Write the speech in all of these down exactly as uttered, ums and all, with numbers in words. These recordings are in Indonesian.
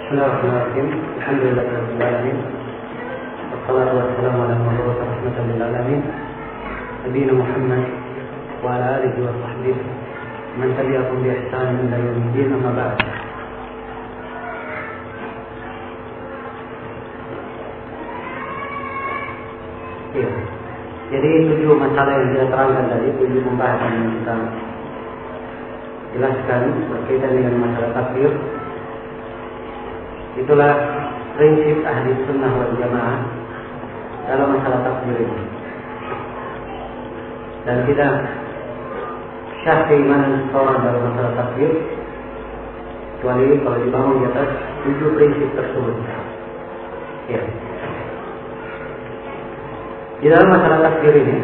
Bismillahirrahmanirrahim. Alhamdulillahirabbil alamin. Wassalatu wassalamu ala mabu'uts rahmatan lil alamin. Nabiyina Muhammad wa ala alihi wa sahbihi man tabi'ahum bi ihsan ila yaumil din, amma ba'd. Ya. Jadi tujuh masalah yang kita terangkan tadi, tujuh pembahasan yang kita jelaskan berkaitan dengan masalah takdir. Itulah prinsip ahli sunnah wal jamaah dalam masalah takdir ini. Dan kita syah keimanan seorang dalam masalah takdir kecuali kalau dibangun di atas tujuh prinsip tersebut. Ya. Di dalam masalah takdir ini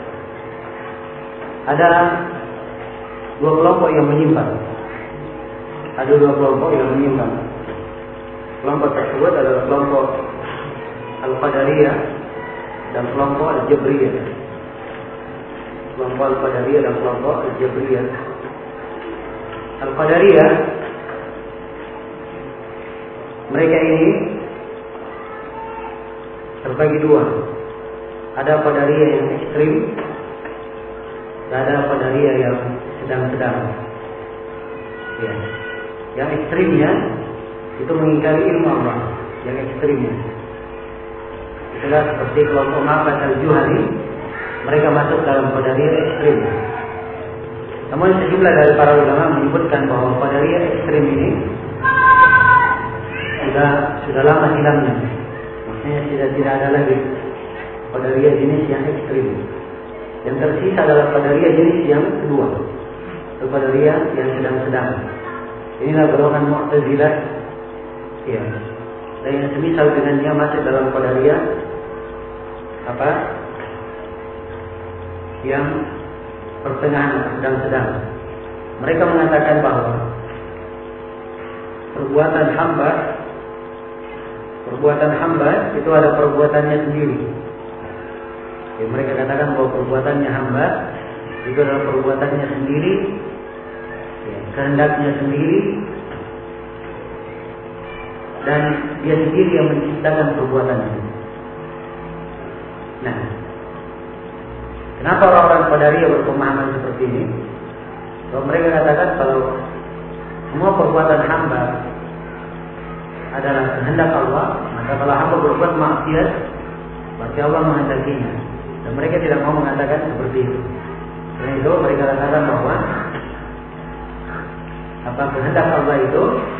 ada dua kelompok yang menyimpang. Ada dua kelompok yang menyimpang. Kelompok tersebut adalah kelompok Al-Qadariyah dan kelompok Al-Jabriyah. Kelompok Al-Qadariyah dan kelompok Al-Jabriyah. Al-Qadariyah, mereka ini terbagi dua. Ada Qadariyah yang ekstrim dan ada Qadariyah yang sedang-sedang. Ya. Yang ekstrimnya itu mengingkari ilmu Allah, yang ekstrimnya. Itulah seperti kelompok Ma'bad al-Juhani, mereka masuk dalam Qadariyah ekstrim. Namun sejumlah dari para ulama menyebutkan bahwa Qadariyah ekstrim ini sudah sudah lama hilangnya. Maksudnya sudah tidak ada lagi Qadariyah jenis yang ekstrim. Yang tersisa adalah Qadariyah jenis yang kedua, Qadariyah yang sedang-sedang. Inilah golongan Mu'tazilah, ya. Dan yang semisal dengannya masuk dalam Qadariyah apa? Yang pertengahan, sedang-sedang. Mereka mengatakan bahwa perbuatan hamba, perbuatan hamba itu ada perbuatannya sendiri. Ya, mereka katakan bahwa perbuatannya hamba itu adalah perbuatannya sendiri, ya, kehendaknya sendiri, dan dia sendiri yang menciptakan perbuatannya. Nah, kenapa orang-orang Qadariyah berpemahaman seperti ini? Kalau mereka katakan kalau semua perbuatan hamba adalah kehendak Allah, maka kalau hamba berbuat maksiat, berarti Allah menghendakinya. Dan mereka tidak mau mengatakan seperti itu. Karena itu mereka katakan bahwa apa kehendak Allah itu,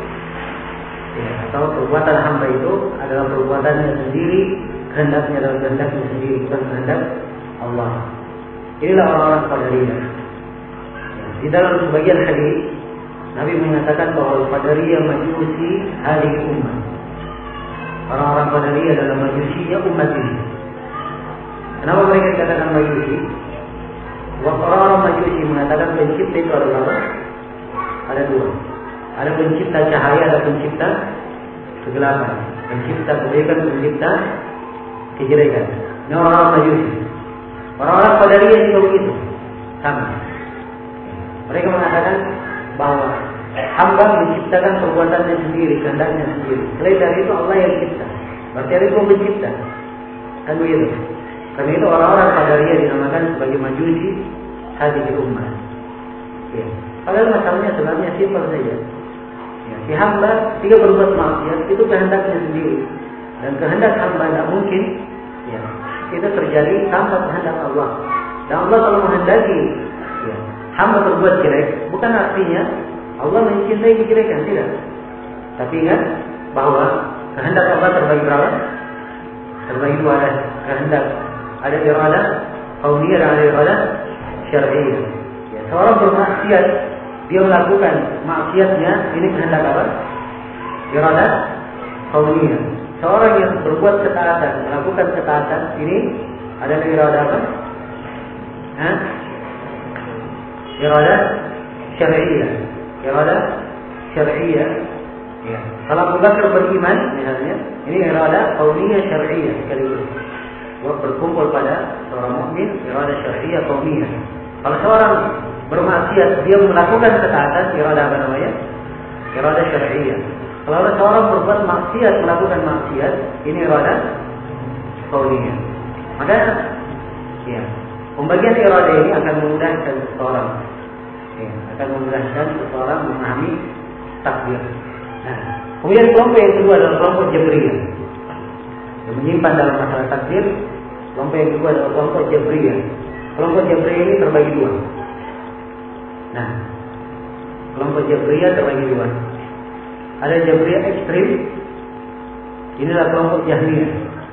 ya, atau perbuatan hamba itu adalah perbuatannya sendiri, kehendaknya adalah kehendaknya sendiri, bukan kehendak Allah. Inilah orang-orang Qadariyah. Ya, di dalam sebagian hadis Nabi mengatakan bahwa Qadariyah majusi hadhihi ummah. Orang-orang Qadariyah adalah majusinya umat ini. Kenapa mereka dikatakan majusi? Orang-orang majusi mengatakan pencipta itu adalah apa? Ada dua. Ada pencipta cahaya, ada pencipta kegelapan. Pencipta kebaikan, pencipta kejelekan. Ini orang-orang majusi. Orang-orang Qadariyah juga begitu, sama. Mereka mengatakan bahwa hamba menciptakan perbuatannya sendiri, kehendaknya sendiri. Selain dari itu Allah yang cipta. Berarti ada itu mencipta. Kan begitu. Karena itu orang-orang Qadariyah dinamakan sebagai majusi hadhihi ummah. Ya. Padahal masalahnya sebenarnya simpel saja. Ya, si hamba jika berbuat maksiat itu kehendaknya sendiri. Dan kehendak hamba tidak mungkin ya, itu terjadi tanpa kehendak Allah. Dan Allah kalau menghendaki ya, hamba berbuat jelek, bukan artinya Allah mencintai kejelekan, tidak. Tapi ingat bahwa kehendak Allah terbagi berapa? Terbagi dua, ada kehendak, ada iradah kauniyah dan ada iradah syar'iyyah. Ya, seorang bermaksiat, dia melakukan maksiatnya, ini kehendak apa? Iradah kauniyah. Seorang yang berbuat ketaatan, melakukan ketaatan, ini ada iradah apa? Hah? Iradah syar'iyyah. Iradah syar'iyyah. Ya. Kalau Abu Bakar beriman, misalnya, ini iradah kauniyah syar'iyyah sekaligus. Buat berkumpul pada seorang mukmin, iradah syar'iyyah kauniyah. Kalau seorang bermaksiat, dia melakukan ketaatan, iradah apa namanya? Iradah syar'iyyah. Kalau ada seorang berbuat maksiat, melakukan maksiat, ini iradah qauliyah. Maka ya, pembagian iradah ini akan memudahkan seseorang. Ya, akan memudahkan seseorang memahami takdir. Nah, kemudian kelompok yang kedua adalah kelompok Jabriyah. Yang menyimpan dalam masalah takdir. Kelompok yang kedua adalah kelompok Jabriyah. Kelompok Jabriyah ini terbagi dua. Nah, kelompok Jabriyah terbagi dua. Ada Jabriyah ekstrim. Inilah kelompok Jahmiyah.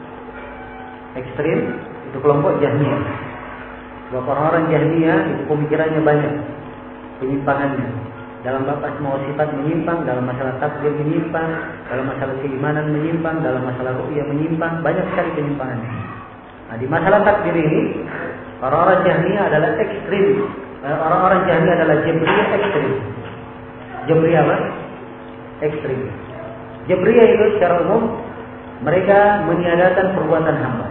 Ekstrim itu kelompok Jahmiyah. Sebab orang-orang Jahmiyah itu pemikirannya banyak, penyimpangannya. Dalam bab asma wa sifat menyimpang, dalam masalah takdir menyimpang, dalam masalah keimanan menyimpang, dalam masalah ru'yah menyimpang, banyak sekali penyimpangannya. Nah, di masalah takdir ini, orang-orang Jahmiyah adalah ekstrim. Orang-orang Jahmiyah adalah Jabriyah ekstrim. Jabriyah apa? Ekstrim. Jabriyah itu secara umum mereka meniadakan perbuatan hamba.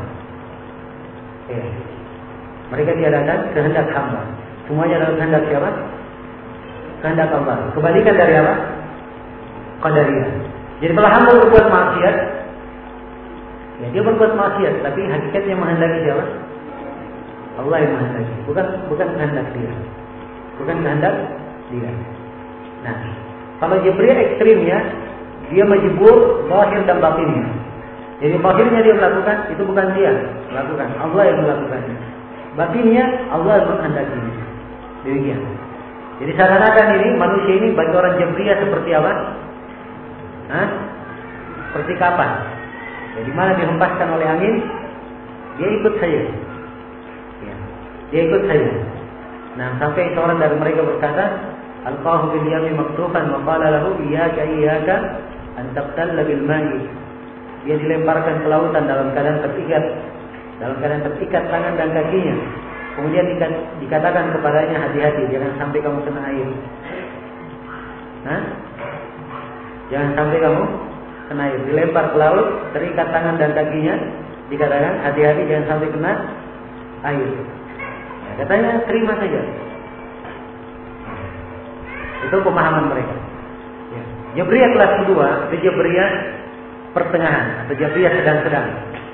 Ya. Mereka tiadakan kehendak hamba. Semuanya adalah kehendak siapa? Kehendak Allah. Kebalikan dari apa? Qadariyah. Jadi kalau hamba berbuat maksiat, ya dia berbuat maksiat, tapi hakikatnya menghendaki siapa? Allah yang menghendaki, bukan bukan kehendak dia, bukan kehendak dia. Nah, kalau Jabriyah ekstrimnya, dia majbur zahir dan batinnya. Jadi zahirnya dia melakukan, itu bukan dia melakukan, Allah yang melakukannya. Batinnya Allah yang menghendaki. Demikian. Jadi seakan-akan ini manusia ini bagi orang Jabriyah seperti apa? Hah? Seperti kapan? Ya, di mana dihempaskan oleh angin, dia ikut saja. Ya, dia ikut saja. Nah, sampai seorang dari mereka berkata, "Alqahu bil yami maktufan wa qala lahu iyyaka iyyaka an tabtalla bil ma'i." Dia dilemparkan ke lautan dalam keadaan terikat, dalam keadaan terikat tangan dan kakinya. Kemudian dikatakan kepadanya, hati-hati, jangan sampai kamu kena air. Hah? Jangan sampai kamu kena air. Dilempar ke laut, terikat tangan dan kakinya, dikatakan, hati-hati, jangan sampai kena air. Ya, katanya terima saja. Itu pemahaman mereka. Ya. Jabriyah kelas kedua, itu Jabriyah pertengahan atau Jabriyah sedang-sedang.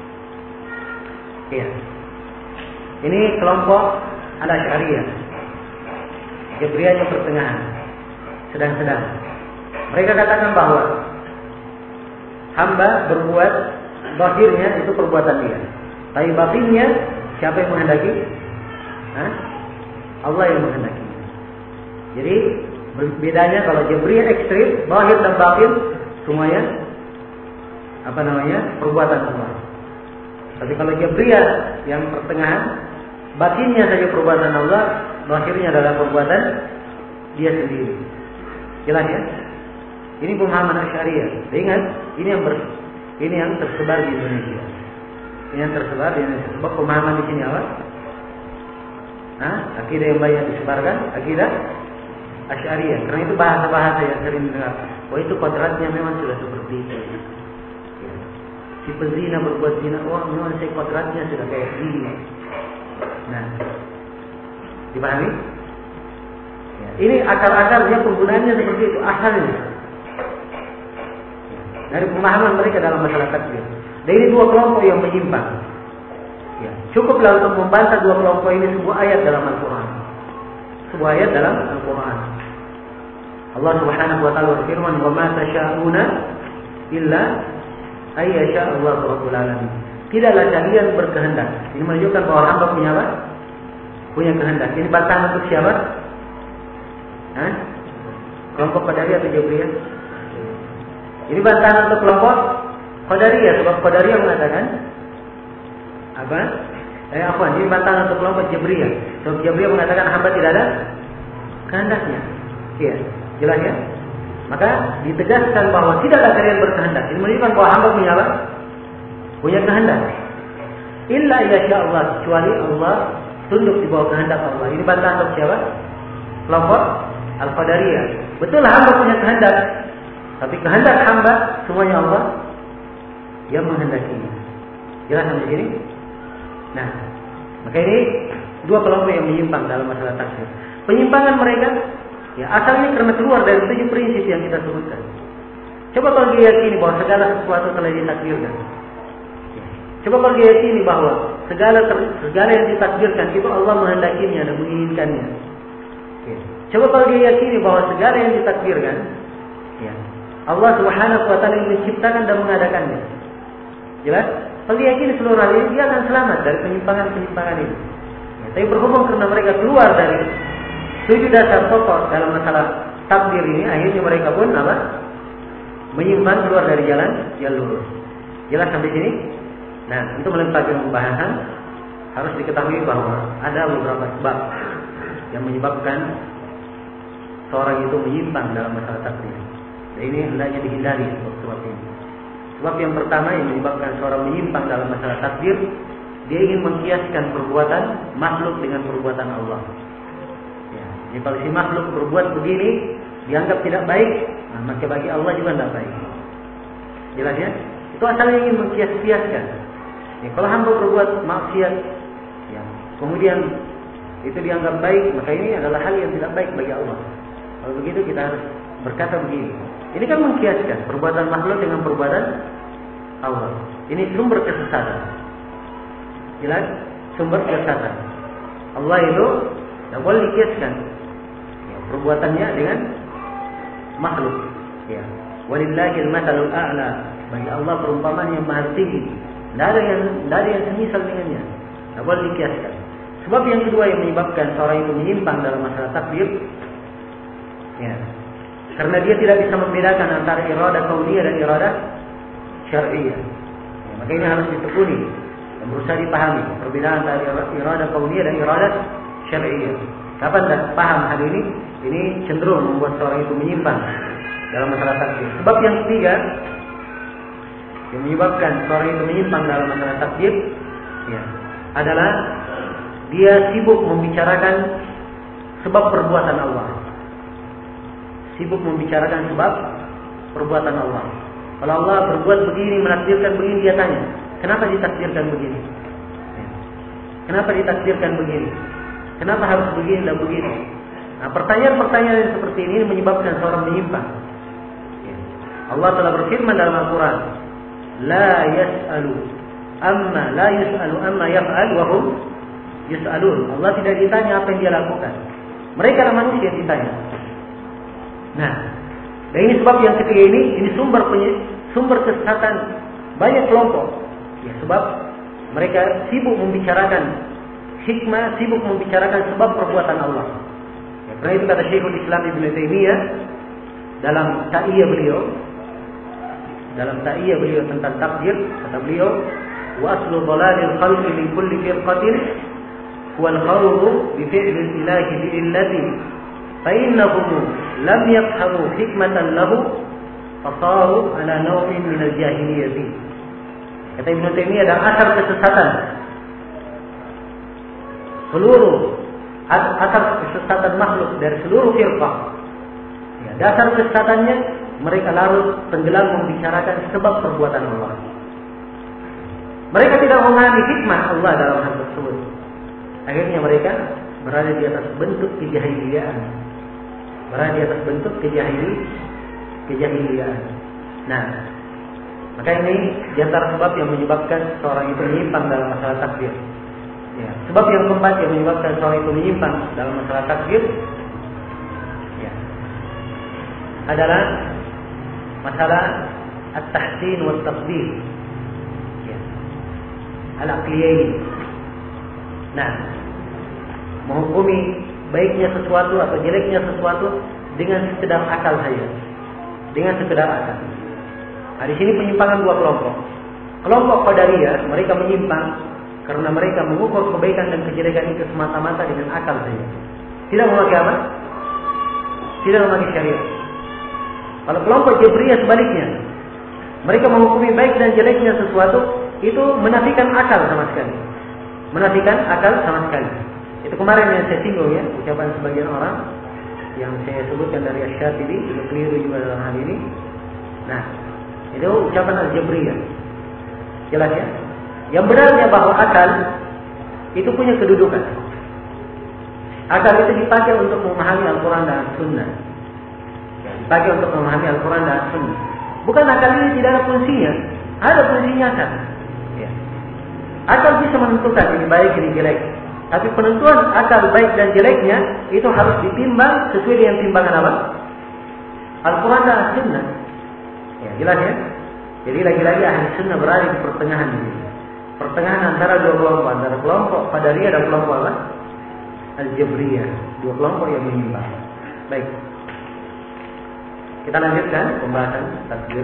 Ya. Ini kelompok Al-Asy'ariyah. Jabriyahnya pertengahan, sedang-sedang. Mereka katakan bahwa hamba berbuat zahirnya itu perbuatan dia, tapi batinnya siapa yang menghendaki? Hah? Allah yang menghendaki. Jadi bedanya kalau Jabriyah ekstrim, zahir dan batin semuanya apa namanya? Perbuatan Allah. Tapi kalau Jabriyah yang pertengahan, batinnya saja perbuatan Allah, zahirnya adalah perbuatan dia sendiri. Jelas ya? Ini pemahaman Asy'ariyah. Ingat, ini yang ber, ini yang tersebar di Indonesia. Ini yang tersebar di Indonesia. Sebab pemahaman di sini apa? Nah, akidah yang banyak disebarkan, akidah Asy'ariyah. Karena itu bahasa-bahasa yang sering dengar. Oh, itu kodratnya memang sudah seperti itu. Si pezina berbuat zina, wah oh, memang saya kodratnya sudah kayak gini. Nah, dipahami? Ya, ini akal-akalnya penggunaannya seperti itu asalnya. Dari pemahaman mereka dalam masalah takdir. Dan ini dua kelompok yang menyimpang. Ya, cukuplah untuk membantah dua kelompok ini sebuah ayat dalam Al-Quran. Sebuah ayat dalam Al-Quran. Allah Subhanahu Wa Taala berfirman, "Wa ma tasha'una illa ayyasha Allah Rabbul Alamin." Tidaklah kalian berkehendak. Ini menunjukkan bahwa hamba punya apa? Punya kehendak. Ini bantahan untuk siapa? Hah? Kelompok Qadariyah atau Jabriyah? Ini bantahan untuk kelompok Qadariyah. Sebab Qadariyah mengatakan apa? Eh apa? Ini bantahan untuk kelompok Jabriyah. Sebab Jabriyah mengatakan hamba tidak ada kehendaknya. Iya, jelas ya? Maka ditegaskan bahwa tidaklah kalian berkehendak. Ini menunjukkan bahwa hamba punya apa? Punya kehendak. Illa yasha Allah, kecuali Allah tunduk di bawah kehendak Allah. Ini bantahan untuk siapa? Kelompok Al-Qadariyah. Betul hamba punya kehendak, tapi kehendak hamba semuanya Allah yang menghendakinya. Jelas sampai sini? Nah, maka ini dua kelompok yang menyimpang dalam masalah takdir. Penyimpangan mereka ya asalnya karena keluar dari tujuh prinsip yang kita sebutkan. Coba kalau dia yakini bahwa segala sesuatu telah ditakdirkan. Coba kalau dia yakini bahwa segala ter- segala yang ditakdirkan itu Allah menghendakinya dan menginginkannya. Coba kalau dia yakini bahwa segala yang ditakdirkan, ya, Allah Subhanahu wa taala yang menciptakan dan mengadakannya. Jelas? Kalau dia yakini seluruh hal ini, dia akan selamat dari penyimpangan-penyimpangan ini. Ya, tapi berhubung karena mereka keluar dari tujuh dasar pokok dalam masalah takdir ini, akhirnya mereka pun apa? Menyimpang, keluar dari jalan yang lurus. Jelas sampai sini? Nah, untuk melengkapi pembahasan harus diketahui bahwa ada beberapa sebab yang menyebabkan seorang itu menyimpang dalam masalah takdir. Dan ini hendaknya dihindari sebab ini. Sebab yang pertama yang menyebabkan seorang menyimpang dalam masalah takdir, dia ingin mengkiaskan perbuatan makhluk dengan perbuatan Allah. Ya, jadi kalau si makhluk berbuat begini dianggap tidak baik, nah, maka bagi Allah juga tidak baik. Jelas ya? Itu asalnya ingin mengkias-kiaskan. Ya, kalau hamba berbuat maksiat, ya, kemudian itu dianggap baik, maka ini adalah hal yang tidak baik bagi Allah. Kalau begitu kita harus berkata begini. Ini kan mengkiaskan perbuatan makhluk dengan perbuatan Allah. Ini sumber kesesatan. Jelas? Sumber kesesatan. Allah itu tidak boleh dikiaskan ya, perbuatannya dengan makhluk. Ya. Walillahil matsalul a'la. Bagi Allah perumpamaan yang maha tinggi. Tidak ada yang tidak ada yang semisal dengannya. Tidak boleh dikiaskan. Sebab yang kedua yang menyebabkan seorang itu menyimpang dalam masalah takdir, ya, karena dia tidak bisa membedakan antara iradah kauniyah dan iradah syar'iyyah. Ya, maka ini harus ditekuni dan berusaha dipahami perbedaan antara iradah kauniyah dan iradah syar'iyyah. Kapan dah paham hal ini, ini cenderung membuat seorang itu menyimpang dalam masalah takdir. Sebab yang ketiga yang menyebabkan seorang itu menyimpang dalam masalah takdir, ya, adalah dia sibuk membicarakan sebab perbuatan Allah. Sibuk membicarakan sebab perbuatan Allah. Kalau Allah berbuat begini, menakdirkan begini, dia tanya, kenapa ditakdirkan begini? Kenapa ditakdirkan begini? Kenapa harus begini dan begini? Nah, pertanyaan-pertanyaan yang seperti ini menyebabkan seorang menyimpang. Allah telah berfirman dalam Al-Quran, La yas'alu amma la yas'alu amma yaf'al wa hum yas'alun. Allah tidak ditanya apa yang dia lakukan. Mereka adalah manusia yang ditanya. Nah, dan ini sebab yang ketiga ini, ini sumber sumber kesesatan banyak kelompok. Ya, sebab mereka sibuk membicarakan hikmah, sibuk membicarakan sebab perbuatan Allah. Ya, karena itu kata Syekhul Islam Ibnu Taimiyah dalam ta'iyah beliau, dalam ta'iyah beliau tentang takdir, kata beliau, wa aslu dhalalil khalqi min kulli firqatin huwa al-khawdu bi fi'lil ilahi bi illati فإنهم لم يفهموا حكمة له فصاروا على نوع من الجاهلية. Kata Ibnu Taimiyah, dan asal kesesatan seluruh asal kesesatan makhluk dari seluruh firqah, ya, dasar kesesatannya mereka larut tenggelam membicarakan sebab perbuatan Allah. Mereka tidak memahami hikmah Allah dalam hal tersebut. Akhirnya mereka berada di atas bentuk kejahiliaan. Berada di atas bentuk kejahili, kejahiliaan. Nah, maka ini di antara sebab yang menyebabkan seorang itu menyimpang dalam masalah takdir. Ya, sebab yang keempat yang menyebabkan seorang itu menyimpang dalam masalah takdir, ya, adalah masalah at-tahsin wa at-taqdir. Ya, al-aqliyain. Nah, menghukumi baiknya sesuatu atau jeleknya sesuatu dengan sekedar akal saja, dengan sekedar akal. Nah, di sini penyimpangan dua kelompok. Kelompok Qadariyah, mereka menyimpang karena mereka mengukur kebaikan dan kejelekan itu semata-mata dengan akal saja, tidak memakai apa? Tidak memakai syariat. Kalau kelompok Jabriyah sebaliknya, mereka menghukumi baik dan jeleknya sesuatu itu menafikan akal sama sekali, menafikan akal sama sekali. Itu kemarin yang saya singgung ya, ucapan sebagian orang yang saya sebutkan dari Asy-Syatibi, itu keliru juga dalam hal ini. Nah, itu ucapan Al-Jabriyah. Jelas ya? Yang benarnya bahwa akal itu punya kedudukan. Akal itu dipakai untuk memahami Al-Quran dan Sunnah. Dipakai untuk memahami Al-Quran dan Sunnah. Bukan akal ini tidak ada fungsinya, ada fungsinya akal. Ya. Akal bisa menentukan ini baik ini jelek. Tapi penentuan akal baik dan jeleknya itu harus ditimbang sesuai dengan timbangan apa? Al-Quran dan Sunnah. Ya, jelas ya. Jadi lagi-lagi ahli sunnah berada di pertengahan ini. Pertengahan antara dua kelompok, antara kelompok Qadariyah dan kelompok apa? Al-Jabriyah. Dua kelompok yang menyimpang. Baik. Kita lanjutkan pembahasan takdir.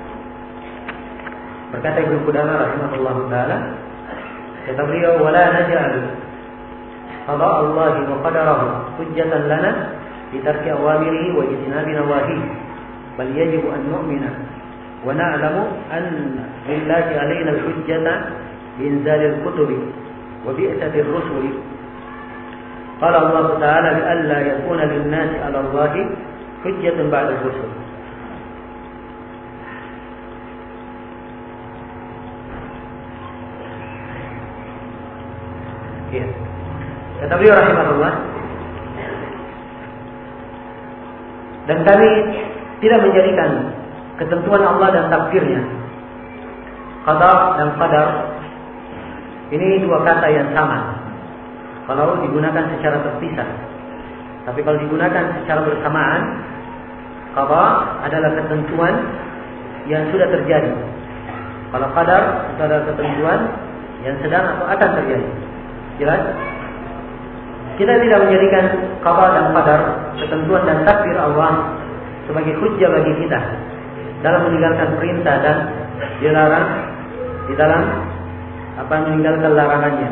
Berkata Ibnu Qudamah rahimahullah taala, kata beliau, "Wala naj'alu qada Allah wa qadarahu hujjatan lana fi tarki awamirihi wa ijtinabi nawahihi, bal yajibu an nu'mina wa na'lamu anna lillahi 'alaina al-hujjata bi inzalil kutubi wa bi'sati ar-rusuli." Qala Allah ta'ala bi alla yakuna lin-nasi 'ala Allahi hujjatun ba'da ar-rusul. Ya. Kata beliau rahimahullah, dan kami tidak menjadikan ketentuan Allah dan takdirnya, qada dan qadar, ini dua kata yang sama kalau digunakan secara terpisah. Tapi kalau digunakan secara bersamaan, qada adalah ketentuan yang sudah terjadi. Kalau qadar itu adalah ketentuan yang sedang atau akan terjadi. Jelas? Kita tidak menjadikan qada dan qadar, ketentuan dan takdir Allah sebagai hujjah bagi kita dalam meninggalkan perintah dan dilarang di dalam apa meninggalkan larangannya.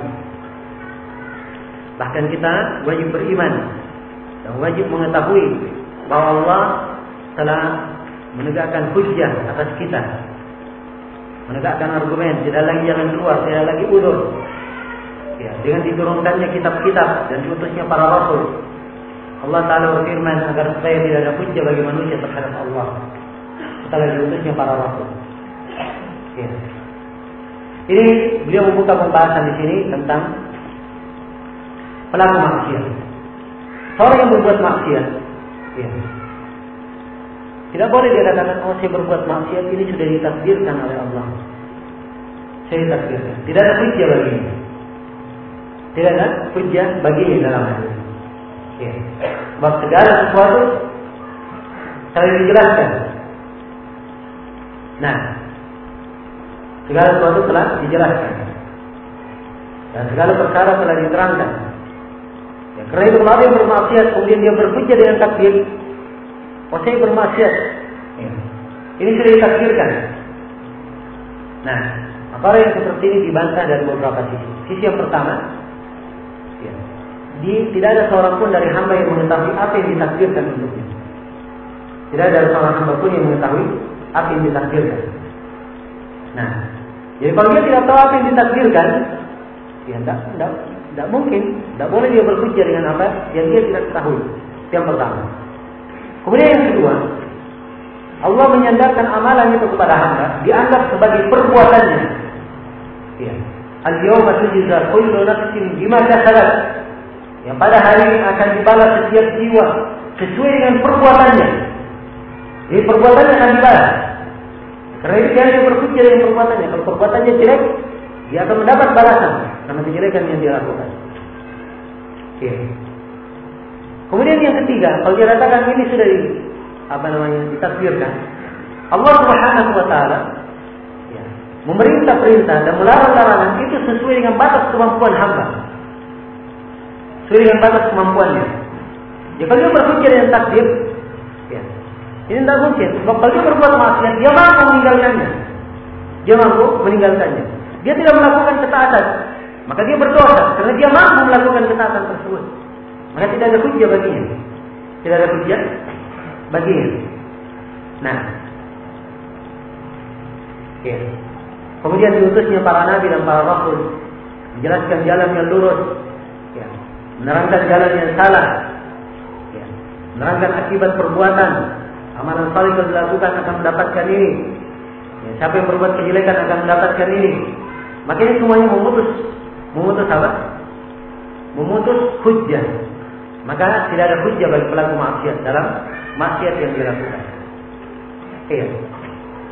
Bahkan kita wajib beriman dan wajib mengetahui bahwa Allah telah menegakkan hujjah atas kita, menegakkan argumen, tidak lagi jalan keluar, tidak lagi udzur. Ya, dengan diturunkannya kitab-kitab dan diutusnya para rasul, Allah Ta'ala berfirman agar supaya tidak ada hujjah bagi manusia terhadap Allah setelah diutusnya para rasul. Ya. Ini beliau membuka pembahasan di sini tentang pelaku maksiat. Seorang yang berbuat maksiat, ya, tidak boleh dia katakan, oh saya berbuat maksiat ini sudah ditakdirkan oleh Allah. Saya ditakdirkan. Tidak ada hujjah baginya. Tidak ada hujjah baginya dalam hal ini. Ya. Sebab segala sesuatu telah dijelaskan. Nah, segala sesuatu telah dijelaskan dan segala perkara telah diterangkan. Ya, karena itu kalau dia bermaksiat kemudian dia berhujjah dengan takdir, oh saya bermaksiat, ya, ini sudah ditakdirkan. Nah, apa yang seperti ini dibantah dari beberapa sisi. Sisi yang pertama, ya, di, tidak ada seorang pun dari hamba yang mengetahui apa yang ditakdirkan untuknya. Tidak ada seorang hamba pun yang mengetahui apa yang ditakdirkan. Nah, jadi kalau dia tidak tahu apa yang ditakdirkan, ya tidak, tidak, tidak mungkin, tidak boleh dia berhujjah dengan apa yang dia tidak ketahui. Yang pertama. Kemudian yang kedua, Allah menyandarkan amalan itu kepada hamba, dianggap sebagai perbuatannya. Ya. Al-yawma tujza kullu nafsin bima kasabat. Yang pada hari ini akan dibalas setiap jiwa sesuai dengan perbuatannya. Jadi perbuatannya akan dibalas. Karena itu dia yang berhujjah dengan perbuatannya. Kalau perbuatannya jelek, dia akan mendapat balasan karena kejelekan yang dia lakukan. Ya. Kemudian yang ketiga, kalau dia katakan ini sudah di, apa namanya ditakdirkan, Allah Subhanahu Wa Taala ya, memerintah perintah dan melarang larangan itu sesuai dengan batas kemampuan hamba, sesuai dengan batas kemampuannya. Jadi kalau dia berpikir dengan takdir, ya, ini tidak mungkin. Sebab kalau dia berbuat maksiat, dia mampu meninggalkannya, dia mampu meninggalkannya. Dia tidak melakukan ketaatan, maka dia berdosa karena dia mampu melakukan ketaatan tersebut. Maka tidak ada hujjah baginya. Tidak ada hujjah baginya. Nah, ya. Kemudian diutusnya para nabi dan para rasul menjelaskan jalan yang lurus, ya. Menerangkan jalan yang salah, ya. Menerangkan akibat perbuatan. Amalan saleh yang dilakukan akan mendapatkan ini. Ya, siapa yang berbuat kejelekan akan mendapatkan ini. Maka ini semuanya memutus, memutus apa? Memutus hujjah. Maka tidak ada hujjah bagi pelaku maksiat dalam maksiat yang dilakukan. Iya.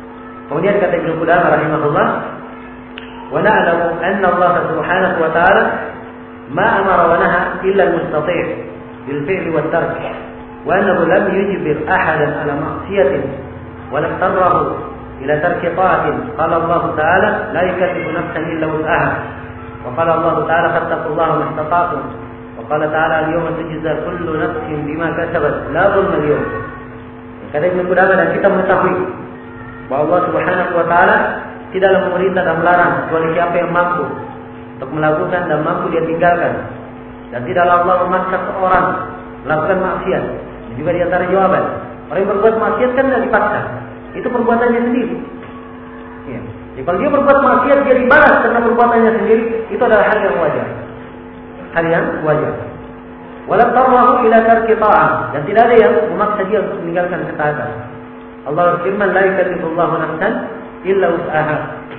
Kemudian kata Ibnu Qudamah rahimahullah, wa na'lamu anna Allah subhanahu wa ta'ala ma amara wa naha illa al-mustati' bil fi'li wat tark, wa annahu lam yujbir ahadan ala ma'siyatin wa lam tarrahu ila tarki ta'atin. Qala Allah ta'ala la yukallifu nafsan illa wus'aha, wa qala Allah ta'ala fattaqullaha mastata'tum, wa qala ta'ala al-yawma tujza kullu nafsin bima kasabat la dhulma al-yawm. Kata Ibnu Qudamah, dan kita mengetahui bahwa Allah Subhanahu wa taala tidaklah memerintah dan melarang kecuali siapa yang mampu untuk melakukan dan mampu dia tinggalkan. Dan tidaklah Allah memaksa seorang melakukan maksiat. Dan juga di antara jawaban, orang yang berbuat maksiat kan tidak dipaksa. Itu perbuatannya sendiri. Ya. Jadi kalau dia berbuat maksiat dia dibalas karena perbuatannya sendiri, itu adalah hal yang wajar. Hal yang wajar. Walam tarwahu ila tarki ta'ah, dan tidak ada yang memaksa dia untuk meninggalkan ketaatan. Allah berfirman, la yukallifullahu nafsan illa wus'aha.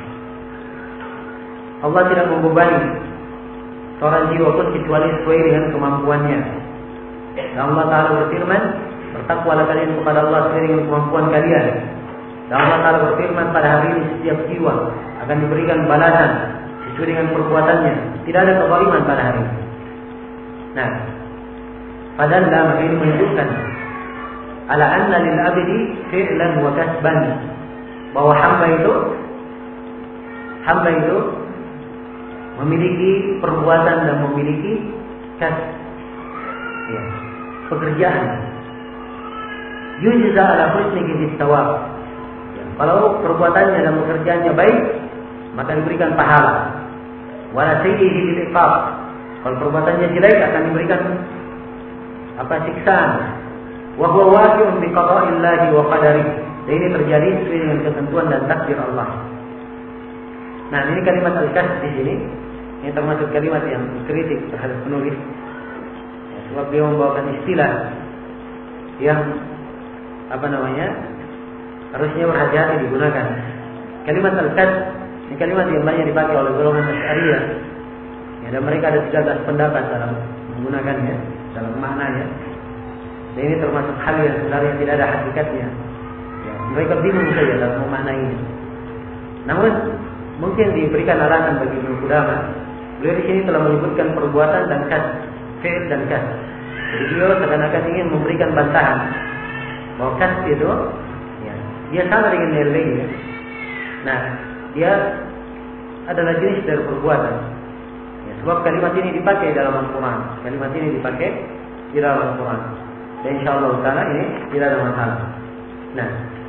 Allah tidak membebani seorang jiwa pun kecuali sesuai dengan kemampuannya. Dan Allah Ta'ala berfirman, bertakwalah kalian kepada Allah sesuai dengan kemampuan kalian. Dan Allah Ta'ala berfirman, pada hari ini setiap jiwa akan diberikan balasan sesuai dengan perbuatannya. Tidak ada kezaliman pada hari ini. Nah, padahal dalam ini menunjukkan ala anna lil abdi fi'lan wa kasban, bahwa hamba itu hamba itu memiliki perbuatan dan memiliki kas, ya, pekerjaan. Yujza ala husnihi bis-shawab. Ya, kalau perbuatannya dan pekerjaannya baik, maka diberikan pahala. Wala sayyihi bil iqab. Kalau perbuatannya jelek akan diberikan apa, siksaan. Wa huwa waqi'un bi qada'illahi wa qadari. Dan ini terjadi sesuai dengan ketentuan dan takdir Allah. Nah, ini kalimat al-kasb di sini, ini termasuk kalimat yang kritik terhadap penulis. Ya, sebab dia membawakan istilah yang apa namanya, harusnya berhati-hati digunakan. Kalimat al-kasb ini kalimat yang banyak dipakai oleh golongan Asy'ariyah. Ya, dan mereka ada tiga belas pendapat dalam menggunakannya, dalam maknanya. Dan ini termasuk hal yang sebenarnya tidak ada hakikatnya. Ya, mereka bingung saja dalam memaknai ini. Namun mungkin diberikan alasan bagi Ibnu Qudamah. Beliau di sini telah menyebutkan perbuatan dan kas, fi'il dan kas. Jadi beliau seakan-akan ingin memberikan bantahan bahwa kas itu, ya, dia sama dengan yang lainnya. Nah, dia adalah jenis dari perbuatan. Ya, sebab kalimat ini dipakai dalam Al-Quran. Kalimat ini dipakai di dalam Al-Quran. Dan insyaallah taala ini tidak ada masalah. Nah,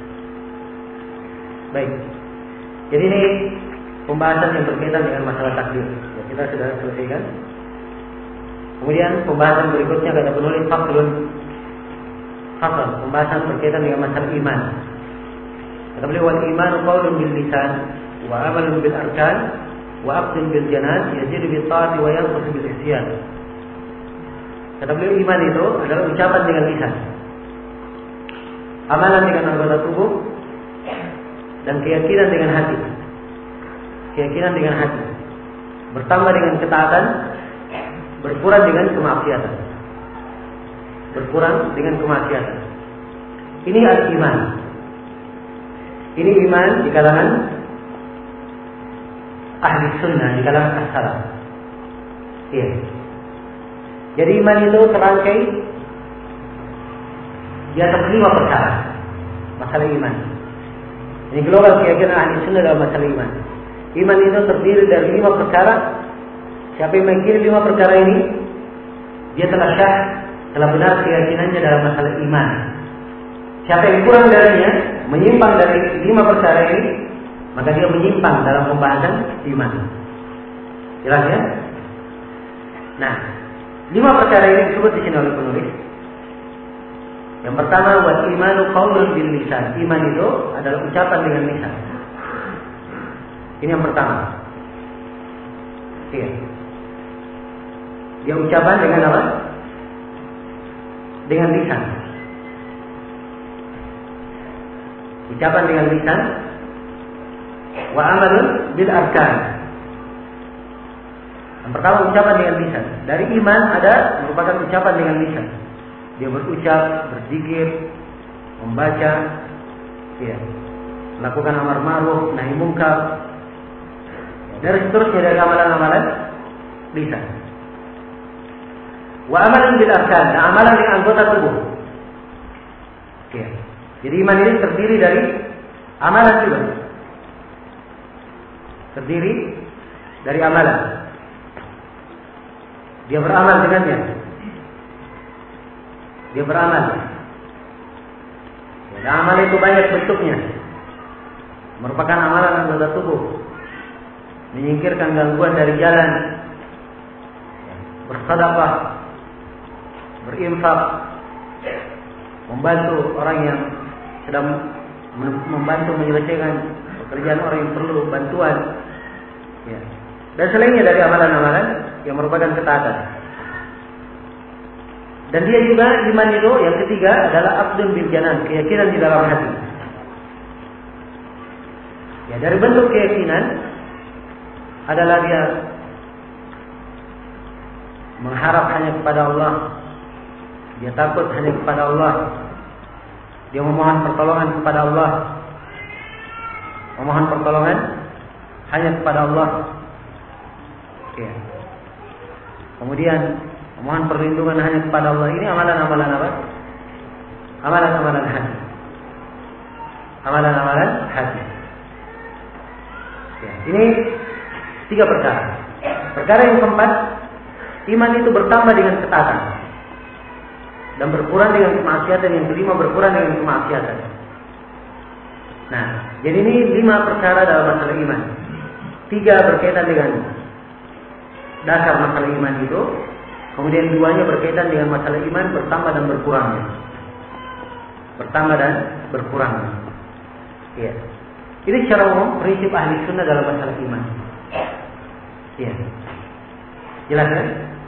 baik. Jadi ini pembahasan yang berkaitan dengan masalah takdir. Ya, kita sudah selesaikan. Kemudian pembahasan berikutnya kata penulis faslun. Fasal, pembahasan berkaitan dengan masalah iman. Kata beliau, wal iman qaulun bil lisan wa amalun bil arkan wa aqdun bil janan yazidu bis taati wa yanqus bil isyan. Kata beliau, iman itu adalah ucapan dengan lisan, amalan dengan anggota tubuh, dan keyakinan dengan hati. Keyakinan dengan hati bertambah dengan ketaatan, berkurang dengan kemaksiatan. Berkurang dengan kemaksiatan. Ini al-iman. Ini iman di kalangan ahli sunnah, di kalangan as-salaf. Iya. Jadi iman itu terangkai di atas lima perkara. Masalah iman. Ini global keyakinan ahli sunnah dalam masalah iman. Iman itu terdiri dari lima perkara. Siapa yang mengingkari lima perkara ini, dia telah syah, telah benar keyakinannya dalam masalah iman. Siapa yang kurang darinya, menyimpang dari lima perkara ini, maka dia menyimpang dalam pembahasan iman. Jelas ya? Nah, lima perkara ini disebut di sini oleh penulis. Yang pertama, wal imanu qaulun bil lisan. Iman itu adalah ucapan dengan lisan. Ini yang pertama. Iya. Dia ucapan dengan apa? Dengan lisan. Ucapan dengan lisan. Wa amalun bil arkan. Yang pertama, ucapan dengan lisan. Dari iman ada merupakan ucapan dengan lisan. Dia berucap, berzikir, membaca, ya, melakukan amar ma'ruf, nahi munkar, dan seterusnya dari amalan-amalan lisan. Wa amalan bil arkan, dan amalan dengan anggota tubuh. Oke. Jadi iman ini terdiri dari amalan juga. Terdiri dari amalan. Dia beramal dengannya. Dia beramal. Dan amal itu banyak bentuknya. Merupakan amalan anggota tubuh. Menyingkirkan gangguan dari jalan. Bersedekah, berinfak, membantu orang yang sedang membantu menyelesaikan pekerjaan orang yang perlu bantuan. Ya. Dan selainnya dari amalan-amalan yang merupakan ketaatan. Dan dia juga iman itu yang ketiga adalah aqdun bil janan, keyakinan di dalam hati. Ya, dari bentuk keyakinan adalah dia mengharap hanya kepada Allah, dia takut hanya kepada Allah, dia memohon pertolongan kepada Allah, memohon pertolongan hanya kepada Allah. Ya. Kemudian memohon perlindungan hanya kepada Allah. Ini amalan-amalan apa? Amalan-amalan hati. Amalan-amalan hati. Ya. Ini tiga perkara. Perkara yang keempat, iman itu bertambah dengan ketaatan dan berkurang dengan kemaksiatan. Yang kelima, berkurang dengan kemaksiatan. Nah, jadi ini lima perkara dalam masalah iman. Tiga berkaitan dengan dasar masalah iman itu. Kemudian duanya berkaitan dengan masalah iman bertambah dan berkurangnya. Bertambah dan berkurangnya. Ya. Ini secara umum prinsip ahli sunnah dalam masalah iman. Ya. Jelas kan?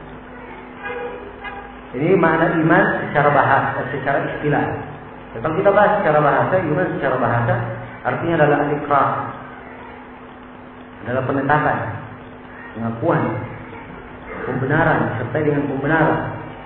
Ini makna iman secara bahasa, secara istilah. Ya, kalau kita bahas secara bahasa, iman secara bahasa artinya adalah al-iqrar. Adalah penetapan, pengakuan, pembenaran, serta dengan pembenaran.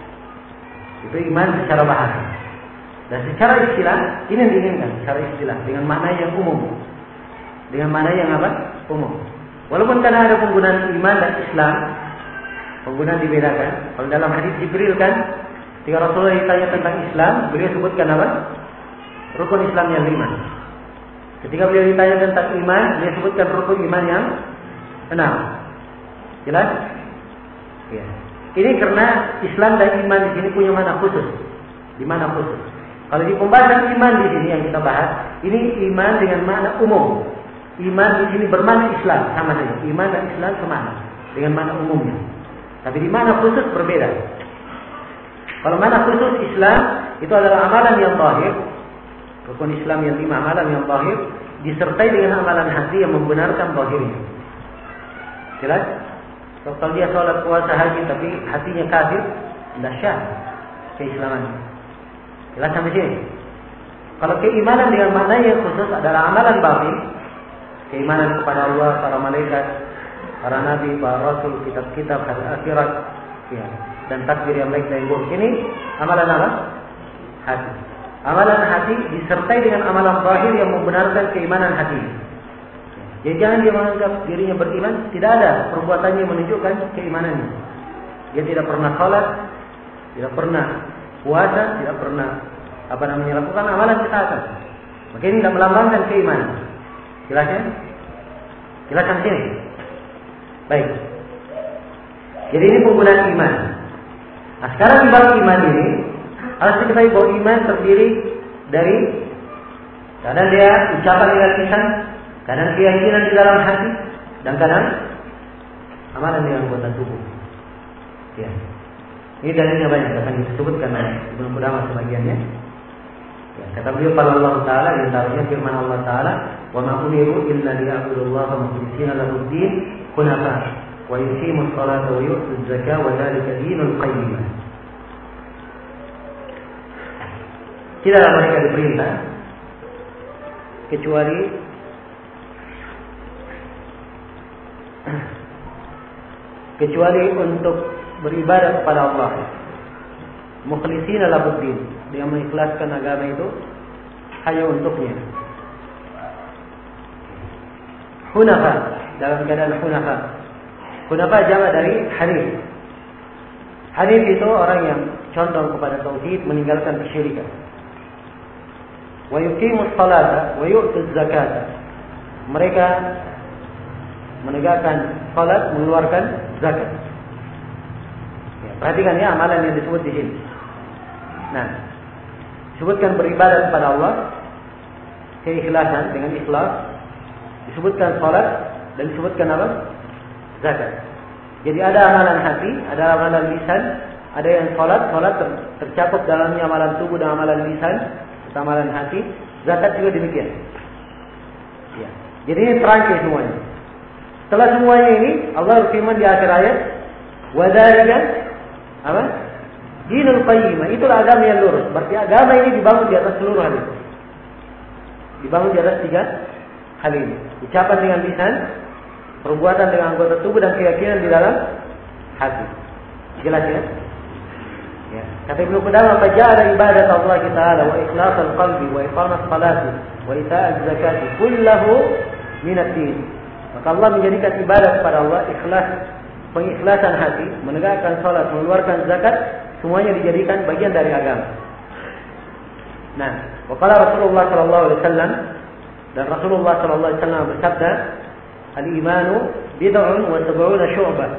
Itu iman secara bahasa. Dan secara istilah, ini yang diinginkan secara istilah dengan makna yang umum. Dengan makna yang apa? Umum. Walaupun karena ada penggunaan iman dan Islam, penggunaan dibedakan. Kalau dalam hadis Jibril kan, ketika Rasulullah ditanya tentang Islam, beliau sebutkan apa? Rukun Islam yang lima. Ketika beliau ditanya tentang iman, beliau sebutkan rukun iman yang enam. Jelas? Ya. Ini karena Islam dan iman di sini punya makna khusus. Di mana khusus? Kalau di pembahasan iman di sini yang kita bahas, ini iman dengan makna umum. Iman di sini bermakna Islam sama saja. Iman dan Islam sama dengan makna umumnya. Tapi di makna khusus berbeda. Kalau makna khusus Islam itu adalah amalan yang zahir. Rukun Islam yang lima, amalan yang zahir disertai dengan amalan hati yang membenarkan zahirnya. Jelas? Kalau dia sholat, puasa, haji tapi hatinya kafir, tidak syah keislamannya. Jelas sampai sini? Kalau keimanan dengan makna yang khusus adalah amalan batin, keimanan kepada Allah, para malaikat, para nabi, para rasul, kitab-kitab, hari akhirat, ya, dan takdir yang baik dan buruk. Ini amalan apa? Hati. Amalan hati disertai dengan amalan zahir yang membenarkan keimanan hati. Jadi jangan dia menganggap dirinya beriman, tidak ada perbuatannya menunjukkan keimanannya. Dia tidak pernah salat, tidak pernah puasa, tidak pernah apa namanya lakukan amalan ketaatan. Maka ini tidak melambangkan keimanan. Jelasnya? Jelaskan sini. Baik. Jadi ini penggunaan iman. Nah, sekarang di bab iman ini harus diketahui bahwa iman terdiri dari kadang dia ucapan dengan lisan, kadang keyakinan di dalam hati, dan kadang amalan dengan anggota tubuh. Ya. Ini dalilnya banyak, akan disebutkan Ibnu Qudamah sebagiannya. Ya, kata beliau pada Allah Taala, di antaranya firman Allah Taala, "Wa ma umiru illa liya'budullaha mukhlishina lahu-d-din hunafa wa yuqimus salata wa yu'tuz zakata wa dzalika dinul qayyim." Tidaklah mereka diperintah kecuali kecuali untuk beribadah kepada Allah, mukhlishina lahu-d-din, dia mengikhlaskan agama itu hanya untuknya. hunafa, dalam keadaan hunafa. Hunafa jamak dari hanif. Hanif itu orang yang condong kepada tauhid, meninggalkan kesyirikan. Wa yuqimus salata wa yu'tuz zakata. Mereka menegakkan salat, mengeluarkan zakat. Ya, perhatikan ya amalan yang disebut di sini. Nah, disebutkan beribadah kepada Allah, keikhlasan dengan ikhlas, disebutkan salat dan disebutkan apa? Zakat. Jadi ada amalan hati, ada amalan lisan, ada yang salat, salat ter, tercakup dalamnya amalan tubuh dan amalan lisan, serta amalan hati, zakat juga demikian. Ya. Jadi ini terangkai semuanya. Setelah semuanya ini, Allah berfirman di akhir ayat, wa dzalika apa? Dinul qayyimah, itulah agama yang lurus. Berarti agama ini dibangun di atas seluruh hal itu. Dibangun di atas tiga hal ini. Ucapan dengan lisan, perbuatan dengan anggota tubuh, dan keyakinan di dalam hati. Jelas ya? Ya. Kata Ibnu Qudamah, "Faja'ala ibadat Allah Ta'ala wa ikhlasul qalbi wa iqamas salati wa ita'az zakati kullahu min ad-din." Maka Allah menjadikan ibadah kepada Allah, ikhlas, pengikhlasan hati, menegakkan salat, mengeluarkan zakat, semuanya dijadikan bagian dari agama. Nah, wa qala Rasulullah sallallahu alaihi wasallam, dan Rasulullah sallallahu alaihi wasallam bersabda, "Al-imanu bid'un wa sab'una syu'bah."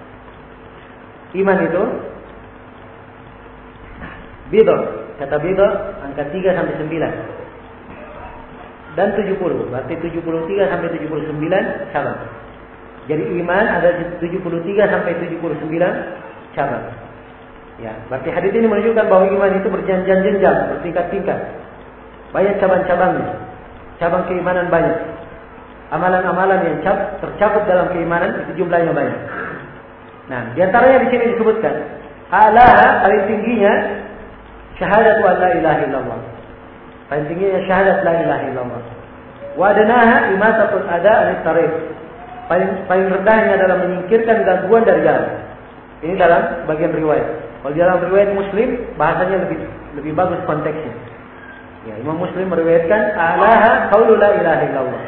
Iman itu bid'ah, kata bid'ah angka tiga sampai sembilan. Dan tujuh puluh, berarti tujuh puluh tiga sampai tujuh puluh sembilan cabang. Jadi iman ada tujuh puluh tiga sampai tujuh puluh sembilan cabang. Ya, berarti hadis ini menunjukkan bahwa iman itu berjenjang-jenjang, bertingkat-tingkat. Banyak cabang-cabangnya. Cabang keimanan banyak. Amalan-amalan yang cap, tercakup dalam keimanan itu jumlahnya banyak. Nah, di antaranya di sini disebutkan, a'laha, paling tingginya syahadatu an la ilaha illallah. Paling tingginya syahadat la ilaha illallah. Wa adnaha imatatul adha anit tariq. Paling paling rendahnya adalah menyingkirkan gangguan dari jalan. Ini dalam bagian riwayat. Kalau di dalam riwayat Muslim bahasanya lebih lebih bagus konteksnya. Ya, Imam Muslim meriwayatkan a'laha qaulu la ilaha illallah.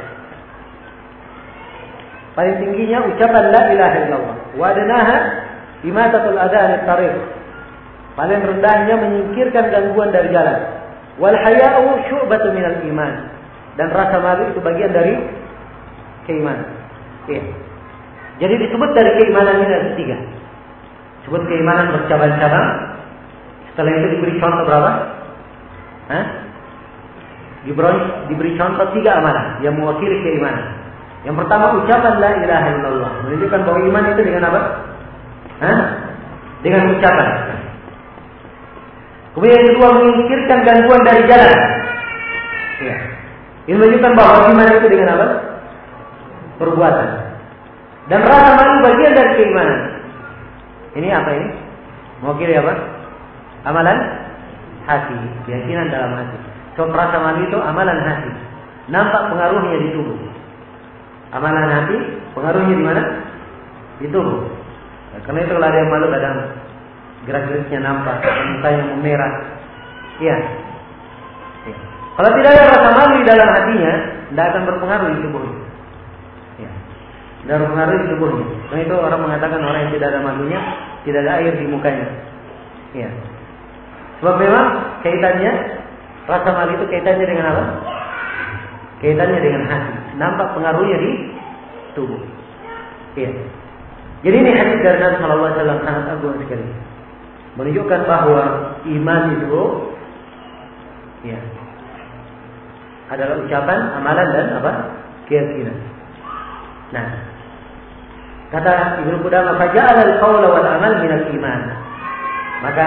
Paling tingginya ucapan la ilaha illallah. Wa adnaha imatatul adha anit tariq. Paling rendahnya menyingkirkan gangguan dari jalan. Wal haya'u syu'batun minal iman. Dan rasa malu itu bagian dari keimanan. Ya. Jadi disebut dari keimanan ini ada tiga. Disebut keimanan bercabang-cabang. Setelah itu diberi contoh berapa? Hah? Diberi, diberi contoh tiga amalan yang mewakili keimanan. Yang pertama ucapan la ilaha illallah, menunjukkan bahwa iman itu dengan apa? Hah? Dengan ucapan. Kemudian yang kedua menyingkirkan gangguan dari jalan. Ya. Ini menunjukkan bahwa iman itu dengan apa? Perbuatan. Dan rasa malu bagian dari keimanan. Ini apa ini? Mewakili apa? Amalan hati, keyakinan dalam hati. So rasa malu itu amalan hati. Nampak pengaruhnya di tubuh. Amalan hati pengaruhnya di mana? Di tubuh. Nah, karena itu kalau ada yang malu kadang gerak-geriknya nampak, mukanya memerah. Iya. Ya. Kalau tidak ada rasa malu di dalam hatinya, tidak akan berpengaruh di tubuhnya. Ya. Tidak berpengaruh di tubuhnya. Karena itu orang mengatakan orang yang tidak ada malunya, tidak ada air di mukanya. Iya. Sebab memang kaitannya, rasa malu itu kaitannya dengan apa? Kaitannya dengan hati. Nampak pengaruhnya di tubuh. Iya. Jadi ini hadis dari Nabi Sallallahu Alaihi Wasallam sangat agung sekali. Menunjukkan bahwa iman itu ya, adalah ucapan, amalan dan apa? Keyakinan. Nah, kata Ibnu Qudamah, "Faja'ala al-qawla wal amal min al-iman." Maka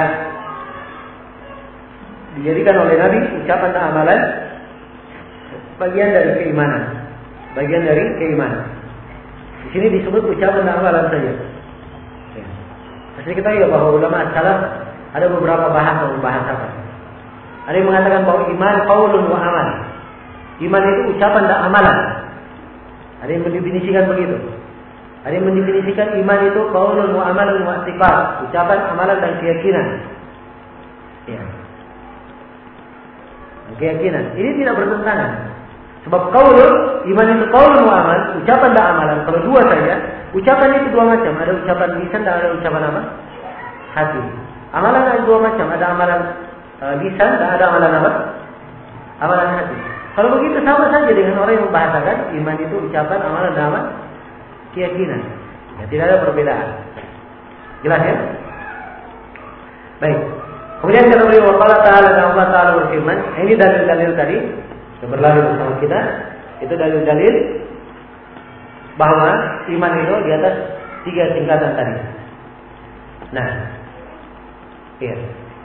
dijadikan oleh Nabi ucapan dan amalan bagian dari keimanan. Bagian dari keimanan. Di sini disebut ucapan dan amalan saja. Pasti kita tahu bahwa ulama salaf ada beberapa bahasa bahasa apa. Ada yang mengatakan bahwa iman qaulun wa amal. Iman itu ucapan dan amalan. Ada yang mendefinisikan begitu. Ada yang mendefinisikan iman itu qaulun wa amalun wa i'tiqad, ucapan, amalan dan keyakinan. Ya. Keyakinan. Ini tidak bertentangan. Sebab qaul, iman itu qaul wa amal, ucapan dan amalan. Kalau dua saja, ucapan itu dua macam. Ada ucapan lisan dan ada ucapan apa? Hati. Amalan ada dua macam. Ada amalan uh, lisan dan ada amalan apa? Amalan hati. Kalau begitu sama saja dengan orang yang membahasakan iman itu ucapan, amalan dan amal keyakinan. Ya, tidak ada perbedaan. Jelas ya? Baik. Kemudian kata beliau Allah Ta'ala dan Allah Ta'ala berfirman, ini dalil-dalil tadi yang berlalu bersama kita, itu dalil-dalil bahwa iman itu di atas tiga tingkatan tadi. Nah, iya.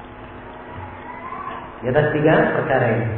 Di atas tiga perkara ini.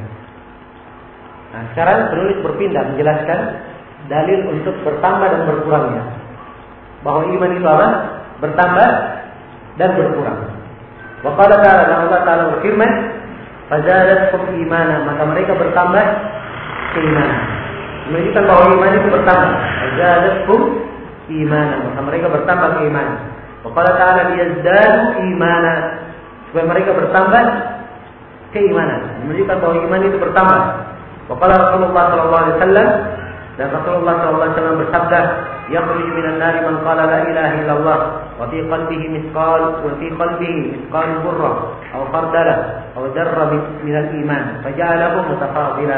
Nah, sekarang penulis berpindah menjelaskan dalil untuk bertambah dan berkurangnya. Bahwa iman itu apa? Bertambah dan berkurang. Wa qala ta'ala, dan Allah Ta'ala berfirman, "Fazadatkum imanan", maka mereka bertambah keimanan. Menunjukkan bahwa iman itu bertambah. Fazadatkum imanan, maka mereka bertambah keimanan. Wa qala ta'ala, "Liyazdadu imanan", supaya mereka bertambah keimanan. Menunjukkan bahwa iman itu bertambah. Wa qala Rasulullah sallallahu alaihi wasallam, dan Rasulullah sallallahu alaihi wasallam bersabda, "Yakhruju minan nari man qala la ilaha illallah wa fi qalbihi mithqal wa fi qalbihi mithqal burra aw khardala aw darra min al-iman faja'alahu mutafadila."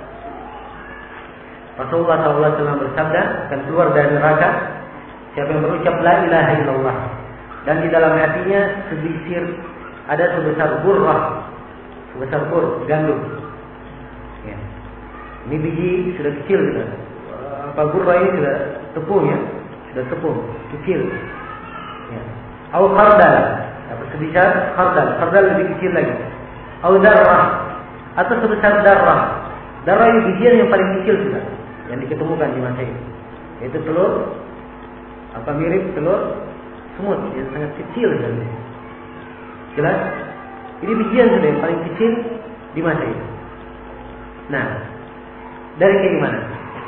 Rasulullah sallallahu alaihi wasallam bersabda, akan keluar dari neraka siapa yang berucap la ilaha illallah dan di dalam hatinya sebisir ada sebesar burrah, sebesar bur gandum. Ya. Ini biji sudah kecil gitu. Apa burra ini sudah tepung ya, sudah tepung kecil. Ya. Au khardal, apa sebesar khardal, khardal lebih kecil lagi. Au darrah, atau sebesar darrah. Darrah ini bijian yang paling kecil sudah, yang diketemukan di masa ini. Yaitu telur, apa mirip telur semut yang sangat kecil sekali. Jelas? Ini bijian sudah yang paling kecil di masa ini. Nah, dari keimanan.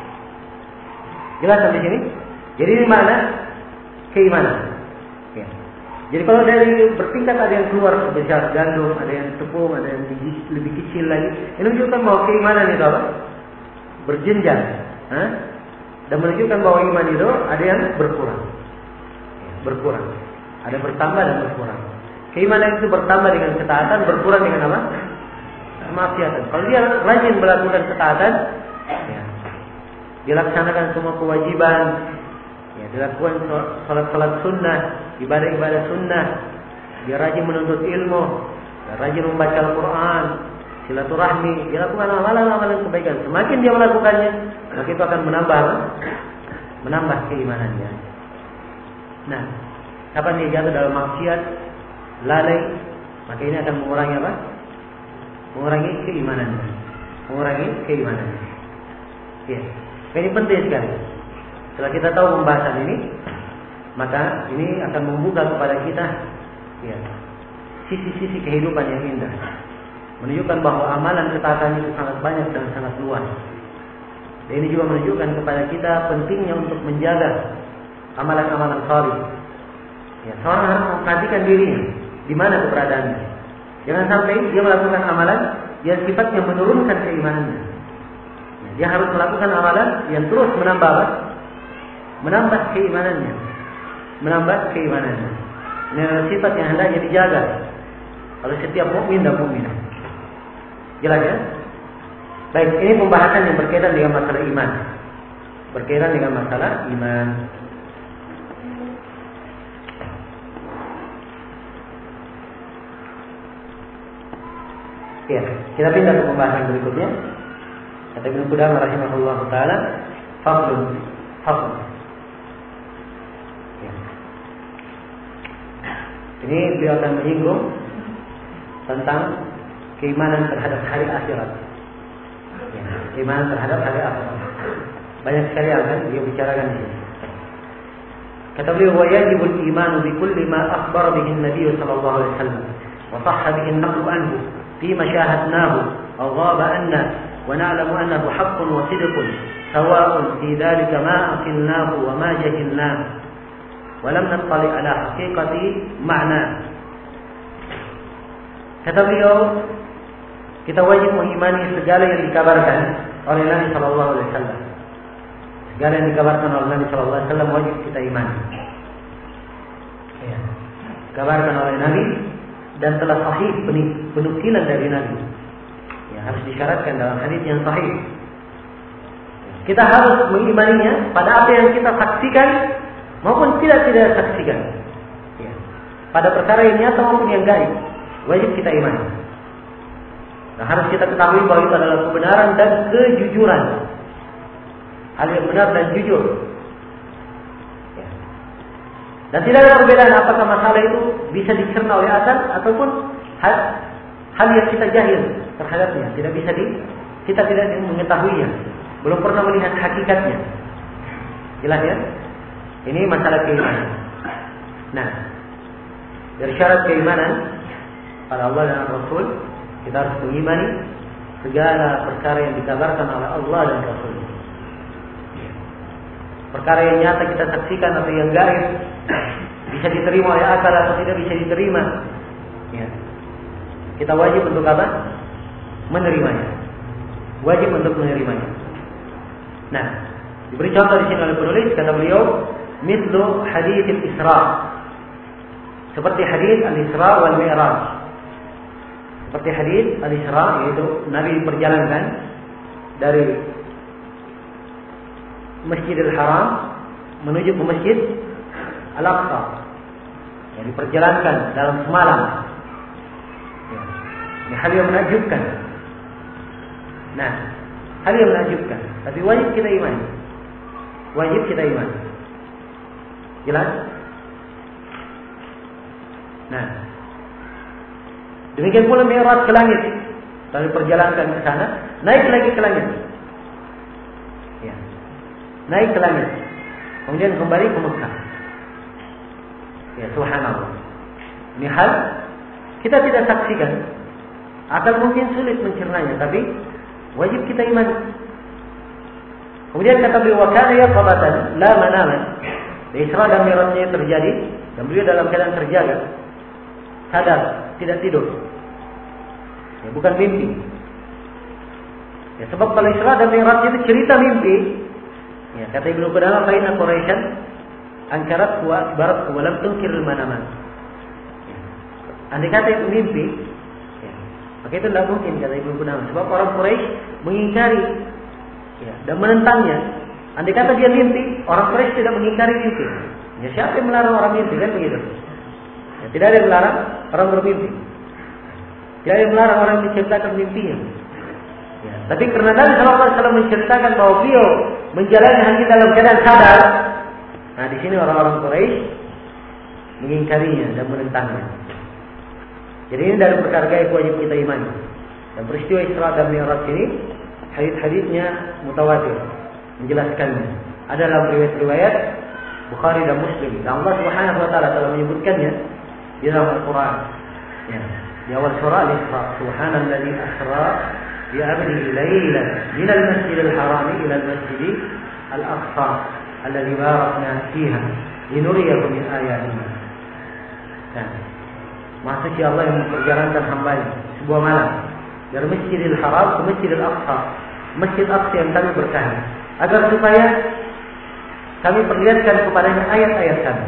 Jelas sampai sini? Jadi ini mana? Keimanan. Ya. Jadi kalau dari bertingkat ada yang keluar sebesar gandum, ada yang tepung, ada yang lebih kecil lagi. Ini menunjukkan bahwa keimanan itu apa? Berjenjang. Hah? Dan menunjukkan bahwa iman itu ada yang berkurang. Ya, berkurang. Ada bertambah dan berkurang. Keimanan itu bertambah dengan ketaatan, berkurang dengan apa? Kemaksiatan. Kalau dia rajin melakukan ketaatan, ya, dilaksanakan semua kewajiban, ya, dilakukan salat-salat sunnah, ibadah-ibadah sunnah, dia rajin menuntut ilmu, dia rajin membaca Al-Quran, silaturahmi, dia lakukan amalan-amalan kebaikan. Semakin dia melakukannya, maka itu akan menambah, menambah keimanannya. Nah, kapan dia jatuh dalam maksiat, lalai, maka ini akan mengurangi apa? Mengurangi keimanannya, mengurangi keimanannya. Ya. Ini penting sekali. Setelah kita tahu pembahasan ini, maka ini akan membuka kepada kita ya, sisi-sisi kehidupan yang indah. Menunjukkan bahwa amalan ketaatan itu sangat banyak dan sangat luas. Dan ini juga menunjukkan kepada kita pentingnya untuk menjaga amalan-amalan salih. Ya, seorang harus memperhatikan dirinya, di mana keberadaannya. Jangan sampai dia melakukan amalan yang sifatnya menurunkan keimanannya. Dia harus melakukan amalan yang terus menambah menambah keimanannya, menambah keimanannya. Ini adalah sifat yang hendaknya dijaga oleh setiap mukmin dan mukminah. Jelas ya? Baik, ini pembahasan yang berkaitan dengan masalah iman. Berkaitan dengan masalah iman. Ya, kita pindah ke pembahasan berikutnya. Kata Ibnu Qudamah rahimahullah taala, fadlun, fadlun. Ya. Ini beliau akan menyinggung tentang keimanan terhadap hari akhirat. Ya, keimanan terhadap hari akhirat. Banyak sekali akan dia bicarakan di sini. Kata beliau, wa yajibul imanu bi kulli ma akhbara bihi an-nabiy sallallahu alaihi wasallam wa sahha bihi an-naqlu anhu fi ma syahadnahu aw ghaba anna ونعلم أنه حق وصدق سواء في ذلك ما أقلناه وما جهلناه ولم نطلع على حقيقة معناه. Kata beliau, kita wajib mengimani segala yang dikabarkan oleh Nabi Shallallahu Alaihi Wasallam. Segala yang dikabarkan oleh Nabi Shallallahu Alaihi Wasallam wajib kita imani. Ya. Dikabarkan oleh Nabi dan telah sahih penukilan dari Nabi. Ya, harus disyaratkan dalam hadis yang sahih. Kita harus mengimaninya pada apa yang kita saksikan maupun tidak tidak saksikan. Ya. Pada perkara yang nyata maupun yang gaib, wajib kita imani. Nah, harus kita ketahui bahwa itu adalah kebenaran dan kejujuran. Hal yang benar dan jujur. Ya. Dan tidak ada perbedaan apakah masalah itu bisa dicerna oleh akal ataupun hal, hal yang kita jahil terhadapnya. Tidak bisa di, kita tidak mengetahuinya. Belum pernah melihat hakikatnya. Jelas ya? Ini masalah keimanan. Nah, dari syarat keimanan pada Allah dan Rasul, kita harus mengimani segala perkara yang dikabarkan oleh Allah dan Rasul. Perkara yang nyata kita saksikan atau yang gaib, bisa diterima oleh akal atau tidak bisa diterima. Ya. Kita wajib untuk apa? Menerimanya. Wajib untuk menerimanya. Nah, diberi contoh di sini oleh penulis, kata beliau, mithlu hadits al-Isra. Seperti hadis al-Isra wal Mi'raj. Seperti hadis al-Isra, yaitu Nabi diperjalankan dari Masjidil Haram menuju ke Masjid Al-Aqsa. Yang diperjalankan dalam semalam. Ya. Ini hal yang menakjubkan. Nah, hal yang menakjubkan, tapi wajib kita imani. Wajib kita imani. Jelas? Nah, demikian pula Mi'raj ke langit. Lalu perjalankan ke sana, naik lagi ke langit. Ya. Naik ke langit. Kemudian kembali ke Mekah. Ya, subhanallah. Ini hal kita tidak saksikan. Akan mungkin sulit mencernanya, tapi wajib kita imani. Kemudian kata beliau, wa kana yaqabatan la manaman. Isra dan Mi'rajnya terjadi dan beliau dalam keadaan terjaga, sadar, tidak tidur. Ya, bukan mimpi. Ya, sebab kalau Isra dan Mi'raj itu cerita mimpi, ya, kata Ibnu Qudamah, fa inna Quraisyan ankarat wa barat wa lam tunkir al-manaman. Ya. Andai kata itu mimpi, maka itu tidak mungkin, kata Ibnu Qudamah. Sebab orang Quraisy mengingkari, ya, dan menentangnya. Andai kata dia mimpi, orang Quraisy tidak mengingkari mimpi. Ya, siapa yang melarang orang mimpi, kan begitu? Ya, tidak ada yang melarang orang bermimpi. Tidak ada yang melarang orang menceritakan mimpinya. Ya, tapi karena Nabi Shallallahu Alaihi Wasallam menceritakan bahwa beliau menjalani hal ini dalam keadaan sadar, nah di sini orang-orang Quraisy mengingkarinya dan menentangnya. Jadi ini dari perkara gaib wajib kita imani. Dan peristiwa Isra dan Mi'raj ini hadis-hadisnya mutawatir menjelaskannya. Ada dalam riwayat-riwayat Bukhari dan Muslim. Dan Allah Subhanahu wa taala telah menyebutkannya di dalam Al-Qur'an. Ya. Di awal surah Al-Isra, Subhanalladzi asra bi 'abdihi lailan minal masjidil haram ila al-masjidil al-aqsa alladzi barakna fiha linuriyahu min ayatina. Nah, Maha Suci Allah yang memperjalankan hamba-Nya sebuah malam dari Masjidil Haram ke Masjidil Aqsa, Masjid Aqsa yang kami berkahi, agar supaya kami perlihatkan kepadanya ayat-ayat kami.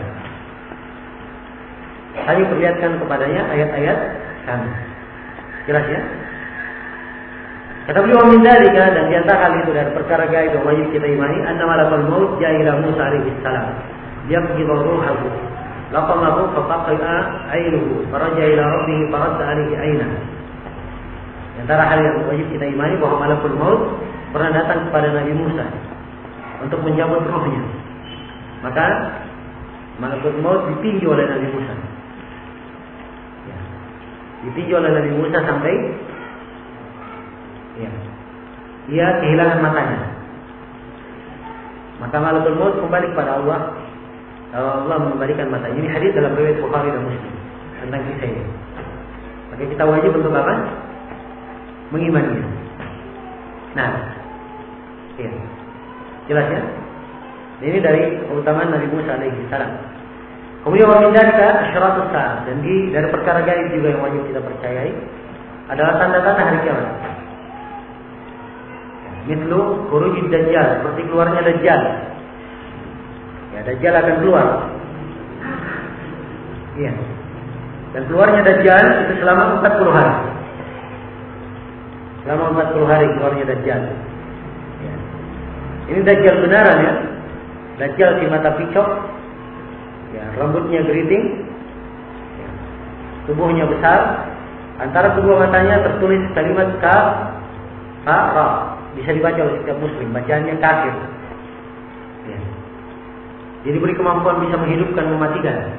Kami perlihatkan kepadanya ayat-ayat kami. Jelas ya? Kata beliau, min dzalika, dan di antara hal itu dari perkara gaib yang wajib kita imani, anna malakul maut ja'a ila Musa alaihi salam yaqbidu ruhahu. Laqamahu faqa'a ainuhu faraja ila rabbih faradda alaihi ainah. Antara hal yang wajib kita imani bahwa malakul maut pernah datang kepada Nabi Musa untuk mencabut rohnya. Maka malakul maut ditinju oleh Nabi Musa. Ya. Ditinju oleh Nabi Musa sampai ya, ia kehilangan matanya. Maka malakul maut kembali kepada Allah. Allah mengembalikan mata. Ini hadis dalam riwayat Bukhari dan Muslim tentang kisah ini. Maka kita wajib untuk apa? Mengimaninya. Nah, ya. Jelas ya? Ini dari keutamaan Nabi Musa alaihi salam. Kemudian wa min dzalika asyratus saat, dan di dari perkara gaib juga yang wajib kita percayai adalah tanda-tanda hari kiamat. Mithlu khurujid Dajjal, seperti keluarnya Dajjal. Ya, Dajjal akan keluar. Iya. Dan keluarnya Dajjal itu selama empat puluh hari. Selama empat puluh hari keluarnya Dajjal. Ya. Ini Dajjal benaran ya. Dajjal si mata picok. Ya, rambutnya keriting. Ya. Tubuhnya besar. Antara kedua matanya tertulis kalimat kafara. Bisa dibaca oleh setiap muslim. Bacaannya kafir. Ya. Jadi diberi kemampuan bisa menghidupkan, mematikan.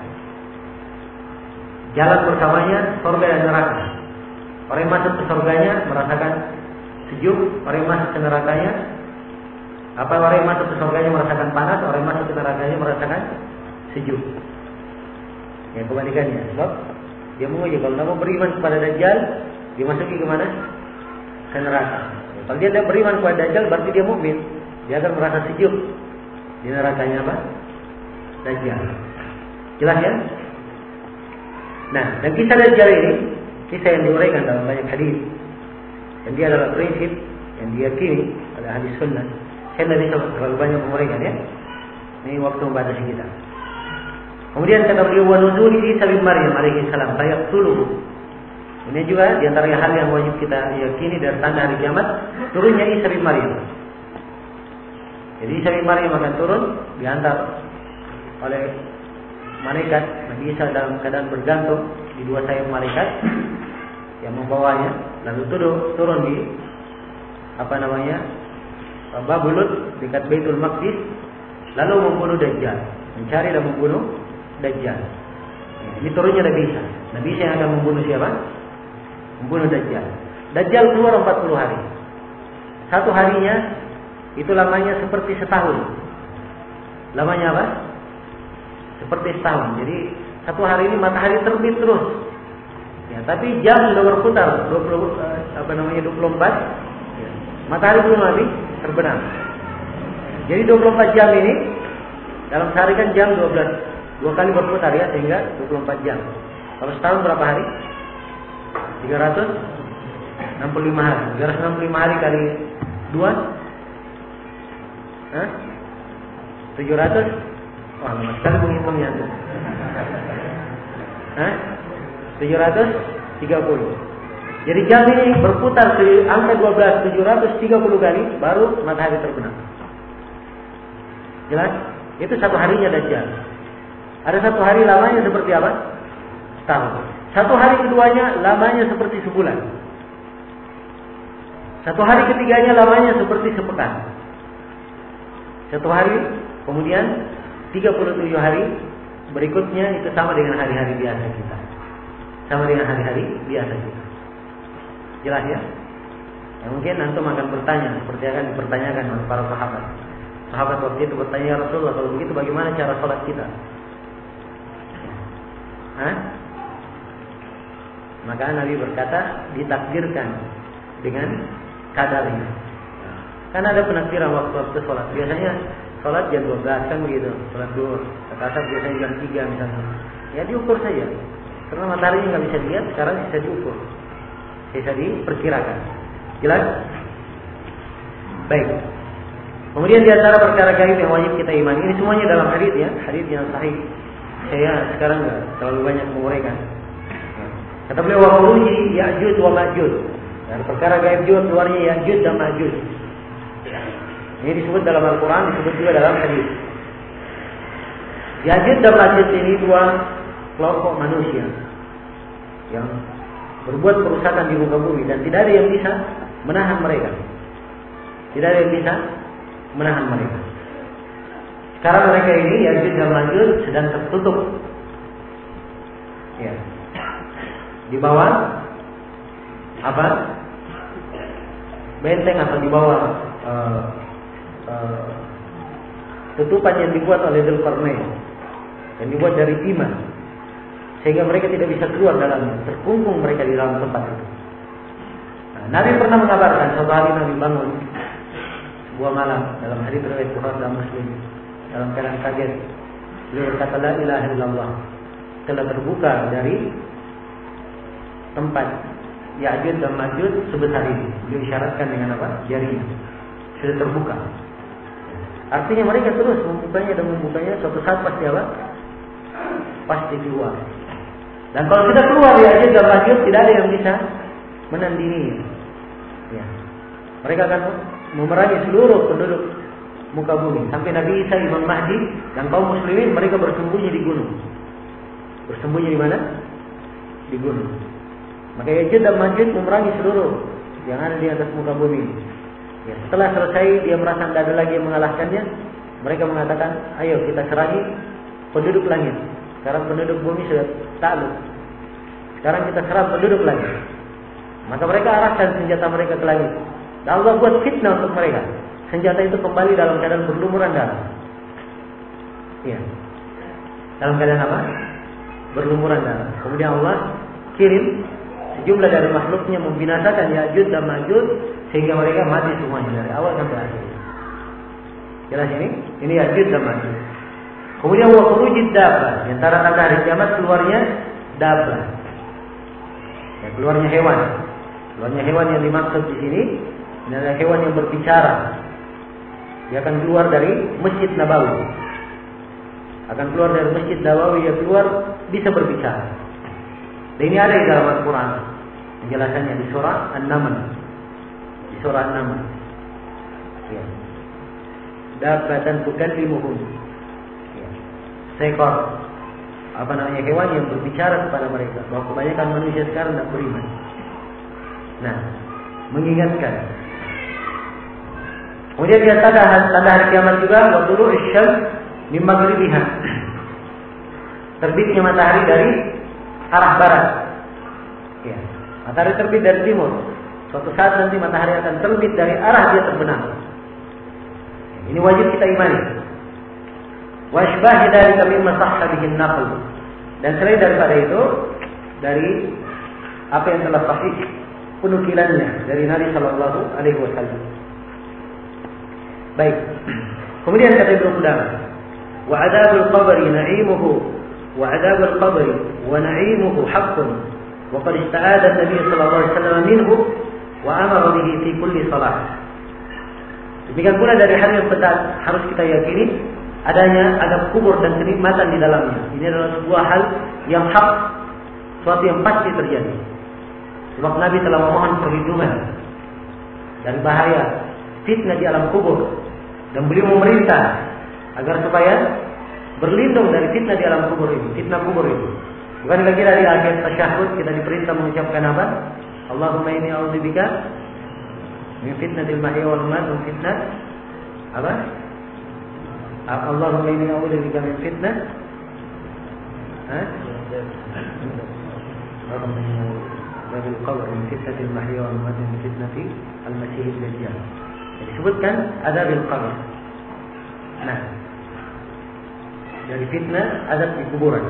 Jalan bersamanya surga dan neraka. Orang yang masuk ke surganya merasakan sejuk, orang yang masuk ke nerakanya apa orang yang masuk ke surganya merasakan panas, orang yang masuk ke nerakanya merasakan sejuk. Yang kebalikannya, sebab dia menguji kalau tidak mau beriman kepada Dajjal, dia masuki ke mana? Ke neraka. Kalau dia tidak beriman kepada Dajjal, berarti dia mukmin. Dia akan merasa sejuk di nerakanya apa? Dajjal. Jelas ya? Nah, dan kisah Dajjal ini kisah yang diuraikan dalam banyak hadis. Dan dia adalah prinsip yang diyakini oleh ahli sunnah. Saya tidak bisa terlalu banyak menguraikan ya. Ini waktu membatasi kita. Kemudian kata beliau, wa nuzuli Isa bin Maryam alaihi salam fayaqtuluhu. Ini juga di antara hal yang wajib kita yakini dari tanda hari kiamat, turunnya Isa bin Maryam. Jadi Isa bin Maryam akan turun diantar oleh malaikat. Nabi Isa dalam keadaan bergantung di dua sayap malaikat yang membawanya, lalu turun, turun di apa namanya Babulut dekat Baitul Maqdis, lalu membunuh Dajjal, mencari dan membunuh Dajjal. Ya, ini turunnya Nabi Isa. Nabi Isa yang akan membunuh siapa? Membunuh Dajjal. Dajjal keluar empat puluh hari. Satu harinya itu lamanya seperti setahun. Lamanya apa? Seperti setahun. Jadi satu hari ini matahari terbit terus. Ya, tapi jam sudah berputar dua puluh apa namanya dua puluh empat. Ya, matahari belum habis terbenam. Jadi dua puluh empat jam ini dalam sehari kan jam dua belas. Dua kali berputar ya, sehingga dua puluh empat jam. Kalau setahun berapa hari? tiga ratus enam puluh lima hari. tiga ratus enam puluh lima hari kali dua? Hah? tujuh ratus? Wah, lama sekali menghitungnya tuh. Hah? tujuh ratus tiga puluh. Jadi jam ini berputar ke angka dua belas, tujuh ratus tiga puluh kali baru matahari terbenam. Jelas? Itu satu harinya Dajjal. Ada satu hari lamanya seperti apa? Setahun. Satu hari keduanya lamanya seperti sebulan. Satu hari ketiganya lamanya seperti sepekan. Satu hari, kemudian tiga puluh tujuh hari berikutnya itu sama dengan hari-hari biasa kita. Sama dengan hari-hari biasa kita. Jelas ya? Ya mungkin antum akan bertanya seperti akan dipertanyakan oleh para sahabat. Sahabat waktu itu bertanya, ya Rasulullah, kalau begitu bagaimana cara sholat kita? Hah? Maka Nabi berkata, ditakdirkan dengan kadarnya. Kan ada penakdiran waktu-waktu sholat. Biasanya sholat jam dua belas kan begitu. Sholat duhur. Asar biasanya jam tiga misalnya. Ya diukur saja. Karena mataharinya nggak bisa dilihat, sekarang bisa diukur. Bisa diperkirakan. Jelas? Baik. Kemudian di antara perkara gaib yang wajib kita imani, ini semuanya dalam hadis ya, hadis yang sahih. Saya sekarang nggak terlalu banyak menguraikan. Kata beliau, wa khuruji Ya'juj wa Ma'juj. Dan perkara gaib juga keluarnya Ya'juj dan Ma'juj. Ini disebut dalam Al-Quran, disebut juga dalam hadis. Ya'juj dan Ma'juj ini dua kelompok manusia yang berbuat kerusakan di muka bumi dan tidak ada yang bisa menahan mereka. Tidak ada yang bisa menahan mereka. Sekarang mereka ini Ya'juj dan Ma'juj sedang tertutup. Ya. Di bawah apa? Benteng atau di bawah uh, uh, tutupan yang dibuat oleh Dzulqarnain, yang dibuat dari timah, sehingga mereka tidak bisa keluar dalamnya, terkungkung mereka di dalam tempat itu. Nah, Nabi pernah mengabarkan suatu hari Nabi bangun sebuah malam dalam hadis riwayat Bukhari dan Muslim dalam keadaan kaget. Beliau berkata, la ilaha illallah, telah terbuka dari tempat Ya'juj dan Ma'juj sebesar ini. Beliau isyaratkan dengan apa? Jarinya. sudah terbuka. Artinya mereka terus membukanya dan membukanya, suatu saat pasti apa? Pasti keluar. Dan kalau sudah keluar ya Ya'juj dan Ma'juj, tidak ada yang bisa menandinginya. Ya. Mereka akan memerangi seluruh penduduk muka bumi. Sampai Nabi Isa, Imam Mahdi dan kaum muslimin, mereka bersembunyi di gunung. Bersembunyi di mana? Di gunung. Maka Ya'juj dan Ma'juj memerangi seluruh yang ada di atas muka bumi. Ya, setelah selesai dia merasa tidak ada lagi yang mengalahkannya, mereka mengatakan, ayo kita serangi penduduk langit. Sekarang penduduk bumi sudah takluk. Sekarang kita serang penduduk langit. Maka mereka arahkan senjata mereka ke langit. Dan Allah buat fitnah untuk mereka. Senjata itu kembali dalam keadaan berlumuran darah. Ya. Dalam keadaan apa? Berlumuran darah. Kemudian Allah kirim sejumlah dari makhluknya membinasakan Ya'juj dan Ma'juj sehingga mereka mati semuanya dari awal sampai akhir. Jelas ini? Ini Ya'juj dan Ma'juj. Kemudian wa khurujid dabbah, di antara tanda hari kiamat keluarnya dabbah. Ya, keluarnya hewan. Keluarnya hewan yang dimaksud di sini ini adalah hewan yang berbicara. Dia akan keluar dari Masjid Nabawi. Akan keluar dari Masjid Nabawi, dia keluar bisa berbicara. Dan ini ada di dalam Al-Quran. Penjelasannya di surah An-Naml. Di surah An-Naml. Ya. Dabbatan tukallimuhum. Ya. Seekor apa namanya hewan yang berbicara kepada mereka. Bahwa kebanyakan manusia sekarang tidak beriman. Nah, mengingatkan. Kemudian dia tanda tanda hari kiamat juga wa tulu'u asy-syams min maghribiha. Terbitnya matahari dari arah barat. Ya. Matahari terbit dari timur. Suatu saat nanti matahari akan terbit dari arah dia terbenam. Ini wajib kita imani. Wa asbah dzalika mimma sahha bihi an-naql. Dan selain daripada itu, dari apa yang telah sahih penukilannya dari Nabi sallallahu alaihi wasallam. Baik. Kemudian kata Ibnu Qudamah, wa 'adzabul qabri na'imuhu wa 'adzabul qabri wa na'imuhu haqqun wa qad ista'ada an-nabi sallallahu alaihi wasallam minhu wa amara bihi fi kulli salah. Demikian pula dari hal yang benar harus kita yakini adanya adab kubur dan kenikmatan di dalamnya. Ini adalah sebuah hal yang hak, suatu yang pasti terjadi. Sebab Nabi telah memohon perlindungan dari bahaya fitnah di alam kubur, dan beliau memerintah agar supaya berlindung dari fitnah di alam kubur ini, fitnah kubur ini. Bukan lagi dari akhir tasyahud kita diperintah mengucapkan apa? Allahumma inni a'udzubika min fitnatil mahya wal mamat wa fitnah apa? Allahumma inni a'udzubika min fitnah ha? Dari qabr min fitnatil mahya wal mamat wa fitnati al-masih ad-dajjal. Disebutkan adzabil qabr. Nah, dari fitnah azab di kuburan.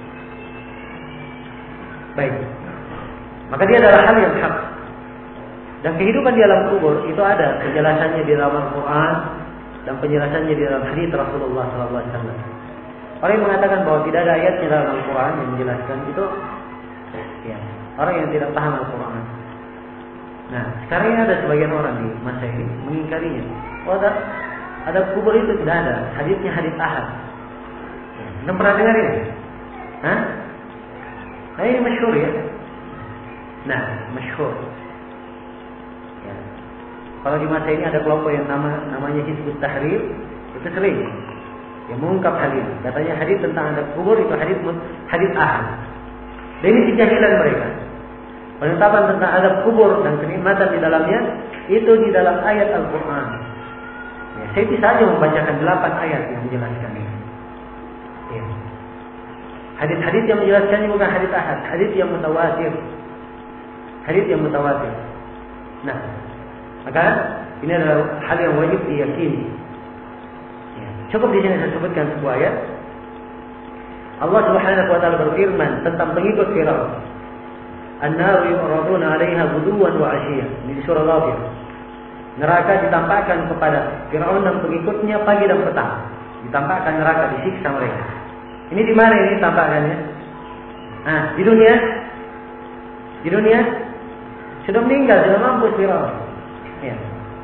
Baik. Maka dia adalah hal yang hak. Dan kehidupan di alam kubur itu ada penjelasannya di dalam Al-Quran dan penjelasannya di dalam hadits Rasulullah sallallahu alaihi wasallam. Orang yang mengatakan bahwa tidak ada ayatnya dalam Al-Quran yang menjelaskan itu, ya, orang yang tidak paham Al-Quran. Nah, sekarang ini ada sebagian orang di masa ini mengingkarinya. Oh, ada, ada kubur itu tidak ada. Haditsnya hadits ahad. Anda pernah dengar ini? Hah? Nah, ini masyhur ya. Nah, masyhur. Ya. Kalau di masa ini ada kelompok yang nama namanya Hizbut Tahrir, itu sering yang mengungkap hal ini. Katanya hadits tentang adab kubur itu hadits hadits ahad. Dan ini kejahilan mereka. Penetapan tentang adab kubur dan kenikmatan di dalamnya itu di dalam ayat Al-Quran. Ya, saya bisa saja membacakan delapan ayat yang menjelaskan ini. Ya. Hadis-hadis yang menjelaskannya bukan hadis ahad, hadis yang mutawatir. Hadis yang mutawatir. Nah, maka ini adalah hal yang wajib diyakini. Ya. Cukup di sini saya sebutkan sebuah ayat. Allah Subhanahu wa taala berfirman tentang pengikut Firaun. An-nar yu'raduna 'alaiha ghuduwan wa 'ashiyyan. Di surah Ghafir. Neraka ditampakkan kepada Firaun dan pengikutnya pagi dan petang. Ditampakkan neraka, disiksa mereka. Ini di mana ini tampakkannya? Ah, di dunia. Di dunia sudah meninggal, sudah mampus Firaun. Ya.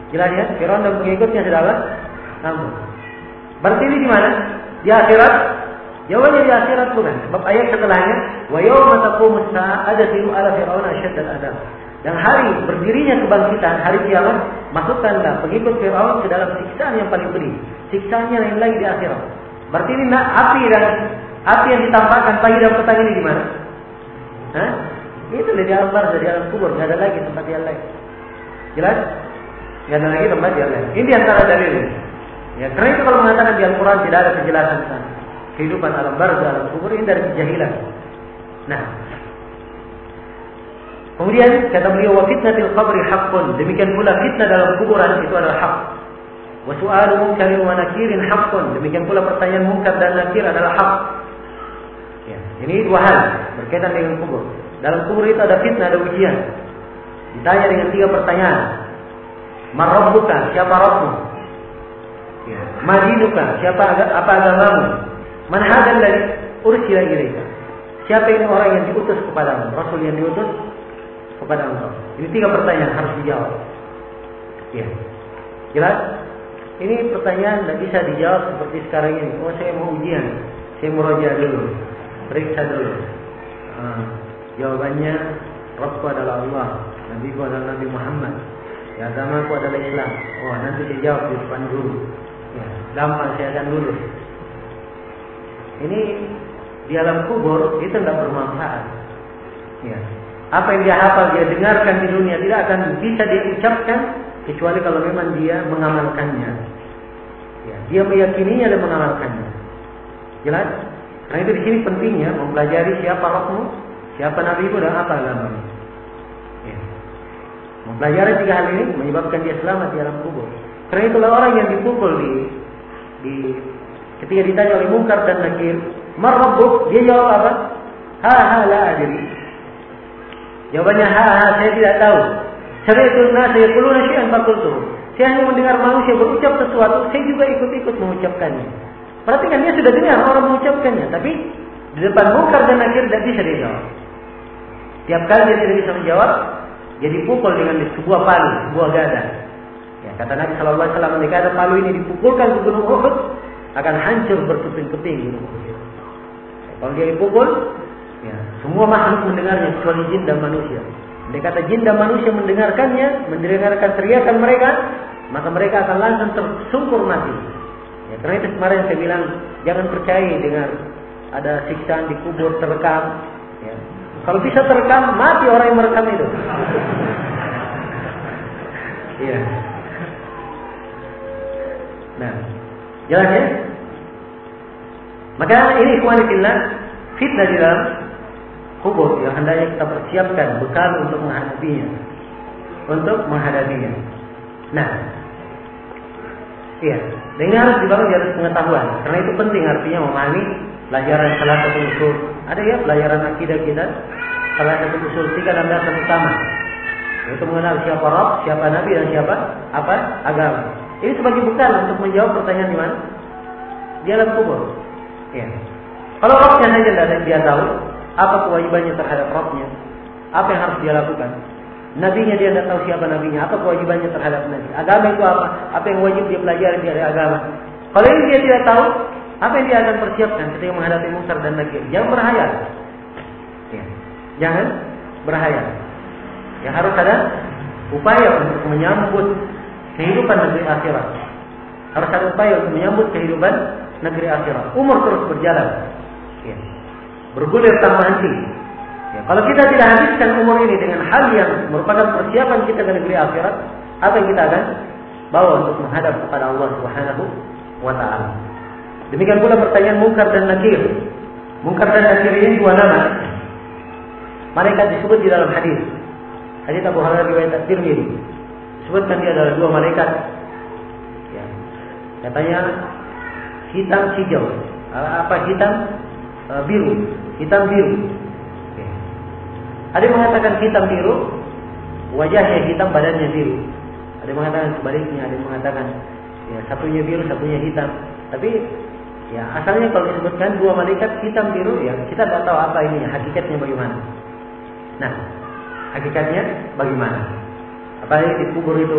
Jelas ya, Firaun dan pengikutnya sudah apa? Sambung. Berarti ini di mana? Di akhirat? Jawabannya di akhirat bukan. Sebab ayat setelahnya, wa yawma taqumus saa'ah adkhilu ala fir'auna asyaddal 'adzab. Dan hari berdirinya kebangkitan, hari kiamat, masukkanlah pengikut Firaun ke dalam siksaan yang paling pedih. Siksaannya lain lagi di akhirat. Berarti ini nak api dan api yang ditampakkan pagi dan petang ini di mana? Hah? Itu di alam barzah, di alam kubur, tidak ada lagi tempat yang lain. Jelas? Tidak ada lagi tempat yang lain. Ini antara dalilnya. Ya, karena itu kalau mengatakan di Al-Quran tidak ada kejelasan tentang kehidupan alam barzah, alam kubur, ini dari kejahilan. Nah, kemudian kata beliau, wa fitnatil qabri haqqun. Demikian pula fitnah dalam kuburan itu adalah hak. Wa su'alu munkarin wa nakirin haqqun. Demikian pula pertanyaan munkar dan nakir adalah hak. Ya, ini dua hal berkaitan dengan kubur. Dalam kubur itu ada fitnah, ada ujian. Ditanya dengan tiga pertanyaan. Man rabbuka? Siapa Rabbmu? Ya. Ma dinuka? Siapa apa agamamu? Man hadzal ladzi ursila ilaika? Siapa ini orang yang diutus kepadamu? Rasul yang diutus kepada engkau. Ini tiga pertanyaan harus dijawab. Ya. Jelas? Ini pertanyaan tidak bisa dijawab seperti sekarang ini. Oh, saya mau ujian. Saya mau roja dulu. Periksa dulu. Uh, jawabannya, Rabbku adalah Allah. Nabiku adalah Nabi Muhammad. Ya, agamaku adalah Islam. Oh, nanti saya jawab di depan guru. Ya, gampang saya akan lulus. Ini di alam kubur itu tidak bermanfaat. Ya. Apa yang dia hafal, dia dengarkan di dunia tidak akan bisa dia ucapkan kecuali kalau memang dia mengamalkannya. Ya, dia meyakininya dan mengamalkannya. Jelas? Karena itu di sini pentingnya mempelajari siapa Rabbmu, siapa Nabimu dan apa agamamu. Ya. Mempelajari tiga hal ini menyebabkan dia selamat di alam kubur. Karena itulah orang yang dipukul di, di ketika ditanya oleh munkar dan nakir, "Man rabbuk?" Dia jawab apa? Ha ha la adri. Jawabannya ha ha saya tidak tahu. Sami'tu an-nasa yaquluna syai'an faqultu. Saya hanya mendengar manusia berucap sesuatu, saya juga ikut-ikut mengucapkannya. Berarti kan dia sudah dengar orang mengucapkannya, tapi di depan munkar dan nakir tidak bisa dia jawab. Tiap kali dia tidak bisa menjawab, dia dipukul dengan sebuah palu, sebuah gada. Ya, kata Nabi Sallallahu Alaihi Wasallam, jika ada palu ini dipukulkan ke gunung Uhud, akan hancur berkeping-keping gunung Uhud. Ya, kalau dia dipukul, ya, semua makhluk mendengarnya kecuali jin dan manusia. Dia kata jin dan manusia mendengarkannya, mendengarkan teriakan mereka, maka mereka akan langsung tersungkur mati. Ya, karena itu kemarin saya bilang jangan percaya dengan ada siksaan di kubur terekam. Ya. Kalau bisa terekam, mati orang yang merekam itu. Iya. Nah, jelas ya? Maka ini ikhwan fillah, fitnah di dalam kubur yang hendaknya kita persiapkan bekal untuk menghadapinya. Untuk menghadapinya. Nah, iya, dan ini harus dibangun di atas pengetahuan. Karena itu penting artinya memahami pelajaran salah satu usul. Ada ya pelajaran akidah kita, salah satu usul tiga dan dasar utama. Yaitu mengenal siapa Rabb, siapa Nabi dan siapa apa agama. Ini sebagai bekal untuk menjawab pertanyaan di mana? Di alam kubur. Ya. Kalau Rabbnya saja tidak ada dia tahu, apa kewajibannya terhadap Rabbnya? Apa yang harus dia lakukan? Nabinya dia tidak tahu siapa nabinya, apa kewajibannya terhadap nabi? Agama itu apa? Apa yang wajib dia pelajari dari agama? Kalau ini dia tidak tahu, apa yang dia akan persiapkan ketika menghadapi munkar dan nakir? Jangan berhayal. Ya. Jangan berhayal. Ya, harus ada upaya untuk menyambut kehidupan negeri akhirat. Harus ada upaya untuk menyambut kehidupan negeri akhirat. Umur terus berjalan. Ya. Bergulir tanpa henti. Ya, kalau kita tidak habiskan umur ini dengan hal yang merupakan persiapan kita ke negeri akhirat, apa yang kita akan bawa untuk menghadap kepada Allah Subhanahu wa taala. Demikian pula pertanyaan munkar dan nakir. Munkar dan nakir ini dua nama. Malaikat disebut di dalam hadis. Hadis Abu Hurairah riwayat Tirmidzi. Sebutkan dia adalah dua malaikat. Ya. Katanya hitam hijau. Apa hitam? Uh, biru. Hitam biru. Ya. Ada yang mengatakan hitam biru, wajahnya hitam, badannya biru. Ada yang mengatakan sebaliknya, ada yang mengatakan ya satunya biru, satunya hitam. Tapi ya asalnya kalau disebutkan dua malaikat hitam biru, ya kita tidak tahu apa ini, hakikatnya bagaimana. Nah, hakikatnya bagaimana? Apalagi di kubur itu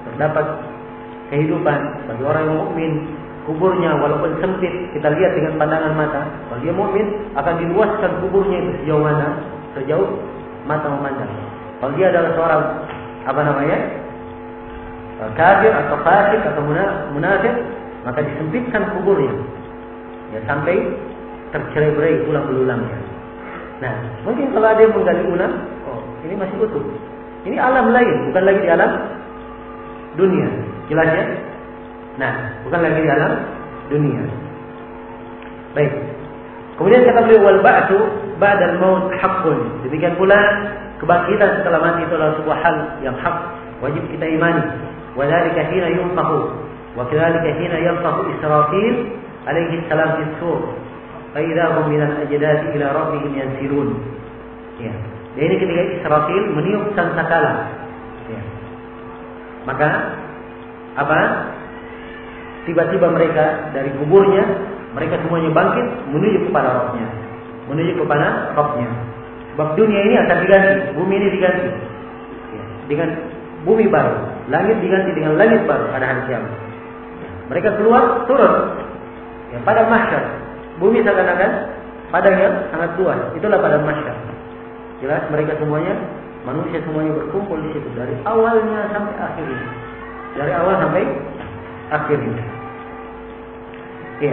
terdapat kehidupan bagi orang yang mukmin. Kuburnya walaupun sempit, kita lihat dengan pandangan mata. Kalau dia mukmin, akan diluaskan kuburnya itu sejauh mana? Sejauh mata memandang. Kalau dia adalah seorang apa namanya? Kafir atau fasik atau munafik, maka disempitkan kuburnya. Ya sampai tercerai-berai tulang belulangnya. Nah, mungkin kalau ada yang menggali ulang, oh, ini masih utuh. Ini alam lain, bukan lagi di alam dunia. Jelas ya? Nah, bukan lagi di alam dunia. Baik. Kemudian kata beliau wal ba'du ba'dal maut haqqun. Demikian pula kebangkitan setelah mati itu adalah sebuah hal yang hak, wajib kita imani. Wa dzalika hina yunfahu wa kadzalika hina yanfahu Israfil alaihi salam fis sur. Fa idza hum min al-ajdad ila rabbihim yansirun. Ya. Jadi ketika Israfil meniup sangkakala. Ya. Maka apa? Tiba-tiba mereka dari kuburnya, mereka semuanya bangkit menuju kepada Rabb-nya, menuju kepada Rabb-nya. Sebab dunia ini akan diganti, bumi ini diganti ya, dengan bumi baru, langit diganti dengan langit baru pada hari kiamat. Mereka keluar turun ya, pada mahsyar, bumi seakan-akan padang yang sangat luas. Itulah pada mahsyar. Jelas mereka semuanya, manusia semuanya berkumpul di situ dari awalnya sampai akhirnya, dari awal sampai akhirnya. Iya.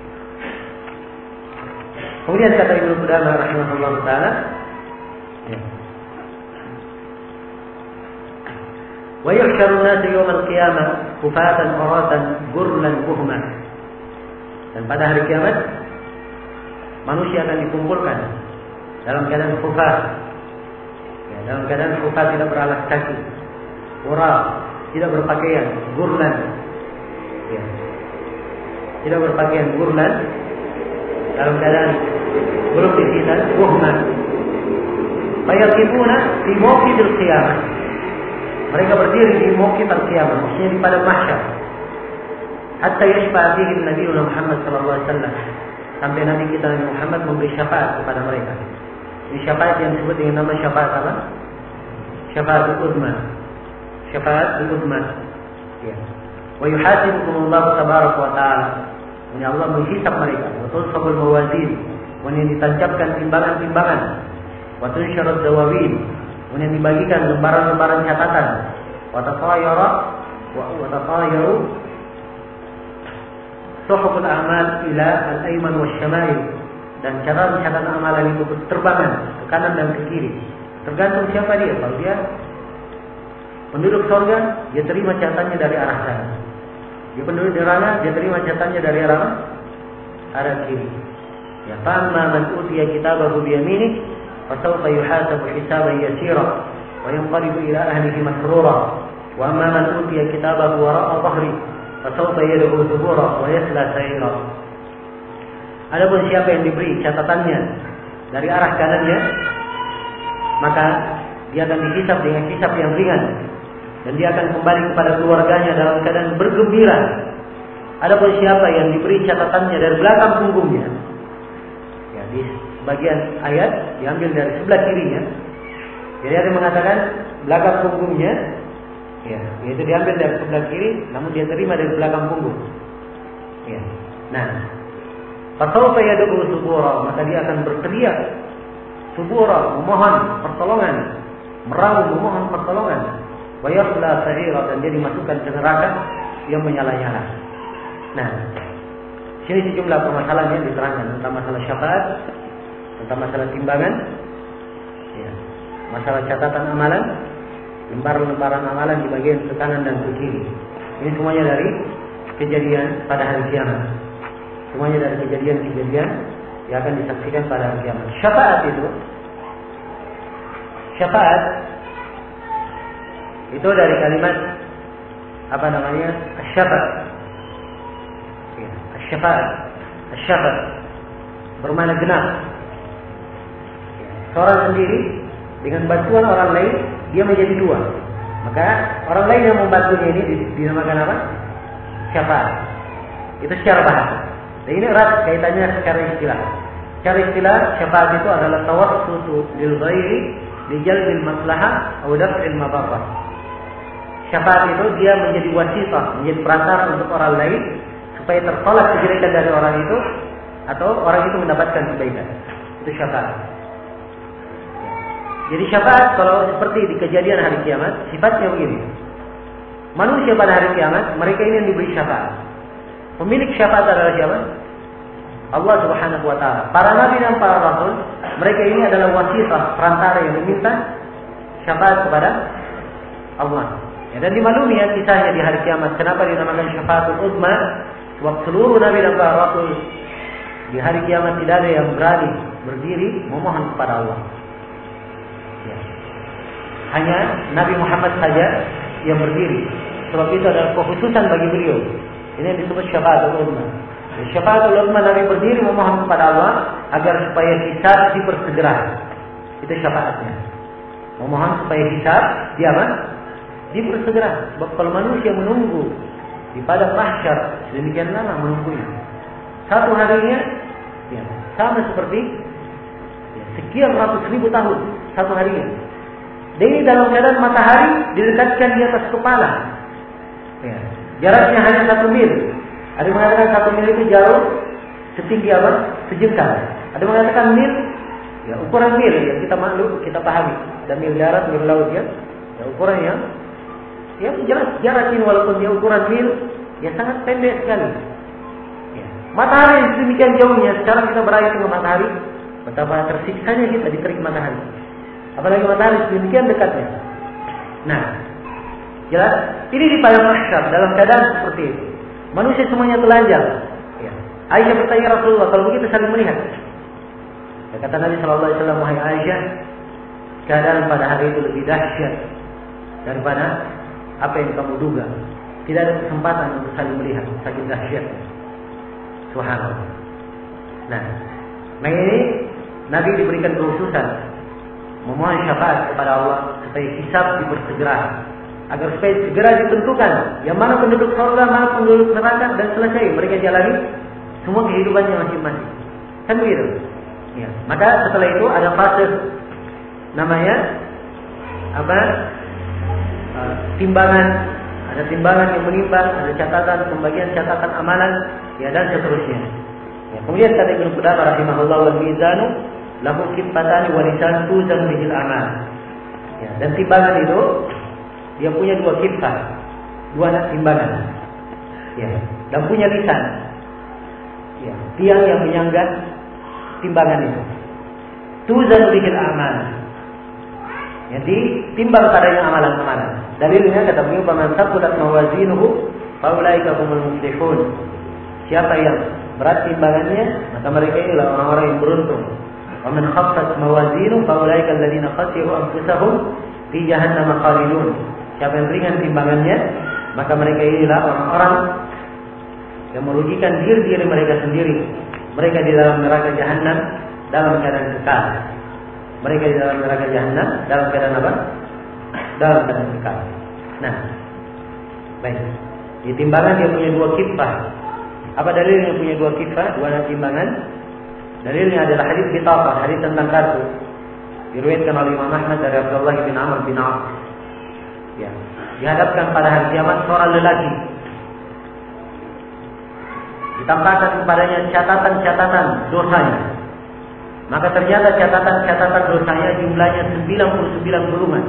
Kemudian kata Ibnu Qudamah rahimahullah taala, ya. Wa yuhsyaru an-nasu yawm al-qiyamah hufatan uratan gurlan buhman. Dan pada hari kiamat manusia akan dikumpulkan dalam keadaan hufat. Ya, dalam keadaan hufat tidak beralas kaki, urat, tidak berpakaian, gurlan. Ya. Tidak berpakaian gurlan, dalam keadaan belum dihitan buhman. Fayaqifuna fi mawqidil qiyamah. Mereka berdiri di mawqid al-qiyamah, maksudnya di padang mahsyar. Hatta yashfa'a fihi Nabi Muhammad sallallahu alaihi wasallam. Sampai Nabi kita Muhammad memberi syafaat kepada mereka. Ini syafaat yang disebut dengan nama syafaat apa? Syafaatul uzma. Syafaatul uzma. Ya. Wa yuhasibukumullahu tabaraka wa ta'ala. Ini Allah menghisab mereka. Wa tunsabul mawazin. Kemudian ditancapkan timbangan-timbangan. Wa tunsharud dawawin. Kemudian dibagikan lembaran-lembaran catatan. Wa tatayara wa tatayaru suhuful a'mal ila al-ayman wasyama'il. Dan catatan-catatan amalan itu berterbangan ke kanan dan ke kiri. Tergantung siapa dia. Kalau dia penduduk surga, dia terima catatannya dari arah kanan. Dia penduduk neraka, dia terima catatannya dari arah arah kiri. Ya, fa'amma man utiya kitabahu bi yaminih, fa sawfa yuhasabu hisaban yasira wa yanqalibu ila ahlihi masrura. Wa amma man utiya kitabahu wara'a dhahri, fa sawfa yad'u thubura wa yasla sa'ira. Adapun siapa yang diberi catatannya dari arah kanannya, maka dia akan dihisab dengan hisab yang ringan. Dan dia akan kembali kepada keluarganya dalam keadaan bergembira. Adapun siapa yang diberi catatannya dari belakang punggungnya, ya, di sebagian ayat diambil dari sebelah kirinya. Jadi ada yang mengatakan belakang punggungnya, ya, yaitu diambil dari sebelah kiri, namun dia terima dari belakang punggung. Ya. Nah, fasawfa yad'u subura, maka dia akan berteriak subura, memohon pertolongan, meraung memohon pertolongan. Wa yasla sa'ira, dan dia dimasukkan ke neraka yang menyala-nyala. Nah, sini sejumlah permasalahan yang diterangkan tentang masalah syafaat, tentang masalah timbangan, ya, masalah catatan amalan, lembaran-lembaran amalan di bagian ke kanan dan ke kiri. Ini semuanya dari kejadian pada hari kiamat. Semuanya dari kejadian-kejadian yang akan disaksikan pada hari kiamat. Syafaat itu, syafaat itu dari kalimat apa namanya? Asy-syafa'. Ya, asy-syafa'. Asy-syafa' bermakna genap. Ya, seorang sendiri dengan bantuan orang lain dia menjadi dua. Maka orang lain yang membantunya ini dinamakan apa? Syafaat. Itu secara bahasa. Dan ini erat kaitannya secara istilah. Secara istilah syafaat itu adalah tawassutu lil ghairi li jalbil maslahah aw daf'il madarrah. Syafaat itu dia menjadi wasitah, menjadi perantara untuk orang lain supaya tertolak kejelekan dari orang itu atau orang itu mendapatkan kebaikan. Itu syafaat. Jadi syafaat kalau seperti di kejadian hari kiamat, sifatnya begini. Manusia pada hari kiamat, mereka ini yang diberi syafaat. Pemilik syafaat adalah siapa? Allah Subhanahu wa taala. Para nabi dan para rasul, mereka ini adalah wasitah, perantara yang meminta syafaat kepada Allah. Ya, dan dimaklumi ya kisahnya di hari kiamat. Kenapa dinamakan syafaatul uzma? Sebab seluruh nabi dan para rasul di hari kiamat tidak ada yang berani berdiri memohon kepada Allah. Ya. Hanya Nabi Muhammad saja yang berdiri. Sebab itu adalah kekhususan bagi beliau. Ini yang disebut syafaatul uzma. Syafaatul uzma, Nabi berdiri memohon kepada Allah agar supaya hisab dipersegera. Itu syafaatnya. Memohon supaya hisab dia apa? Dipersegera. Sebab kalau manusia menunggu di padang mahsyar sedemikian lama menunggunya, satu harinya ya, sama seperti ya, sekian ratus ribu tahun satu harinya. Dan ini dalam keadaan matahari didekatkan di atas kepala. Ya. Jaraknya hanya satu mil. Ada yang mengatakan satu mil itu jauh setinggi apa? Sejengkal. Ada yang mengatakan mil, ya ukuran mil ya kita maklum, kita pahami. Dan mil darat, mil laut ya, ya ukuran yang ya jelas jarak ini walaupun dia ukuran mil, ya sangat pendek sekali. Ya. Matahari sedemikian jauhnya, sekarang kita berada dengan matahari, betapa tersiksanya kita diterik matahari. Apalagi matahari sedemikian dekatnya. Nah, jelas ini di padang mahsyar dalam keadaan seperti itu. Manusia semuanya telanjang. Ya. Aisyah bertanya Rasulullah, kalau begitu saling melihat. Ya, kata Nabi Shallallahu Alaihi Wasallam, wahai Aisyah, keadaan pada hari itu lebih dahsyat daripada apa yang kamu duga. Tidak ada kesempatan untuk saling melihat, saking dahsyatnya. Subhanallah. Nah, nah ini Nabi diberikan kekhususan memohon syafaat kepada Allah supaya hisab dipersegera, agar supaya segera ditentukan yang mana penduduk surga, mana penduduk neraka, dan selesai mereka jalani semua kehidupannya masing-masing. Kan begitu? Ya. Maka setelah itu ada fase namanya apa? Uh, timbangan. Ada timbangan yang menimbang, ada catatan, pembagian catatan amalan, ya dan seterusnya. Ya. Kemudian kata Ibnu Qudamah rahimahullah, wal mizanu lahu kifatani wa lisan tuzan bihil amal. Ya, dan timbangan itu dia punya dua kifat, dua timbangan. Ya, dan punya lisan. Ya, tiang yang menyangga timbangan itu. Tuzan bihil amal. Jadi timbang padanya amalan-amalan. Dalilnya kata beliau, "Faman thaqulat mawazinuhu faulaika humul muflihun." Siapa yang berat timbangannya, maka mereka inilah orang-orang yang beruntung. "Wa man khaffat mawazinuhu faulaika alladziina khasiru anfusahum fi jahannam khalidun." Siapa yang ringan timbangannya, maka mereka inilah orang-orang yang merugikan diri-diri mereka sendiri. Mereka di dalam neraka jahanam dalam keadaan kekal. Mereka di dalam neraka jahanam dalam keadaan apa? Dalam keadaan kekal. Nah, baik. Di timbangan dia punya dua kifah. Apa dalilnya punya dua kifah, dua timbangan? Dalilnya adalah hadis bitaqah, hadis tentang kartu. Diriwayatkan oleh Imam Ahmad dari Abdullah bin Amr bin Auf. Ya, dihadapkan pada hari kiamat seorang lelaki. Ditampakkan kepadanya catatan-catatan dosanya. Maka ternyata catatan-catatan dosanya jumlahnya sembilan puluh sembilan gulungan.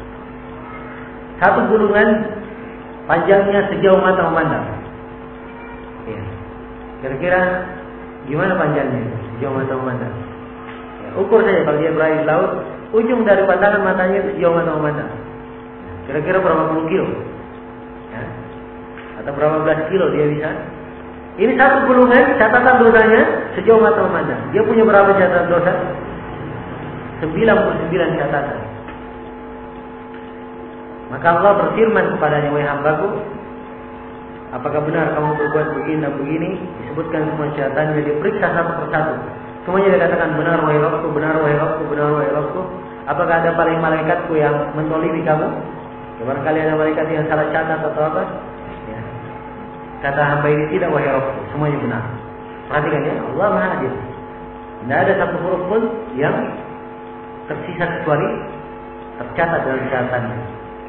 Satu gulungan panjangnya sejauh mata memandang. Ya. Kira-kira gimana panjangnya sejauh mata memandang? Ya, ukur saja kalau dia berada di laut, ujung dari pandangan matanya sejauh mata memandang. Kira-kira berapa puluh kilo? Ya. Atau berapa belas kilo dia bisa? Ini satu gulungan catatan dosanya sejauh mata memandang. Dia punya berapa catatan dosa? sembilan puluh sembilan catatan. Maka Allah berfirman kepadanya, wahai hambaku, apakah benar kamu berbuat begini dan begini? Disebutkan semua catatannya, diperiksa satu persatu. Semuanya dikatakan benar wahai Rabbku, benar wahai Rabbku, benar wahai Rabbku. Apakah ada paling malaikatku yang mentolimi kamu? Ya, barangkali ada malaikat yang salah catat atau apa? Ya. Kata hamba ini tidak wahai Rabbku, semuanya benar. Perhatikan ya, Allah Maha Adil. Tidak ada satu huruf pun yang tersisa kecuali tercatat dalam catatannya.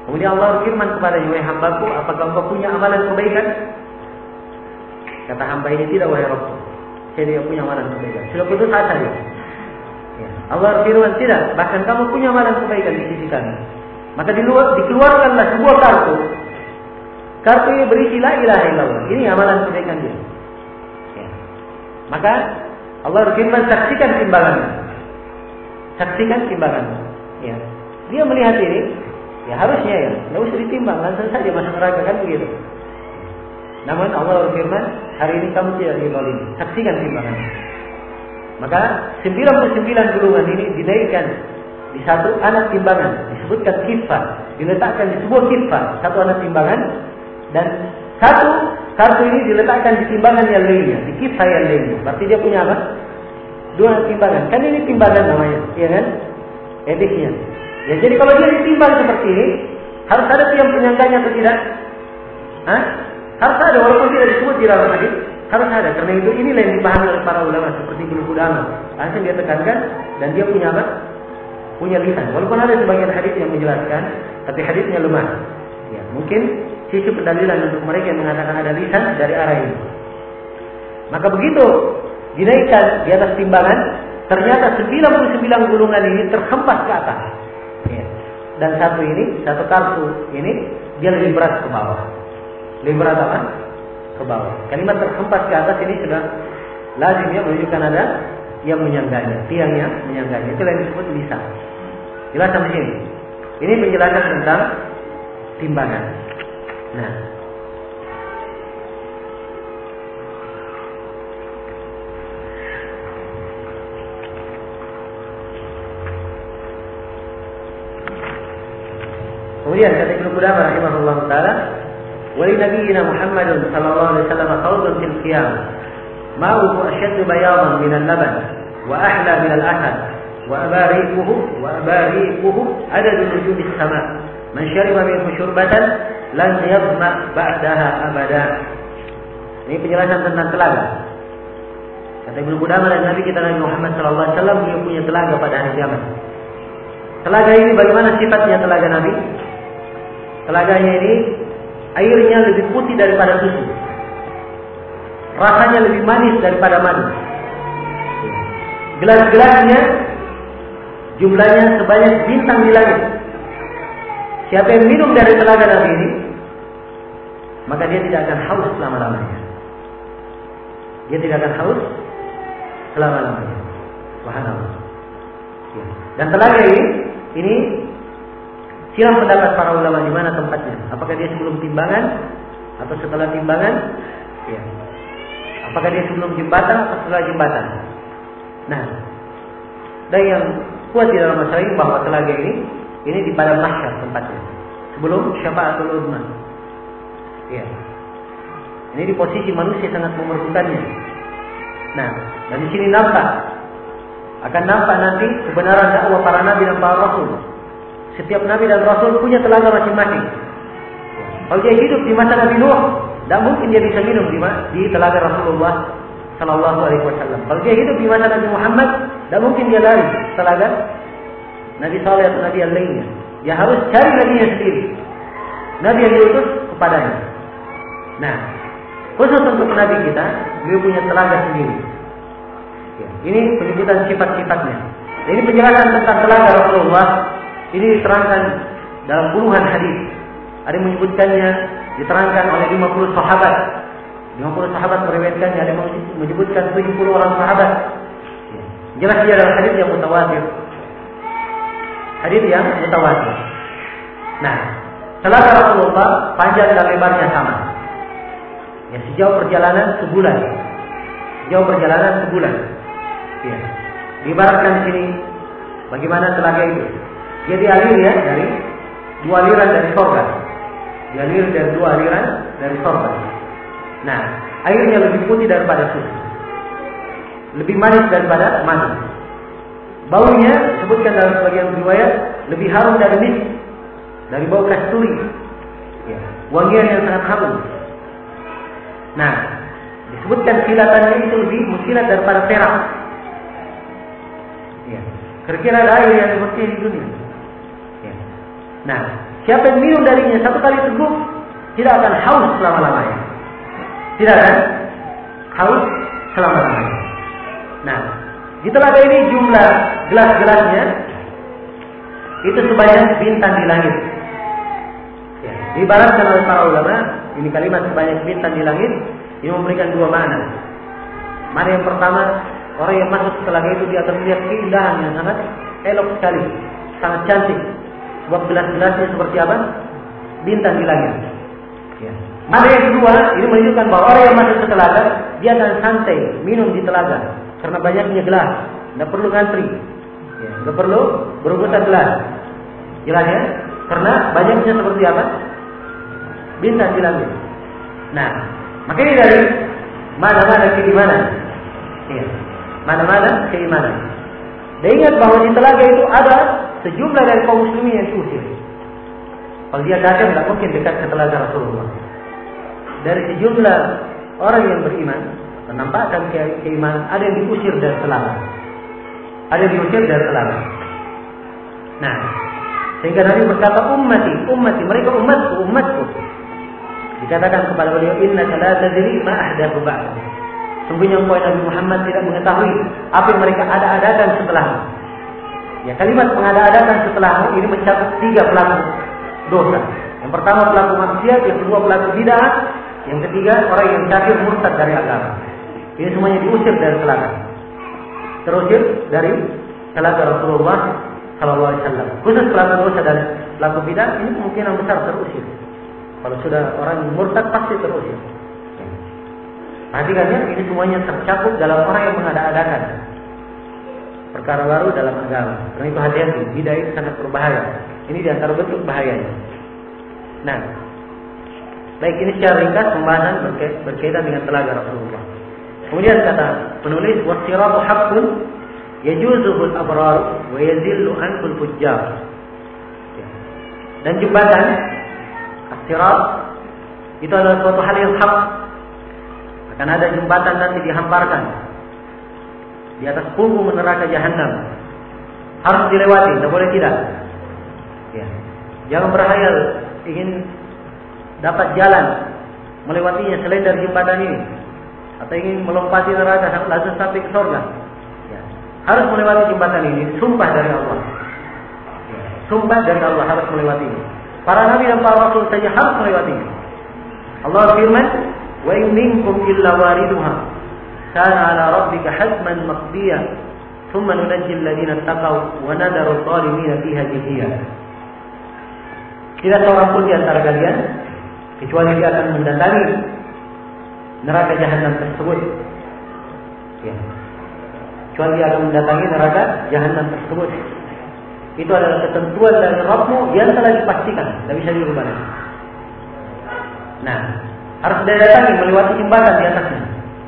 Kemudian Allah berfirman kepadanya, wahai hambaku, apakah engkau punya amalan kebaikan? Kata hamba ini, tidak wahai Rabbku, saya tidak punya amalan kebaikan. Sudah putus asa dia. Ya. Allah berfirman, tidak, bahkan kamu punya amalan kebaikan di sisi kami. Maka dikeluarkanlah sebuah kartu. Kartu ini berisi la ilaha illallah. Ini amalan kebaikan dia. Ya. Maka Allah berfirman, saksikan timbangannya. Saksikan timbangannya. Ya. Dia melihat ini, ya harusnya ya, tidak usah ditimbang, langsung saja masuk neraka, kan begitu. Namun Allah berfirman, hari ini kamu tidak dizalimi. Saksikan timbangannya. Maka sembilan puluh sembilan gulungan ini dinaikkan di satu anak timbangan, disebutkan kifah, diletakkan di sebuah kifah, satu anak timbangan, dan satu kartu ini diletakkan di timbangan yang lainnya, di kifah yang lainnya. Berarti dia punya apa? Dua anak timbangan. Kan ini timbangan namanya, iya kan? Etiknya. Ya, jadi kalau dia ditimbang seperti ini, harus ada tiang penyangganya atau tidak? Hah? Harus ada, walaupun tidak disebut di dalam hadis, harus ada. Karena itu inilah yang dipahami oleh para ulama seperti Ibnu Qudamah. Langsung dia tekankan, dan dia punya apa? Punya lisan. Walaupun ada sebagian hadis yang menjelaskan, tapi hadisnya lemah. Ya, mungkin sisi pendalilan untuk mereka yang mengatakan ada lisan dari arah ini. Maka begitu dinaikkan di atas timbangan, ternyata sembilan puluh sembilan gulungan ini terhempas ke atas. Ya. Dan satu ini, satu kartu ini, dia lebih berat ke bawah. Lebih berat apa? Ke bawah. Kalimat terhempas ke atas ini sudah lazim ya, menunjukkan ada yang menyangganya, tiang yang menyangganya. Itu yang disebut lisan. Jelas sampai sini. Ini penjelasan tentang timbangan. Nah, kemudian kata Ibnu Qudamah rahimahullah taala, wa li nabiyina Muhammadin sallallahu alaihi wasallam khawdun fil qiyam ma'uhu ashaddu bayadan min al-laban wa ahla min al-asad wa abariquhu wa abariquhu adadu nujum as-sama man shariba minhu shurbatan lan yadma ba'daha abada. Ini penjelasan tentang telaga. Kata Ibnu Qudamah, dan Nabi kita Nabi Muhammad sallallahu alaihi wasallam dia punya telaga pada hari kiamat. Telaga ini bagaimana sifatnya telaga Nabi? Telaganya ini airnya lebih putih daripada susu. Rasanya lebih manis daripada madu. Gelas-gelasnya jumlahnya sebanyak bintang di langit. Siapa yang minum dari telaga Nabi ini, maka dia tidak akan haus selama-lamanya. Dia tidak akan haus selama-lamanya. Subhanallah. Dan telaga ini, ini silang pendapat para ulama di mana tempatnya. Apakah dia sebelum timbangan atau setelah timbangan? Ya. Apakah dia sebelum jembatan atau setelah jembatan? Nah, dan yang kuat di dalam masalah ini bahwa telaga ini ini di padang mahsyar tempatnya. Sebelum syafaatul uzma. Ya. Ini di posisi manusia sangat memerlukannya. Nah, dan di sini nampak akan nampak nanti kebenaran dakwah para nabi dan para rasul. Setiap nabi dan rasul punya telaga masing-masing. Kalau dia hidup di masa Nabi Nuh, tidak mungkin dia bisa minum di, di telaga Rasulullah Sallallahu Alaihi Wasallam. Kalau dia hidup di masa Nabi Muhammad, tidak mungkin dia lari telaga Nabi Saleh atau Nabi yang lainnya. Dia harus cari nabinya sendiri, Nabi yang diutus kepadanya. Nah, khusus untuk Nabi kita, beliau punya telaga sendiri. Ya, ini penyebutan sifat-sifatnya. Ini penjelasan tentang telaga Rasulullah. Ini diterangkan dalam puluhan hadis. Ada yang menyebutkannya, diterangkan oleh lima puluh sahabat. lima puluh sahabat meriwayatkannya, ada yang menyebutkan tujuh puluh orang sahabat. Ya. Jelas dia adalah hadis yang mutawatir. Hadis yang mutawatir. Nah, telaga Rasulullah panjang dan lebarnya sama. Ya, sejauh perjalanan sebulan. Sejauh perjalanan sebulan. Ya. Diibaratkan di sini bagaimana telaga itu. Dia dialir ya dari dua aliran dari sorga. Dialir dari dua aliran dari sorga. Nah, airnya lebih putih daripada susu. Lebih manis daripada madu. Baunya sebutkan dalam sebagian riwayat lebih harum dari misk, dari bau kasturi. Ya, wangian yang sangat harum. Nah, disebutkan silatannya itu lebih musilat daripada perak. Ya, kira-kira ada air yang seperti di dunia. Ya. Nah, Siapa yang minum darinya satu kali teguk, tidak akan haus selama-lamanya. Tidak akan haus selama-lamanya. Nah, di telaga ini jumlah gelas-gelasnya itu sebanyak bintang di langit. Ya, diibaratkan oleh para ulama, ini kalimat sebanyak bintang di langit ini memberikan dua makna. Makna yang pertama, orang yang masuk ke telaga itu dia akan melihat keindahan yang sangat elok sekali, sangat cantik. Sebab gelas-gelasnya seperti apa? Bintang di langit. Ya. Makna yang kedua, ini menunjukkan bahwa orang yang masuk ke telaga dia akan santai minum di telaga karena banyaknya gelas, tidak perlu ngantri, ya, tidak perlu berebutan gelas. Jelas ya? Karena banyaknya seperti apa? Bintang di langit. Nah, makanya dari mana-mana keimanan, ya, mana-mana keimanan. Dan ingat bahwa di telaga itu ada sejumlah dari kaum muslimin yang diusir. Kalau dia datang tidak mungkin dekat ke telaga Rasulullah. Dari sejumlah orang yang beriman menampakkan ke keimanan, ada yang diusir dari telaga, ada yang diusir dari telaga. Nah, sehingga Nabi berkata ummati, ummati, mereka umatku, umatku. Dikatakan kepada beliau, inna la tadri ma ahdathu ba'da. Sungguhnya engkau Nabi Muhammad tidak mengetahui apa yang mereka ada-adakan setelahmu. Ya, kalimat mengada-adakan setelahmu ini mencakup tiga pelaku dosa. Yang pertama pelaku maksiat, yang kedua pelaku bid'ah, yang ketiga orang yang kafir murtad dari agama. Ini semuanya diusir dari telaga. Terusir dari telaga Rasulullah Sallallahu Alaihi Wasallam. Khusus pelaku dosa dan pelaku bid'ah ini kemungkinan besar terusir. Kalau sudah orang murtad pasti terusir. Perhatikan ya, ini semuanya tercakup dalam orang yang mengada-adakan perkara baru dalam agama. Karena itu hati-hati, bid'ah itu sangat berbahaya. Ini di antara bentuk bahayanya. Nah, baik, ini secara ringkas pembahasan berkaitan dengan telaga Rasulullah. Kemudian kata penulis, wasiratu haqqun yajuzuhul abrar wa yazillu anhul fujjar. Dan jembatan as-sirat itu adalah suatu hal yang hak. Akan ada jembatan nanti dihamparkan di atas punggung neraka jahanam. Harus dilewati, tidak boleh tidak. Ya. Jangan berhayal ingin dapat jalan melewatinya selain dari jembatan ini, atau ingin melompati neraka langsung sampai ke surga. Ya. Harus melewati jembatan ini. Sumpah dari Allah. Ya. Sumpah dari Allah harus melewatinya. Para nabi dan para rasul saja harus melewatinya. Allah firman, wa in minkum illa wariduha kana ala rabbika hatman maqdiya thumma nunajji alladhina taqaw wa nadaru adh-dhalimina fiha jithiya. Tidak seorang pun di antara kalian kecuali dia akan mendatangi neraka jahanam tersebut. Ya. Kecuali dia akan mendatangi neraka jahanam tersebut. Itu adalah ketentuan dari Rabbmu yang telah dipastikan, tidak bisa dirubah. Nah, harus didatangi melewati jembatan di atasnya.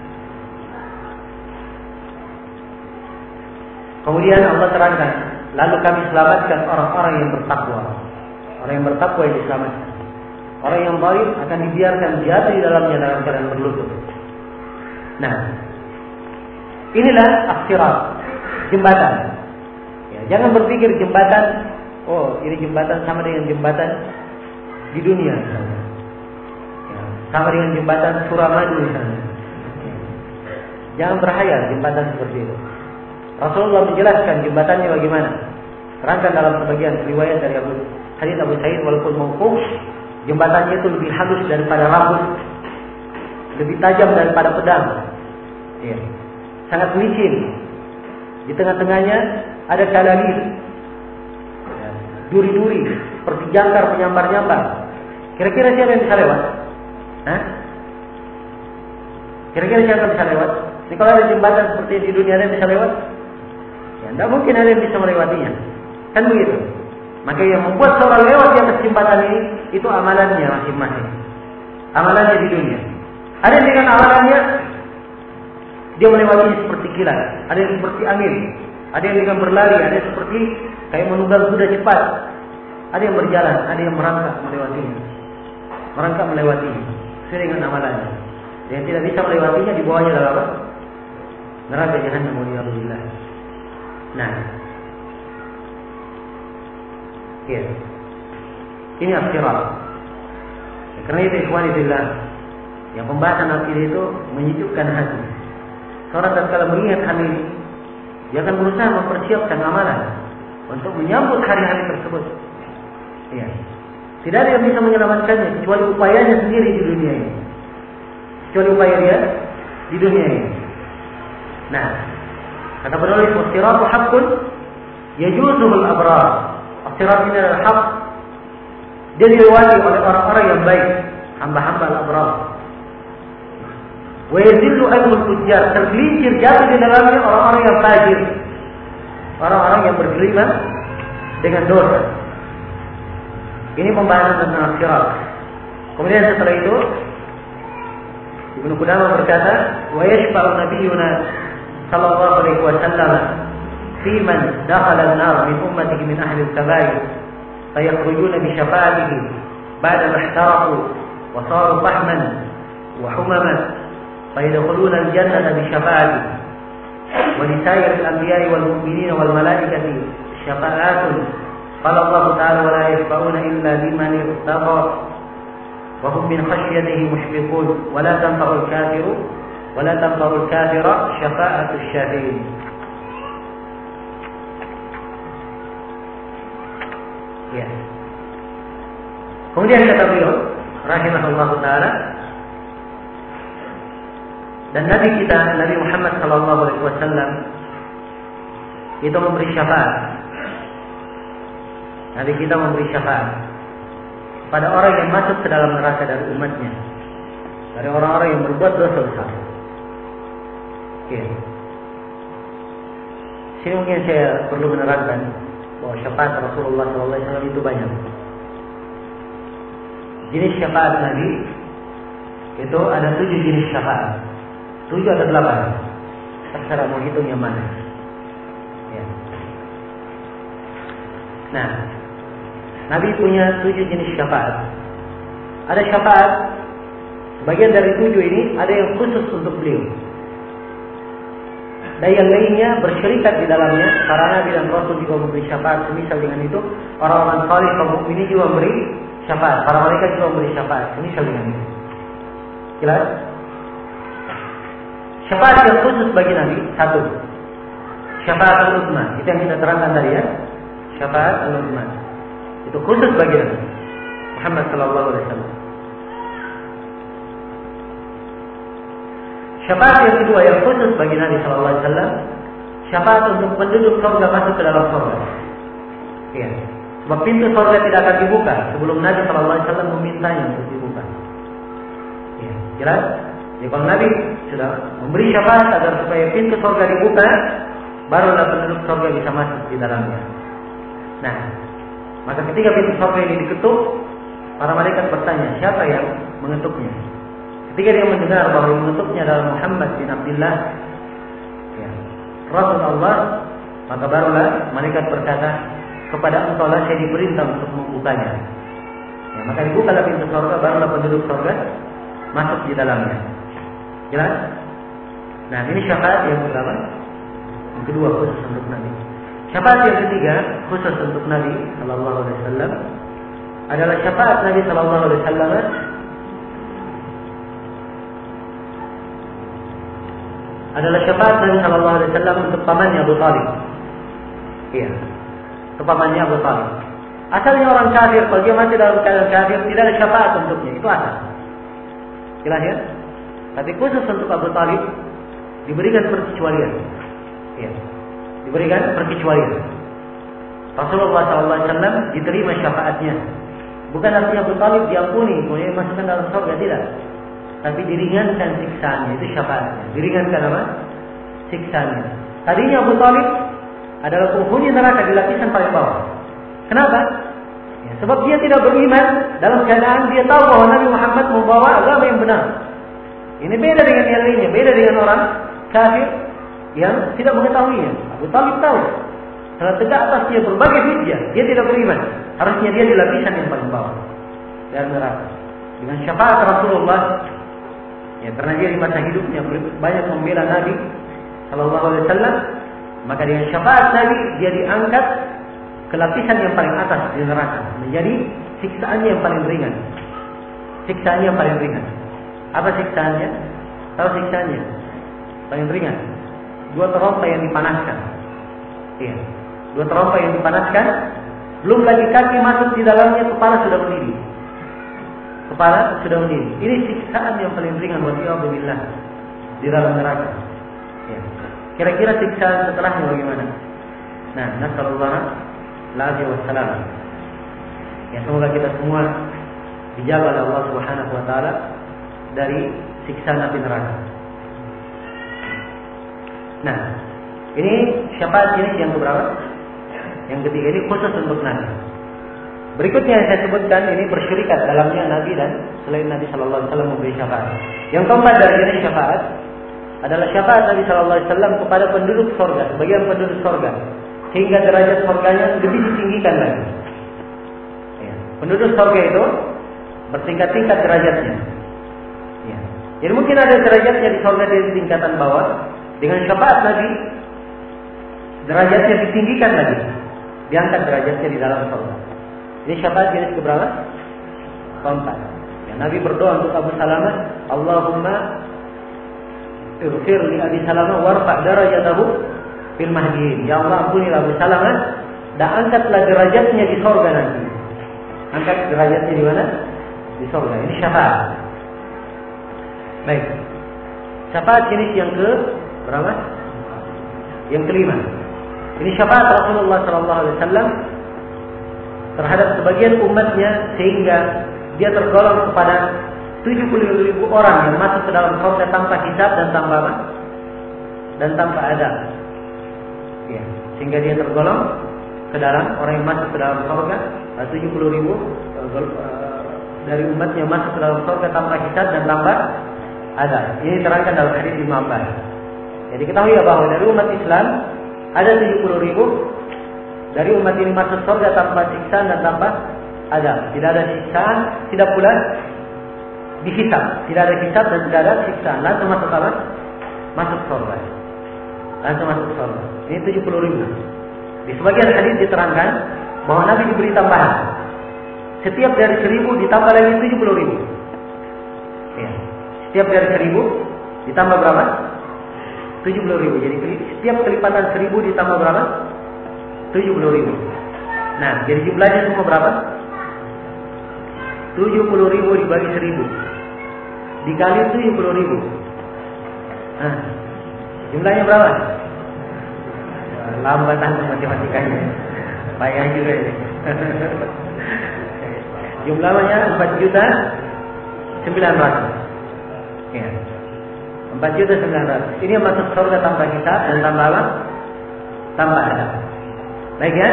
Kemudian Allah terangkan, lalu kami selamatkan orang-orang yang bertakwa. Orang yang bertakwa yang diselamatkan. Orang yang zalim akan dibiarkan jatuh di dalamnya dalam keadaan berlutut. Nah, inilah as-sirat, jembatan. Ya, jangan berpikir jembatan, oh ini jembatan sama dengan jembatan di dunia misalnya. Ya, sama dengan jembatan Suramadu misalnya. Ya. Jangan berhayal jembatan seperti itu. Rasulullah menjelaskan jembatannya bagaimana. Terangkan dalam sebagian riwayat dari Abu Hadits Abu Sa'id walaupun mauquf, jembatannya itu lebih halus daripada rambut, lebih tajam daripada pedang. Ya. Sangat licin. Di tengah-tengahnya ada kalalil, ya. Duri-duri, seperti jangkar penyambar-nyambar. Kira-kira siapa yang bisa lewat? Hah? Kira-kira siapa yang bisa lewat? Ini kalau ada jembatan seperti di dunia ada yang bisa lewat? Ya, tidak mungkin ada yang bisa melewatinya. Kan begitu. Maka yang membuat seorang lewat di atas jembatan ini itu amalannya masing-masing. Amalannya di dunia. Ada yang dengan amalannya dia melewatinya seperti kilat, ada yang seperti angin, ada yang dengan berlari, ada yang seperti kayak menunggang kuda cepat, ada yang berjalan, ada yang merangkak melewatinya, merangkak melewatinya sesuai dengan amalannya. Yang tidak bisa melewatinya di bawahnya adalah apa? Neraka jahanam waliyadzubillah. Nah, ya. Ini as-sirat. Ya, karena itu ikhwani fillah, yang pembahasan akidah itu menyejukkan hati. Seorang tatkala mengingat hal ini, dia akan berusaha mempersiapkan amalan untuk menyambut hari-hari tersebut. Ya. Tidak ada yang bisa menyelamatkannya kecuali upayanya sendiri di dunia ini. Kecuali upaya dia di dunia ini. Nah, kata penulis, "Wasiratu haqqun yajuzuhul abrar." As-sirat ini adalah hak. Dia dilewati oleh orang-orang yang baik, hamba-hamba al-abrar. Wa yazillu ahlul fujjar, tergelincir jatuh di dalamnya orang-orang yang fajir, orang-orang yang bergelimang dengan dosa. Ini pembahasan tentang as-sirat. Kemudian setelah itu Ibnu Qudamah berkata, wa yashfa'u nabiyyuna sallallahu alaihi wasallam fi man dakhala an-nar min ummatihi min ahli al-kaba'ir fayakhrujuna bi syafa'atihi ba'da ma ihtaraqu wa saru fahman wa humaman fayadkhuluna al-jannata bi syafa'atihi wa li sa'ir al-anbiya'i wal mu'minina wal malaikati syafa'atun qala Allah ta'ala wa la yashfa'una illa liman irtada wa hum min khashyatihi mushfiqun wa la tanfa'u al-kafiru wa la tanfa'u al-kafira syafa'atu asy-syafi'in. Ya. Kemudian kata beliau rahimahullah ta'ala, dan Nabi kita Nabi Muhammad sallallahu alaihi wasallam itu memberi syafaat. Nabi kita memberi syafaat pada orang yang masuk ke dalam neraka dari umatnya, dari orang-orang yang berbuat dosa besar. Oke. Sini mungkin saya perlu menerangkan bahwa syafaat Rasulullah sallallahu alaihi wasallam itu banyak. Jenis syafaat Nabi itu ada tujuh jenis syafaat. Tujuh atau delapan, terserah mau hitung yang mana. Ya. Nah, Nabi punya tujuh jenis syafaat. Ada syafaat, sebagian dari tujuh ini ada yang khusus untuk beliau. Dan yang lainnya bersyirikat di dalamnya. Para Nabi dan Rasul juga memberi syafaat. Semisal dengan itu, orang-orang saleh kaum mukminin juga memberi syafaat. Para malaikat juga memberi syafaat. Semisal dengan itu. Jelas? Syafaat yang khusus bagi Nabi satu, syafaat al-uzma. Itu yang kita terangkan tadi ya. Syafaat al-uzma itu khusus bagi Nabi Muhammad sallallahu alaihi wasallam. Syafaat yang kedua yang khusus bagi Nabi sallallahu alaihi wasallam, syafaat untuk penduduk surga masuk ke dalam surga. Ya. Sebab pintu surga tidak akan dibuka sebelum Nabi sallallahu alaihi wasallam memintanya untuk dibuka. Ya, jelas? Jadi kalau Nabi sudah memberi syafaat agar supaya pintu surga dibuka, barulah penduduk surga bisa masuk di dalamnya. Nah, maka ketika pintu surga ini diketuk, para malaikat bertanya, siapa yang mengetuknya? Ketika dia mendengar bahwa yang mengetuknya adalah Muhammad bin Abdullah, ya, Rasul Allah, maka barulah malaikat berkata, kepada engkau lah saya diperintah untuk membukanya. Ya, maka dibukalah pintu surga, barulah penduduk surga masuk di dalamnya. Jelas? Nah, ini syafaat yang pertama. Yang kedua khusus untuk Nabi. Syafaat yang ketiga khusus untuk Nabi sallallahu alaihi wasallam adalah syafaat Nabi sallallahu alaihi wasallam adalah syafaat Nabi sallallahu alaihi wasallam untuk pamannya Abu Thalib. Iya. Untuk pamannya Abu Thalib. Asalnya orang kafir, kalau dia mati dalam keadaan kafir tidak ada syafaat untuknya. Itu asal. Jelas ya? Tapi khusus untuk Abu Thalib diberikan perkecualian. Ya. Diberikan perkecualian. Rasulullah sallallahu alaihi wasallam diterima syafaatnya. Bukan artinya Abu Thalib diampuni, kemudian masukkan dalam surga, tidak. Tapi diringankan siksaannya, itu syafaatnya. Diringankan apa? Siksaannya. Tadinya Abu Thalib adalah penghuni neraka di lapisan paling bawah. Kenapa? Ya, sebab dia tidak beriman dalam keadaan dia tahu bahwa Nabi Muhammad membawa agama yang benar. Ini beda dengan yang lainnya, beda dengan orang kafir yang tidak mengetahuinya. Abu Thalib tahu. Setelah tegak atas dia berbagai hujjah, dia tidak beriman. Harusnya dia di lapisan yang paling bawah dari neraka. Dengan syafaat Rasulullah, ya karena dia di masa hidupnya banyak membela Nabi sallallahu alaihi wasallam, maka dengan syafaat Nabi dia diangkat ke lapisan yang paling atas di neraka, menjadi siksaannya yang paling ringan. Siksaannya yang paling ringan. Apa siksaannya? Tahu siksaannya? Paling ringan. Dua terompa yang dipanaskan. Iya. Dua terompa yang dipanaskan. Belum lagi kaki masuk di dalamnya, kepala sudah mendidih. Kepala sudah mendidih. Ini siksaan yang paling ringan buat Alhamdulillah di dalam neraka. Ya. Kira-kira siksaan setelahnya bagaimana? Nah, nasallallahu alaihi wasallam. Ya, semoga kita semua dijaga oleh Allah Subhanahu wa taala dari siksa api neraka. Nah, ini syafaat jenis yang keberapa? Yang ketiga, ini khusus untuk Nabi. Berikutnya yang saya sebutkan ini bersyirikat dalamnya Nabi dan selain Nabi Sallallahu Alaihi Wasallam memberi syafaat. Yang keempat dari jenis syafaat adalah syafaat Nabi Sallallahu Alaihi Wasallam kepada penduduk surga, sebagian penduduk surga, sehingga derajat surganya lebih ditinggikan lagi. Ya. Penduduk surga itu bertingkat-tingkat derajatnya. Ya. Jadi mungkin ada derajatnya di surga di tingkatan bawah, dengan syafaat Nabi derajatnya ditinggikan lagi, diangkat derajatnya di dalam surga. Ini syafaat jenis keberapa? Keempat. Ya, Nabi berdoa untuk Abu Salamah, Allahumma ighfir li Abi Salamah warfa' darajatahu fil mahdiin. Ya Allah, ampunilah Abu Salamah dan angkatlah derajatnya di surga nanti. Angkat derajatnya di mana? Di surga. Ini syafaat. Baik. Syafaat jenis yang ke berapa? Yang kelima. Ini syafaat Rasulullah sallallahu alaihi wasallam terhadap sebagian umatnya sehingga dia tergolong kepada tujuh puluh ribu orang yang masuk ke dalam surga tanpa hisab dan tanpa apa? Dan tanpa adab. Ya, sehingga dia tergolong ke dalam orang yang masuk ke dalam surga tujuh puluh ribu dari umatnya masuk ke dalam surga tanpa hisab dan tanpa adab. Ini terangkan dalam hadis Imam Abbas. Jadi ketahui ya bahwa dari umat Islam ada tujuh puluh ribu dari umat ini masuk surga tanpa siksaan dan tanpa adab. Tidak ada siksaan, tidak pula dihisab. Tidak ada hisab dan tidak ada siksaan. Langsung masuk apa? Masuk surga. Langsung masuk surga. Ini tujuh puluh ribu. Di sebagian hadis diterangkan bahwa Nabi diberi tambahan. Setiap dari seribu ditambah lagi tujuh puluh ribu. Ya. Setiap dari seribu ditambah berapa? tujuh puluh ribu. Jadi setiap kelipatan seribu ditambah berapa? tujuh puluh ribu. Nah, jadi jumlahnya semua berapa? tujuh puluh ribu dibagi seribu dikali tujuh puluh ribu. Nah, jumlahnya berapa? Lambatan matematikanya. Payah juga ini. Jumlahnya empat juta sembilan ratus. Ya. empat juta sembilan ratus. Ini yang masuk surga tanpa hisab dan tanpa apa? Tanpa adab. Baik ya.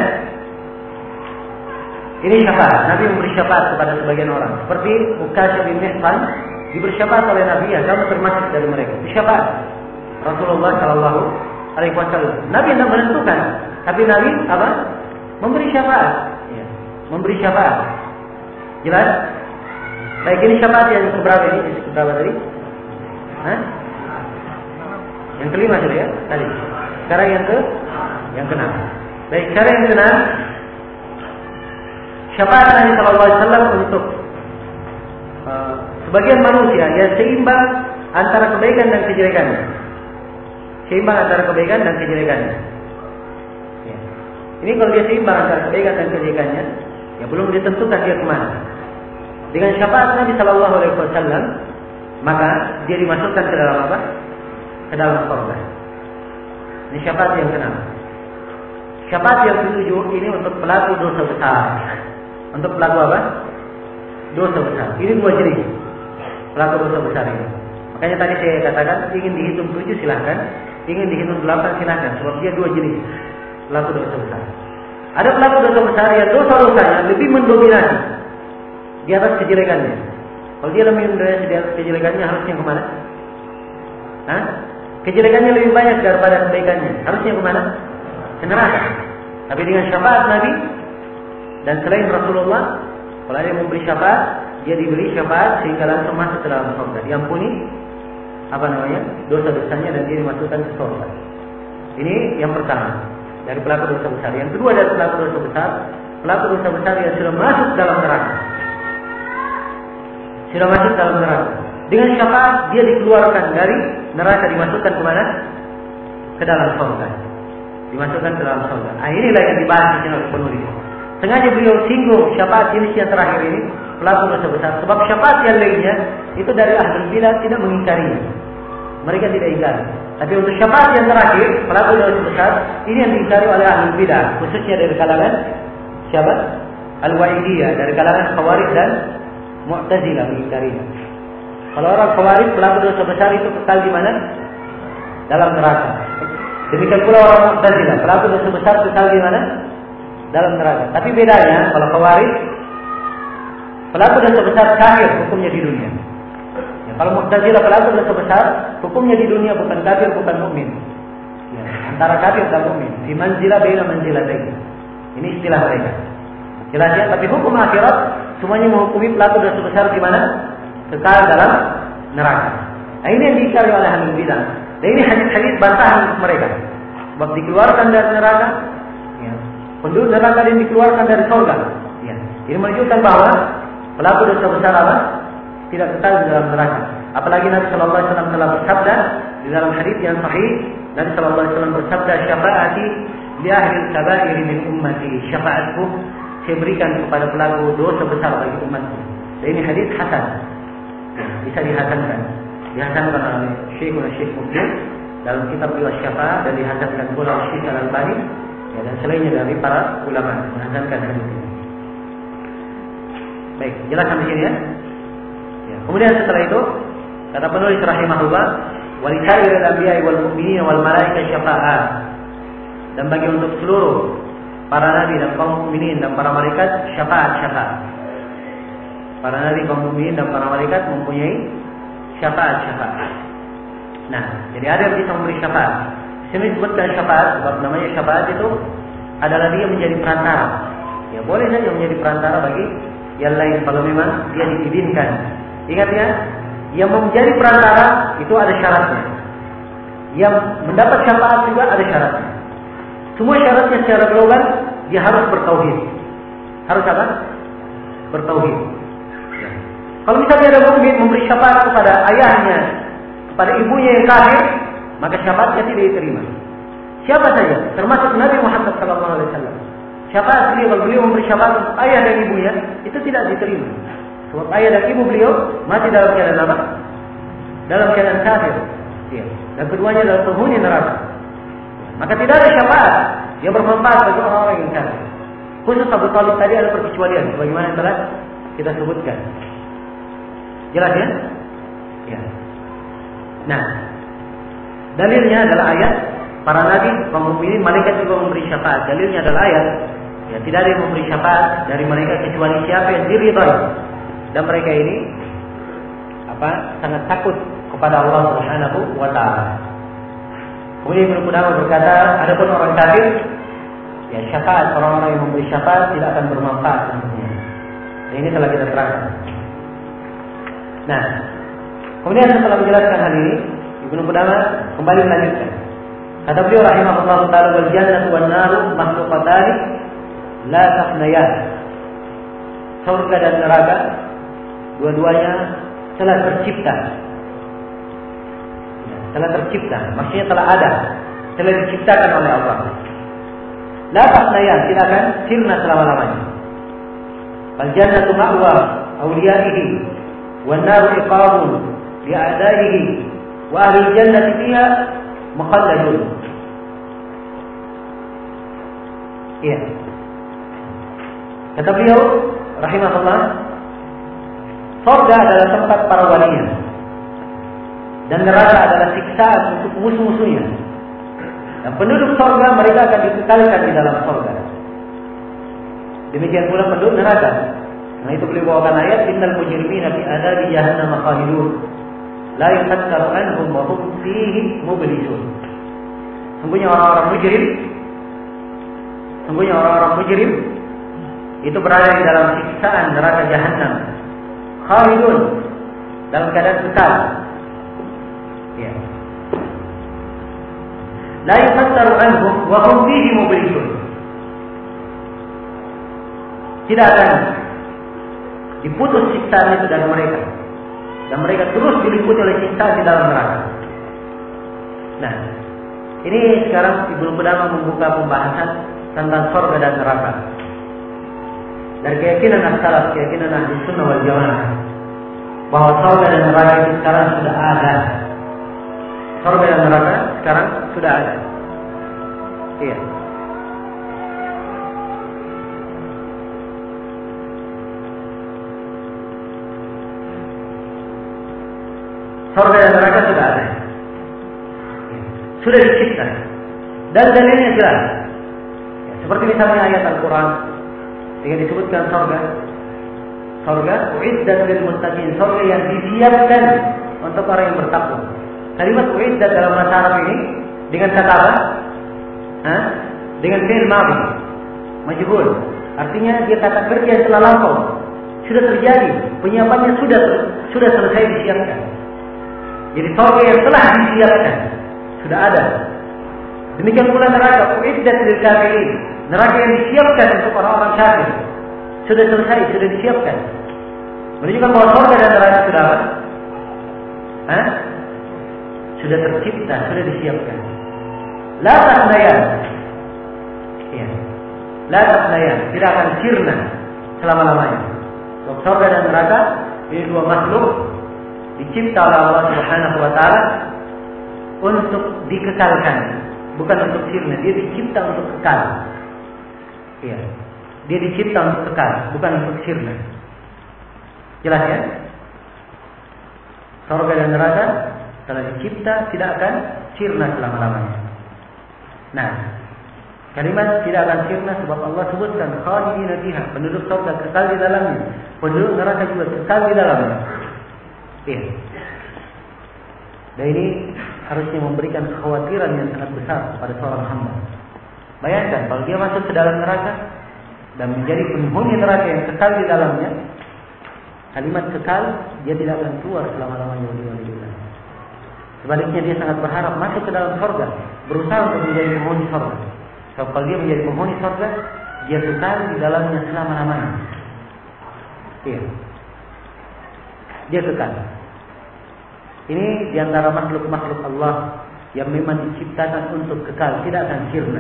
Ini syafaat. Nabi memberi syafaat kepada sebagian orang. Seperti Uqasyah bin Mihsan diberi syafaat oleh Nabi, ya kamu termasuk dari mereka. Syafaat Rasulullah Shallallahu Alaihi Wasallam. Nabi tidak menentukan, tapi Nabi apa? Memberi syafaat. Ya. Memberi syafaat. Jelas? Baik, ini syafaat yang keberapa ini? Keberapa tadi? Hah? Yang kelima sudah ya? Tadi. Sekarang yang ke? Yang keenam. Baik, sekarang yang keenam. Syafaat Nabi Sallallahu Alaihi Wasallam untuk uh, sebagian manusia yang seimbang antara kebaikan dan kejelekannya. Seimbang antara kebaikan dan kejelekannya. Ya. Ini kalau dia seimbang antara kebaikan dan kejelekannya, ya belum ditentukan dia kemana. Dengan syafaat Nabi Sallallahu Alaihi Wasallam, maka dia dimasukkan ke dalam apa? Ke dalam surga. Ini syafaat yang keenam. Syafaat yang ketujuh ini untuk pelaku dosa besar. Untuk pelaku apa? Dosa besar. Ini dua jenis pelaku dosa besar ini. Makanya tadi saya katakan ingin dihitung tujuh silahkan, ingin dihitung delapan silahkan. Sebab dia dua jenis pelaku dosa besar. Ada pelaku dosa besar yang dosa-dosanya lebih mendominasi di atas kejelekannya. Kalau dia lebih mendominasi di atas kejelekannya, harusnya kemana? Hah? Kejelekannya lebih banyak daripada kebaikannya. Harusnya kemana? Ke neraka. Tapi dengan syafaat Nabi dan selain Rasulullah, kalau ada yang memberi syafaat, dia diberi syafaat sehingga langsung masuk ke dalam surga. Diampuni apa namanya? Dosa-dosanya dan dia dimasukkan ke surga. Ini yang pertama dari pelaku dosa besar. Yang kedua dari pelaku dosa besar pelaku dosa besar yang sudah masuk dalam neraka. Sudah masuk dalam neraka. Dengan syafaat dia dikeluarkan dari neraka, dimasukkan ke mana? Ke dalam surga. Dimasukkan ke dalam surga. Nah, inilah yang dibahas di sini oleh penulis. Sengaja beliau singgung syafaat jenis yang terakhir ini, pelaku dosa besar. Sebab syafaat yang lainnya itu dari ahlul bidah tidak mengingkarinya. Mereka tidak ingkar. Tapi untuk syafaat yang terakhir, pelaku dosa besar, ini yang diingkari oleh ahlul bidah, khususnya dari kalangan siapa? Al-Wa'idiyah, dari kalangan Khawarij dan Mu'tazilah mengingkarinya. Kalau orang Khawarij, pelaku dosa besar itu kekal di mana? Dalam neraka. Demikian pula orang Mu'tazilah, pelaku dosa besar kekal di mana? Dalam neraka. Tapi bedanya, kalau Khawarij, pelaku dosa besar kafir, hukumnya di dunia. Ya, kalau Mu'tazilah, pelaku dosa besar, hukumnya di dunia bukan kafir, bukan mukmin. Ya, antara kafir dan mukmin. Di manzilah baina manzilatayn. Ini istilah mereka. Jelasnya, tapi hukum akhirat semuanya menghukumi pelaku dosa besar di mana? Kekal dalam neraka. Nah, ini yang diingkari oleh ahlul bidah. Dan ini hadis-hadis bantahan untuk mereka. Sebab dikeluarkan dari neraka, ya, penduduk neraka yang dikeluarkan dari surga. Ya. Ini menunjukkan bahwa pelaku dosa besar apa? Tidak kekal di dalam neraka. Apalagi Nabi Shallallahu Alaihi Wasallam telah bersabda di dalam hadis yang sahih, Nabi Shallallahu Alaihi Wasallam bersabda, "Syafaati li ahli al-kaba'ir min ummati." Syafaatku saya berikan kepada pelaku dosa besar bagi umatku. Dan ini hadis hasan. Bisa dihasankan. Dihasankan oleh Syekhul Syekh Mukbil dalam kitab Al-Syafa' dan dihasankan pula oleh Syekh Al-Albani, ya, dan selainnya dari para ulama menghasankan hadis ini. Baik, jelas sampai sini ya? Ya. Kemudian setelah itu kata penulis rahimahullah, wa li sa'iril anbiya'i wal mu'minin wal malaikati syafa'ah. Dan bagi untuk seluruh para nabi dan kaum mukminin dan para malaikat syafaat-syafaat. Para nabi, kaum mukminin dan para malaikat mempunyai syafaat-syafaat. Nah, jadi ada yang bisa memberi syafaat. Di sini disebutkan syafaat, sebab namanya syafaat itu adalah dia menjadi perantara. Ya, boleh saja menjadi perantara bagi yang lain kalau memang dia diizinkan. Ingat ya, yang menjadi perantara itu ada syaratnya. Yang mendapat syafaat juga ada syaratnya. Semua syaratnya secara global dia harus bertauhid. Harus apa? Bertauhid. Ya. Kalau misalnya ada mukmin memberi syafaat kepada ayahnya, kepada ibunya yang kafir, maka syafaatnya tidak diterima. Siapa saja, termasuk Nabi Muhammad sallallahu alaihi wasallam. Syafaat beliau, kalau beliau memberi syafaat untuk ayah dan ibunya, itu tidak diterima. Sebab ayah dan ibu beliau mati dalam keadaan apa? Dalam keadaan kafir. Ya. Dan keduanya adalah penghuni neraka. Maka tidak ada syafaat yang bermanfaat bagi orang-orang yang kafir. Khusus Abu Talib tadi ada perkecualian, sebagaimana yang telah kita sebutkan. Jelas ya? Ya. Nah, dalilnya adalah ayat para nabi, kaum mukminin, malaikat juga memberi syafaat. Dalilnya adalah ayat, ya, tidak ada yang memberi syafaat dari mereka kecuali siapa yang diridhai. Dan mereka ini apa? Sangat takut kepada Allah Subhanahu wa taala. Kemudian Ibnu Qudamah berkata, adapun orang kafir, ya, syafaat orang-orang yang memberi syafaat tidak akan bermanfaat tentunya. Nah, ini telah kita terangkan. Nah, kemudian setelah menjelaskan hal ini, Ibnu Qudamah kembali melanjutkan. Kata beliau rahimahullah taala, wal jannatu wan naru makhluqatan la tafnayan. Surga dan neraka dua-duanya telah tercipta. Ya, telah tercipta, maksudnya telah ada, telah diciptakan oleh Allah. La tafnayan, tidak akan sirna selama-lamanya. Wal jannatu ma'wa awliyaihi wan naru iqamun li a'daihi wa ahlul jannati fiha mukhalladun. Iya. Kata beliau rahimahullah, surga adalah tempat para walinya dan neraka adalah siksaan untuk musuh-musuhnya. Dan penduduk surga mereka akan dikekalkan di dalam surga. Demikian pula penduduk neraka. Nah, itu beliau bawakan ayat, innal mujrimina fi adzabi jahannam khalidun la yufattaru anhum wa hum fihi mublisun. Sungguhnya orang-orang mujrim, sungguhnya orang-orang mujrim itu berada di dalam siksaan neraka jahannam, khalidun, dalam keadaan kekal. Ya. La yufattaru anhum wa hum fihi mublisun. tidak akan diputus siksaan itu dari mereka, dan mereka terus diliputi oleh siksaan di dalam neraka. Nah, ini sekarang Ibnu Qudamah membuka pembahasan tentang surga dan neraka dari keyakinan as-salaf, keyakinan ahli sunnah wal jamaah, bahwa surga dan neraka itu sekarang sudah ada. Surga dan neraka sekarang sudah ada. Iya. Surga dan neraka sudah ada, sudah dicipta, dan dalilnya jelas. Ya, seperti misalnya ayat Al-Quran yang disebutkan surga, surga uiddat lil muttaqin, surga yang disiapkan untuk orang yang bertakwa. Kalimat uiddat dalam bahasa Arab ini dengan kata apa? Hah? Dengan fi'il madhi majhul. Artinya dia kata kerja yang telah lampau, sudah terjadi, penyiapannya sudah sudah selesai disiapkan. Jadi surga yang telah disiapkan sudah ada. Demikian pula neraka uiddat lil kafirin, neraka yang disiapkan untuk orang-orang kafir sudah selesai, sudah disiapkan. Menunjukkan bahwa surga dan neraka sudah apa? Hah? Sudah tercipta, sudah disiapkan. La tasnayan. Ya. La tasnayan, tidak akan sirna selama-lamanya. Surga dan neraka ini dua makhluk dicipta oleh Allah Subhanahu wa taala untuk dikekalkan, bukan untuk sirna. Dia dicipta untuk kekal. Iya. Dia dicipta untuk kekal, bukan untuk sirna. Jelas ya? Surga dan neraka telah dicipta tidak akan sirna selama-lamanya. Nah, kalimat tidak akan sirna sebab Allah sebutkan khalidina fiha, penduduk surga kekal di dalamnya, penduduk neraka juga kekal di dalamnya. Iya. Dan ini harusnya memberikan kekhawatiran yang sangat besar kepada seorang hamba. Bayangkan kalau dia masuk ke dalam neraka dan menjadi penghuni neraka yang kekal di dalamnya, kalimat kekal dia tidak akan keluar selama-lamanya. Sebaliknya dia sangat berharap masuk ke dalam surga, berusaha untuk menjadi penghuni surga. Sebab kalau dia menjadi penghuni surga, dia kekal di dalamnya selama-lamanya. Iya. Dia kekal. Ini diantara makhluk-makhluk Allah yang memang diciptakan untuk kekal, tidak akan sirna.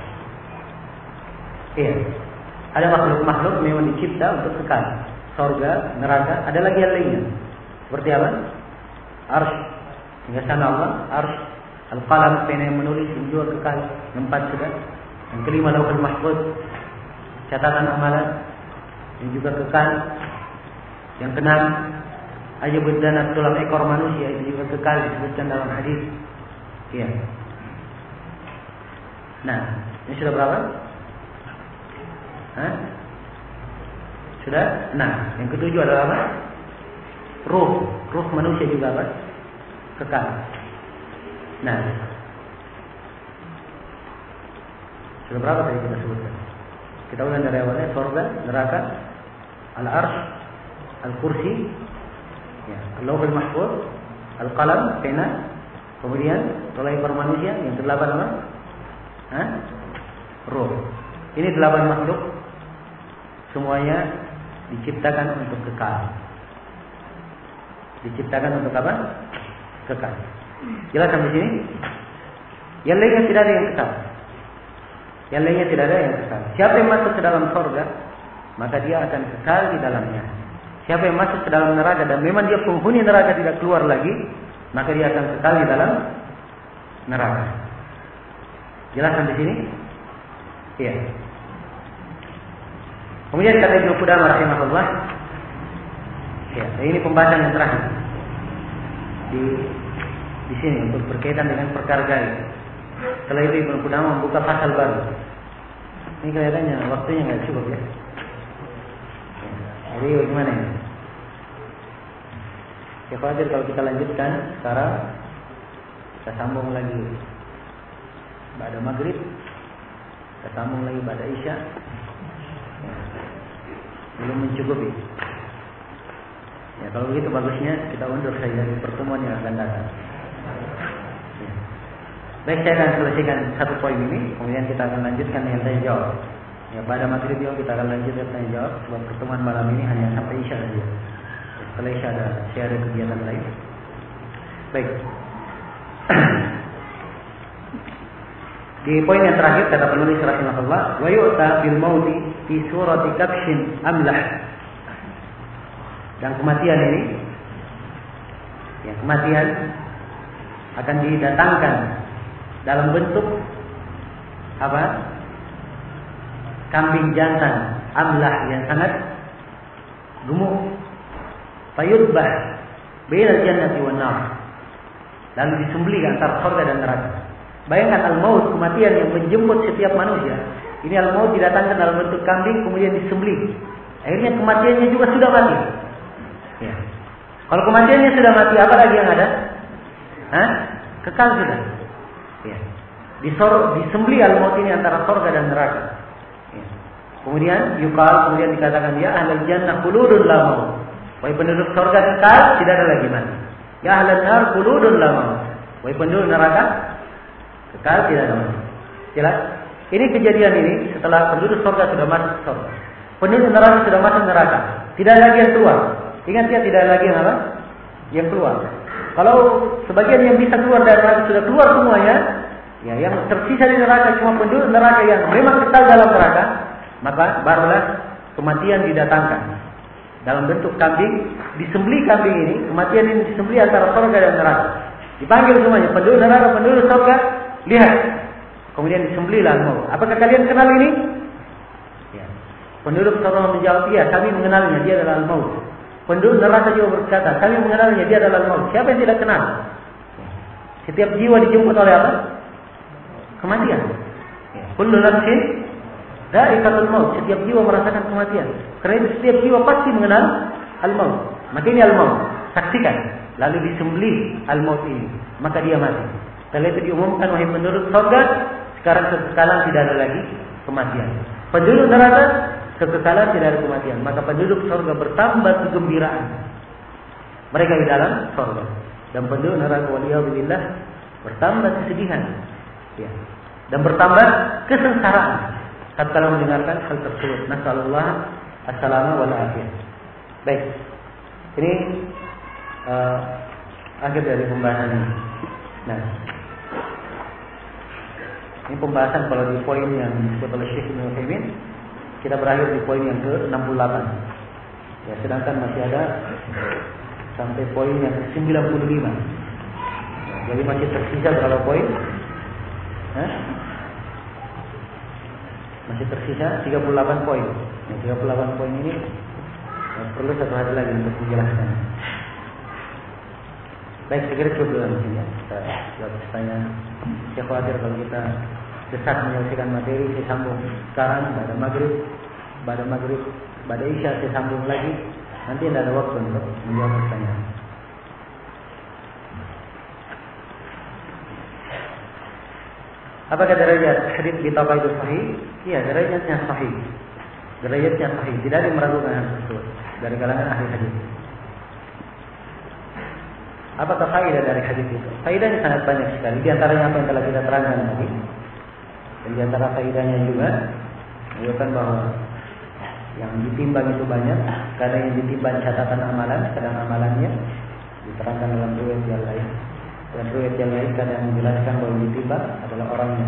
Iya. Ada makhluk-makhluk memang dicipta untuk kekal. Surga, neraka, ada lagi yang lainnya. Seperti apa? Arsy. Hingga sana Allah, arsy. Al-qalam, pena yang menulis, yang juga kekal. Yang empat sudah. Yang kelima, lauhul mahfuz, catatan amalan, yang juga kekal. Yang keenam, ajabud danat, tulang ekor manusia, itu juga kekal, disebutkan dalam hadis. Iya. Nah, ini sudah berapa? Hah? Sudah? Nah, yang ketujuh adalah apa? Ruh, ruh manusia juga apa? Kekal. Nah, sudah berapa tadi kita sebutkan? Kita ulang dari awalnya: surga, neraka, al-arsy, al-kursi, ya, al-lauhul mahfuz, al-qalam, pena, kemudian tulang ekor manusia, yang kedelapan apa? Hah? Ruh. Ini delapan makhluk, semuanya diciptakan untuk kekal. Diciptakan untuk apa? Kekal. Jelas sampai sini? Yang lainnya tidak ada yang kekal. Yang lainnya tidak ada yang kekal. Siapa yang masuk ke dalam surga, maka dia akan kekal di dalamnya. Siapa yang masuk ke dalam neraka dan memang dia penghuni neraka tidak keluar lagi, maka dia akan kekal di dalam neraka. Jelas sampai sini? Iya. Kemudian kata Ibnu Qudamah rahimahullah, ya, ini pembahasan yang terakhir di di sini untuk berkaitan dengan perkara gaib. Setelah itu Ibnu Qudamah membuka pasal baru. Ini kelihatannya waktunya nggak cukup ya. Jadi bagaimana ini? Ya khawatir kalau kita lanjutkan sekarang, kita sambung lagi pada maghrib, kita sambung lagi pada isya, ya, belum mencukupi. Ya kalau begitu bagusnya kita undur saja di pertemuan yang akan datang. Ya. Baik, saya akan selesaikan satu poin ini, kemudian kita akan lanjutkan yang saya jawab. Ya, pada maghrib kita akan lanjut tanya jawab. Sebab pertemuan malam ini hanya sampai isya saja. Setelah isya ada saya ada kegiatan lain. Baik. Di poin yang terakhir kata penulis rahimahullah, wa yu'ta bil mauti fi surati kabshin amlah. Dan kematian ini, ya kematian akan didatangkan dalam bentuk apa? Kambing jantan amlah yang sangat gemuk. Fayudbah bainal jannati wan nar. Lalu disembelih antara surga dan neraka. Bayangkan al-maut, kematian yang menjemput setiap manusia. Ini al-maut didatangkan dalam bentuk kambing kemudian disembelih. Akhirnya kematiannya juga sudah mati. Ya. Kalau kematiannya sudah mati, apa lagi yang ada? Hah? Kekal sudah. Ya. Disor, disembelih al-maut ini antara surga dan neraka. Ya. Kemudian yukal, kemudian dikatakan ya ahlal jannah khuludun la maut. Wahai penduduk surga kekal, tidak ada lagi mati. Ya ahlan nar khuludun la maut. Wahai penduduk neraka kekal, tidak ada mati. Jelas? Ini kejadian ini setelah penduduk surga sudah masuk surga. Penduduk neraka sudah masuk neraka. Tidak ada lagi yang keluar. Ingat ya, tidak ada lagi yang apa? Yang keluar. Kalau sebagian yang bisa keluar dari neraka sudah keluar semuanya, ya yang tersisa di neraka cuma penduduk neraka yang memang kekal dalam neraka, maka barulah kematian didatangkan dalam bentuk kambing, disembelih kambing ini, kematian ini disembelih antara surga dan neraka. Dipanggil semuanya, penduduk neraka, penduduk surga, lihat. Kemudian disembelihlah al-maut. Apakah kalian kenal ini? Ya. Penduduk surga menjawab, iya, kami mengenalnya, dia adalah al-maut. Penduduk neraka juga berkata, kami mengenalnya, dia adalah al-maut. Siapa yang tidak kenal? Ya. Setiap jiwa dijemput oleh apa? Kematian. Ya. Kullu nafsin dha'iqatul maut. Setiap jiwa merasakan kematian. Karena itu setiap jiwa pasti mengenal al-maut. Maka ini al-maut. Saksikan. Lalu disembelih al-maut ini. Maka dia mati. Setelah itu diumumkan, wahai penduduk surga, sekarang kekekalan tidak ada lagi kematian. Penduduk neraka, kekekalan tidak ada kematian. Maka penduduk surga bertambah kegembiraan. Mereka di dalam surga. Dan penduduk neraka waliyadzubillah bertambah kesedihan. Ya. Dan bertambah kesengsaraan. Tatkala mendengarkan hal tersebut. Nasallallahu as-salama wal afiyah. Baik. Ini uh, akhir dari pembahasan ini. Nah, ini pembahasan kalau di poin yang disebut oleh Syekh Ibnu Utsaimin, kita berakhir di poin yang ke enam puluh delapan. Ya, sedangkan masih ada sampai poin yang ke sembilan puluh lima. Ya, jadi masih tersisa berapa poin? Hah? Masih tersisa tiga puluh delapan poin. Nah, tiga puluh delapan poin ini ya, perlu satu hari lagi untuk menjelaskan. Baik, saya kira cukup dulu di sini ya. Kita jawab tanya. Saya khawatir kalau kita desak menyelesaikan materi, saya sambung sekarang pada maghrib, pada maghrib, pada isya saya sambung lagi. Nanti tidak ada waktu untuk menjawab pertanyaan. Apakah derajat hadits bitaqah itu sahih? Iya, derajatnya sahih. Derajatnya sahih. Tidak ada yang meragukan hal tersebut dari kalangan ahli hadis. Apakah faedah dari hadis itu? Faedahnya sangat banyak sekali. Di antaranya apa yang telah kita terangkan tadi. Dan di antara faedahnya juga menunjukkan bahwa yang ditimbang itu banyak. Kadang yang ditimbang catatan amalan, kadang amalannya diterangkan dalam riwayat yang lain. Dan riwayat yang lain kadang menjelaskan bahwa yang ditimbang adalah orangnya.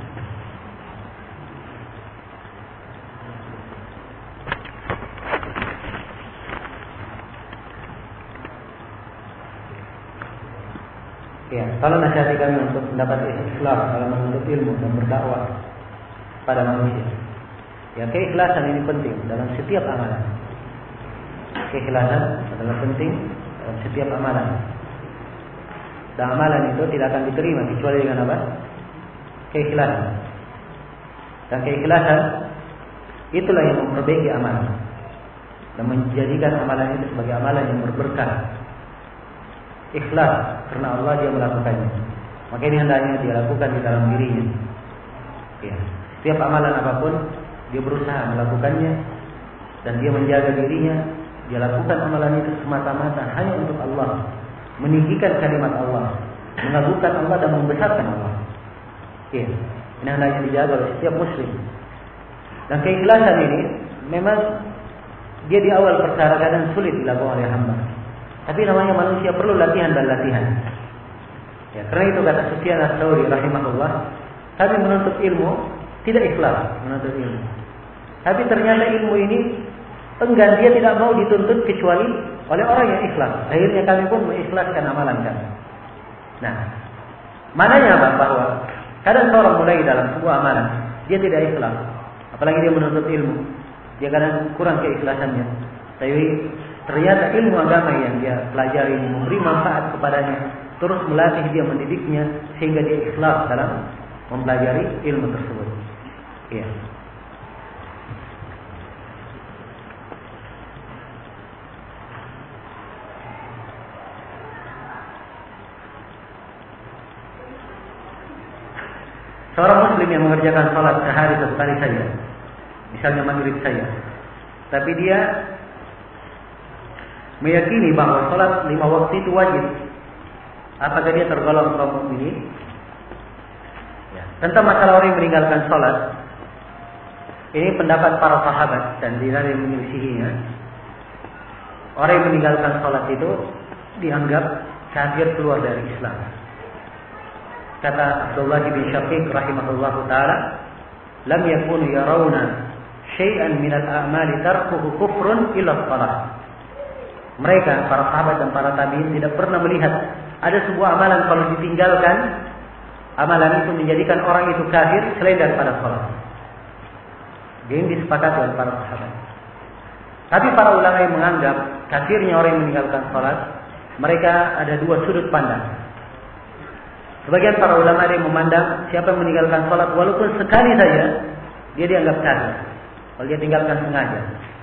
Ya, kalau nasihati kami untuk mendapat ikhlas dalam menuntut ilmu dan berdakwah pada manusia. Ya, keikhlasan ini penting dalam setiap amalan. Keikhlasan adalah penting dalam setiap amalan. Dan amalan itu tidak akan diterima kecuali dengan apa? Keikhlasan. Dan keikhlasan itulah yang memperbaiki amalan dan menjadikan amalan itu sebagai amalan yang berberkah. Ikhlas karena Allah dia melakukannya. Maka ini hendaknya dia lakukan di dalam dirinya. Ya. Setiap amalan apapun dia berusaha melakukannya dan dia menjaga dirinya. Dia lakukan amalan itu semata-mata hanya untuk Allah, meninggikan kalimat Allah, mengagungkan Allah dan membesarkan Allah. Ya. Ini hendaknya dijaga oleh setiap muslim. Dan keikhlasan ini memang dia di awal perkara kadang sulit dilakukan oleh hamba. Tapi namanya manusia perlu latihan dan latihan. Ya, karena itu kata Sufyan Ats-Tsauri rahimahullah, kami menuntut ilmu tidak ikhlas menuntut ilmu. Tapi ternyata ilmu ini enggan, dia tidak mau dituntut kecuali oleh orang yang ikhlas. Akhirnya kami pun mengikhlaskan amalan kami. Nah, mananya apa? Bahwa kadang seorang mulai dalam sebuah amalan, dia tidak ikhlas. Apalagi dia menuntut ilmu, dia kadang kurang keikhlasannya. Tapi ternyata ilmu agama yang dia pelajari memberi manfaat kepadanya, terus melatih dia, mendidiknya sehingga dia ikhlas dalam mempelajari ilmu tersebut. Ya. Seorang muslim yang mengerjakan salat sehari satu kali saja, misalnya maghrib saja, tapi dia meyakini bahwa salat lima waktu itu wajib, apakah dia tergolong kaum mukminin? Ya. Tentang masalah orang yang meninggalkan salat, ini pendapat para sahabat dan tidak ada yang menyelisihinya. Orang yang meninggalkan salat itu dianggap kafir, keluar dari Islam. Kata Abdullah bin Syaqiq rahimahullahu taala, lam yakunu yarawna syai'an min al-a'mali tarkuhu kufrun illa shalah. Mereka para sahabat dan para tabi'in tidak pernah melihat ada sebuah amalan kalau ditinggalkan, amalan itu menjadikan orang itu kafir selain daripada salat. Ini disepakati oleh para sahabat. Tapi para ulama yang menganggap kafirnya orang yang meninggalkan salat, mereka ada dua sudut pandang. Sebagian para ulama yang memandang siapa yang meninggalkan salat walaupun sekali saja, dia dianggap kafir. Kalau dia tinggalkan sengaja.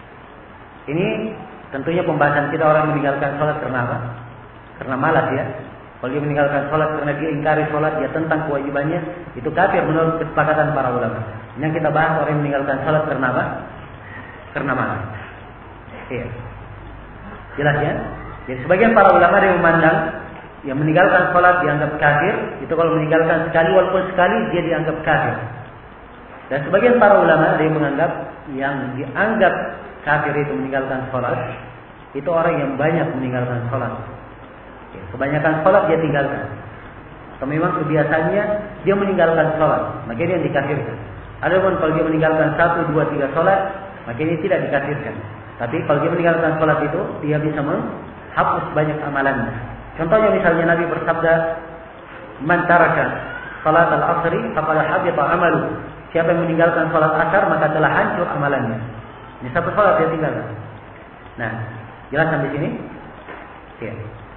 Ini tentunya pembahasan kita, orang meninggalkan salat karena apa? Karena malas ya. Kalau dia meninggalkan salat karena dia ingkari salat, dia tentang kewajibannya, itu kafir menurut kesepakatan para ulama. Yang kita bahas orang yang meninggalkan salat karena apa? Karena malas. Iya. Jelas ya? Jadi sebagian para ulama yang memandang yang meninggalkan salat dianggap kafir, itu kalau meninggalkan sekali walaupun sekali dia dianggap kafir. Dan sebagian para ulama ada yang menganggap yang dianggap kafir itu meninggalkan salat, itu orang yang banyak meninggalkan salat. Ya, kebanyakan salat dia tinggalkan. Atau memang kebiasaannya dia meninggalkan salat, maka dia yang dikafirkan. Adapun kalau dia meninggalkan satu, dua, tiga salat, maka ini tidak dikafirkan. Tapi kalau dia meninggalkan salat itu, dia bisa menghapus banyak amalannya. Contohnya misalnya Nabi bersabda, "Man taraka salat al-asri faqad habita 'amalu." Siapa yang meninggalkan salat asar maka telah hancur amalannya. Ini satu salat dia tinggalkan. Nah, jelas sampai sini? Ya.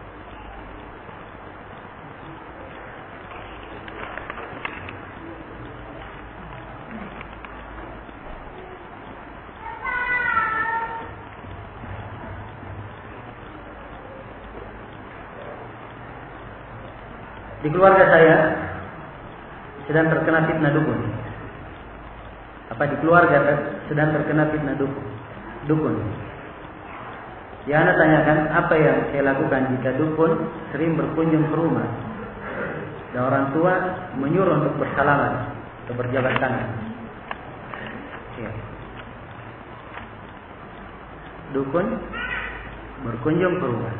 Di keluarga saya sedang terkena fitnah dukun. Apa di keluarga sedang terkena fitnah dukun? Dukun. Ya, Anda tanyakan apa yang saya lakukan jika dukun sering berkunjung ke rumah dan orang tua menyuruh untuk bersalaman atau berjabat tangan. Ya. Dukun berkunjung ke rumah.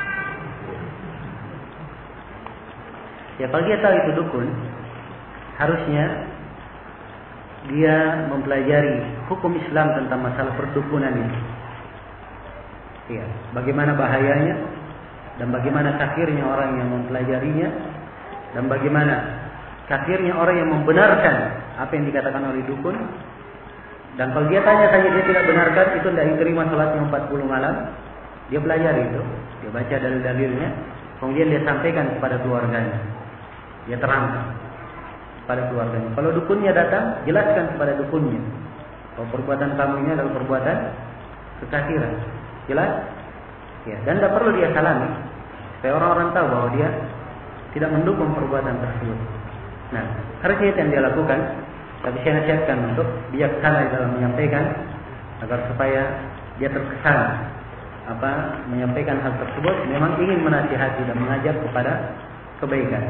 Ya, kalau dia tahu itu dukun, harusnya dia mempelajari hukum Islam tentang masalah perdukunan ini. Ya, bagaimana bahayanya dan bagaimana kafirnya orang yang mempelajarinya dan bagaimana kafirnya orang yang membenarkan apa yang dikatakan oleh dukun. Dan kalau dia tanya saja dia tidak benarkan, itu tidak diterima salatnya empat puluh malam. Dia pelajari itu, dia baca dalil-dalilnya, kemudian dia sampaikan kepada keluarganya. Dia terangkan pada keluarganya. Kalau dukunnya datang, jelaskan kepada dukunnya bahwa perbuatan kamu ini adalah perbuatan kekafiran. Jelas? Ya, dan tidak perlu dia salami supaya orang-orang tahu bahwa dia tidak mendukung perbuatan tersebut. Nah, harusnya itu yang dia lakukan. Tapi saya nasihatkan untuk bijaksana dalam menyampaikan agar supaya dia terkesan apa menyampaikan hal tersebut memang ingin menasihati dan mengajak kepada kebaikan.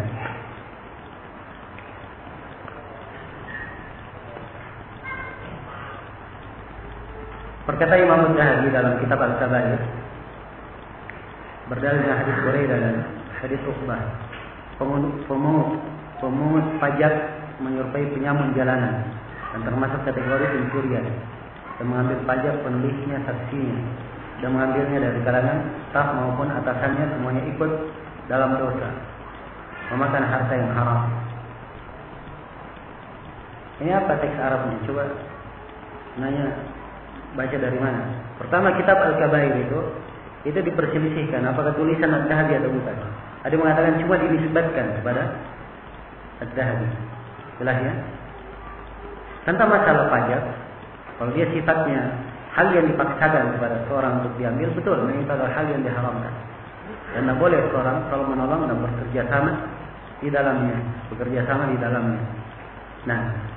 Berkata Imam Zahabi dalam kitab Al-Kabair, berdalil dari hadis Buraidah dan hadis Uqbah, pemungut pemungut pajak menyerupai penyamun jalanan dan termasuk kategori pencurian dan mengambil pajak penulisnya, saksinya, dan mengambilnya dari kalangan staf maupun atasannya, semuanya ikut dalam dosa memakan harta yang haram. Ini apa teks Arabnya? Coba nanya, baca dari mana? Pertama, kitab Al-Kabair itu itu diperselisihkan apakah tulisan Ad-Dahabi atau bukan. Ada mengatakan cuma dinisbatkan kepada Ad-Dahabi. Jelas ya? Tentang masalah pajak, kalau dia sifatnya hal yang dipaksakan kepada seorang untuk diambil, betul, ini adalah hal yang diharamkan. Dan tidak boleh seorang kalau menolong dan bekerja sama di dalamnya, bekerja sama di dalamnya. Nah,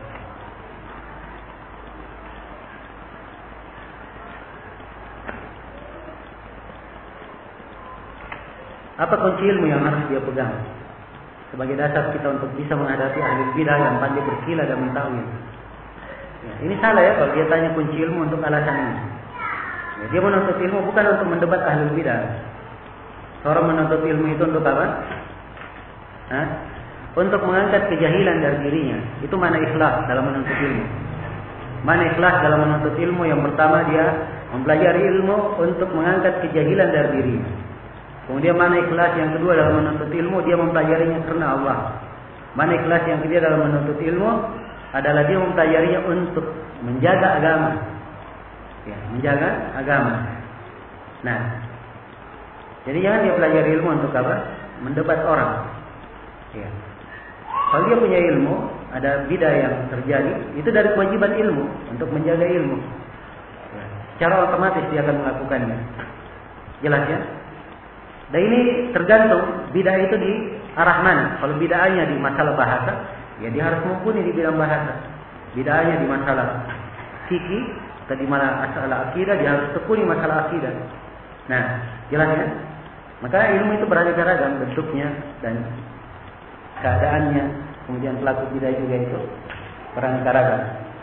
apa kunci ilmu yang harus dia pegang sebagai dasar kita untuk bisa menghadapi ahli bidah yang pandai berkilah dan mentawil? Ya, ini salah ya kalau dia tanya kunci ilmu untuk alasan ini. Ya, dia menuntut ilmu bukan untuk mendebat ahli bidah. Seorang menuntut ilmu itu untuk apa? Hah? Untuk mengangkat kejahilan dari dirinya. Itu mana ikhlas dalam menuntut ilmu? Mana ikhlas dalam menuntut ilmu? Yang pertama, dia mempelajari ilmu untuk mengangkat kejahilan dari dirinya. Kemudian mana ikhlas yang kedua dalam menuntut ilmu? Dia mempelajarinya karena Allah. Mana ikhlas yang ketiga dalam menuntut ilmu? Adalah dia mempelajarinya untuk menjaga agama. Ya, menjaga agama. Nah, jadi jangan dia pelajari ilmu untuk apa? Mendebat orang. Ya. Kalau dia punya ilmu, ada bidah yang terjadi, itu dari kewajiban ilmu untuk menjaga ilmu. Ya. Secara otomatis dia akan melakukannya. Jelas ya? Dan ini tergantung bidah itu di arah mana. Kalau bidahnya di masalah bahasa, ya dia harus mumpuni di bidang bahasa. Bidahnya di masalah fikih atau di masalah akidah, dia harus tekuni masalah akidah. Nah, jelas ya? Maka ilmu itu beraneka ragam bentuknya dan keadaannya. Kemudian pelaku bidah juga itu beraneka ragam.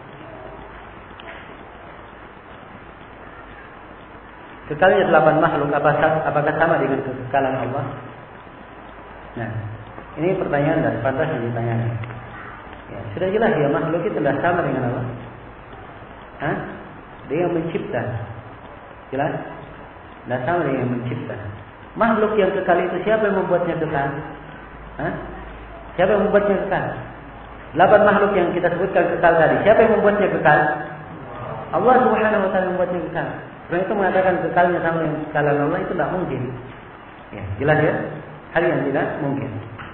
Kekalnya delapan makhluk apakah sama dengan kekekalan Allah? Nah, ini pertanyaan dan pantas yang ditanyakan. Ya, sudah jelas ya, makhluk itu tidak sama dengan Allah. Hah? Dia yang mencipta. Jelas? Tidak sama dengan yang mencipta. Makhluk yang kekal itu siapa yang membuatnya kekal? Hah? Siapa yang membuatnya kekal? Delapan makhluk yang kita sebutkan kekal tadi, siapa yang membuatnya kekal? Allah Subhanahu wa taala membuatnya kekal. Karena itu mengatakan kekalnya sama dengan kekalan Allah itu tidak mungkin. Ya, jelas ya? Hal yang tidak mungkin.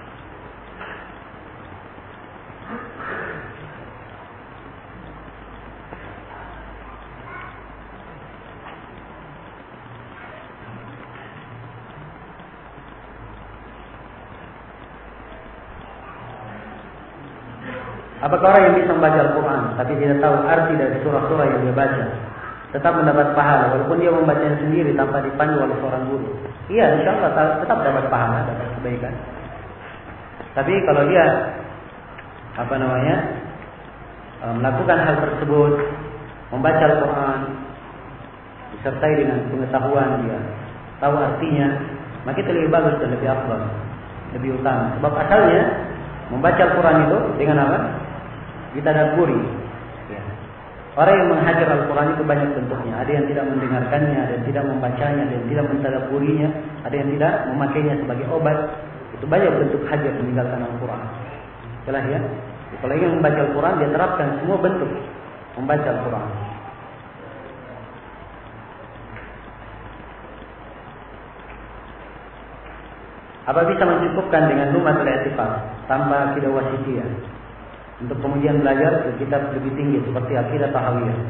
Apakah orang yang bisa membaca Al-Quran tapi tidak tahu arti dari surah-surah yang dia baca tetap mendapat pahala walaupun dia membacanya sendiri tanpa dipandu oleh seorang guru? Iya, insya Allah tetap dapat pahala, dapat kebaikan. Tapi kalau dia apa namanya melakukan hal tersebut, membaca Al-Quran disertai dengan pengetahuan dia tahu artinya, maka itu lebih bagus dan lebih afdal, lebih utama. Sebab asalnya membaca Al-Quran itu dengan apa? Ditadabburi. Ya. Orang yang menghajar Al-Quran itu banyak bentuknya. Ada yang tidak mendengarkannya, ada yang tidak membacanya, ada yang tidak mentadabburinya, ada yang tidak memakainya sebagai obat. Itu banyak bentuk hajar meninggalkan Al-Quran. Jelas ya? Kalau ingin membaca Al-Quran, dia terapkan semua bentuk membaca Al-Quran. Apa bisa mencukupkan dengan lumatul i'tiqad tanpa akidah wasithiyah untuk kemudian belajar ke kitab lebih tinggi seperti akidah tahawiyah?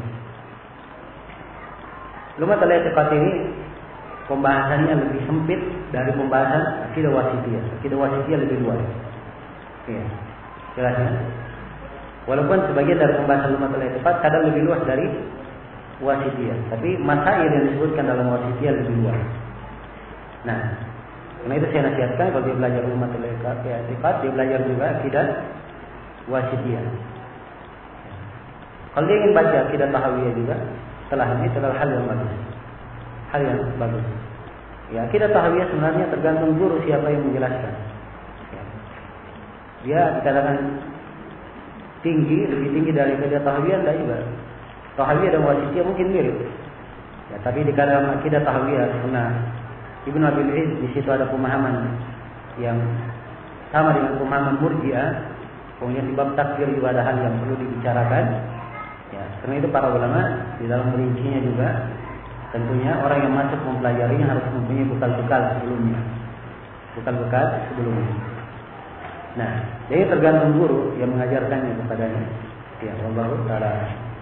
Lumatul i'tiqad ini pembahasannya lebih sempit dari pembahasan akidah wasithiyah. Akidah wasithiyah lebih luas. Ya, jelas ya? Walaupun sebagian dari pembahasan lumatul i'tiqad kadang lebih luas dari wasithiyah, tapi masail yang disebutkan dalam wasithiyah lebih luas. Nah, karena itu saya nasihatkan kalau dia belajar lumatul i'tiqad, dia belajar juga akidah wasithiyah. Kalau dia ingin baca akidah tahawiyah juga, setelahnya itu adalah hal yang bagus. Hal yang bagus. Ya, akidah tahawiyah sebenarnya tergantung guru siapa yang menjelaskan. Ya. Dia dikatakan tinggi, lebih tinggi dari akidah tahawiyah tidak juga. Tahawiyah dan wasitiyah mungkin mirip. Ya, tapi di dalam akidah tahawiyah karena Ibnu Abil Izz di situ ada pemahaman yang sama dengan pemahaman Murji'ah. Kemudian di bab takfir juga ada hal yang perlu dibicarakan. Ya, karena itu para ulama di dalam merincinya juga tentunya orang yang masuk mempelajarinya harus mempunyai bekal-bekal sebelumnya. Bekal-bekal sebelumnya. Nah, jadi tergantung guru yang mengajarkannya kepadanya. Ya, wallahu ta'ala.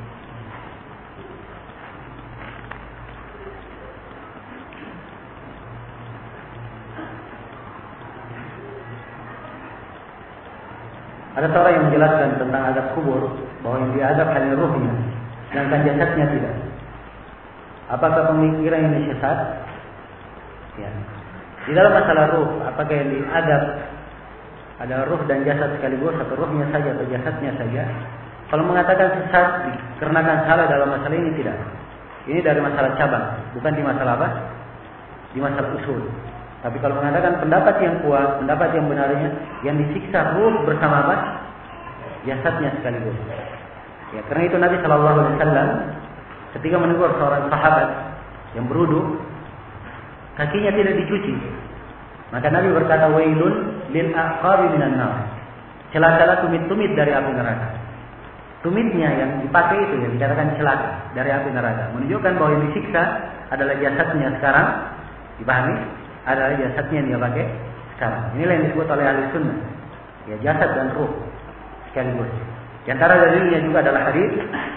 Ada seorang yang menjelaskan tentang azab kubur bahwa yang diazab hanya ruhnya, sedangkan jasadnya tidak. Apakah pemikiran ini sesat? Ya. Di dalam masalah ruh, apakah yang diazab ada ruh dan jasad sekaligus atau ruhnya saja atau jasadnya saja? Kalau mengatakan sesat dikarenakan salah dalam masalah ini tidak. Ini dari masalah cabang, bukan di masalah apa? Di masalah usul. Tapi kalau mengatakan pendapat yang kuat, pendapat yang benarnya, yang disiksa ruh bersama apa? Jasadnya sekaligus. Ya, karena itu Nabi Shallallahu Alaihi Wasallam ketika menegur seorang sahabat yang berwudu, kakinya tidak dicuci, maka Nabi berkata, "Wailun lil aqabi minan nar." Celaka tumit-tumit dari api neraka. Tumitnya yang dipakai itu yang dikatakan celaka dari api neraka, menunjukkan bahwa yang disiksa adalah jasadnya sekarang. Dipahami? Adalah jasadnya yang dia pakai sekarang. Inilah yang disebut oleh ahli sunnah. Ya, jasad dan ruh sekaligus. Di antara dalilnya juga adalah hadis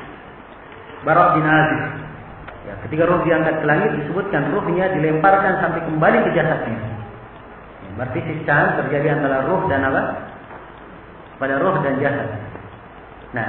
Bara' bin Azib. Ya, ketika ruh diangkat ke langit disebutkan ruhnya dilemparkan sampai kembali ke jasadnya. Ya, berarti siksaan terjadi antara ruh dan apa? Pada ruh dan jasad. Nah,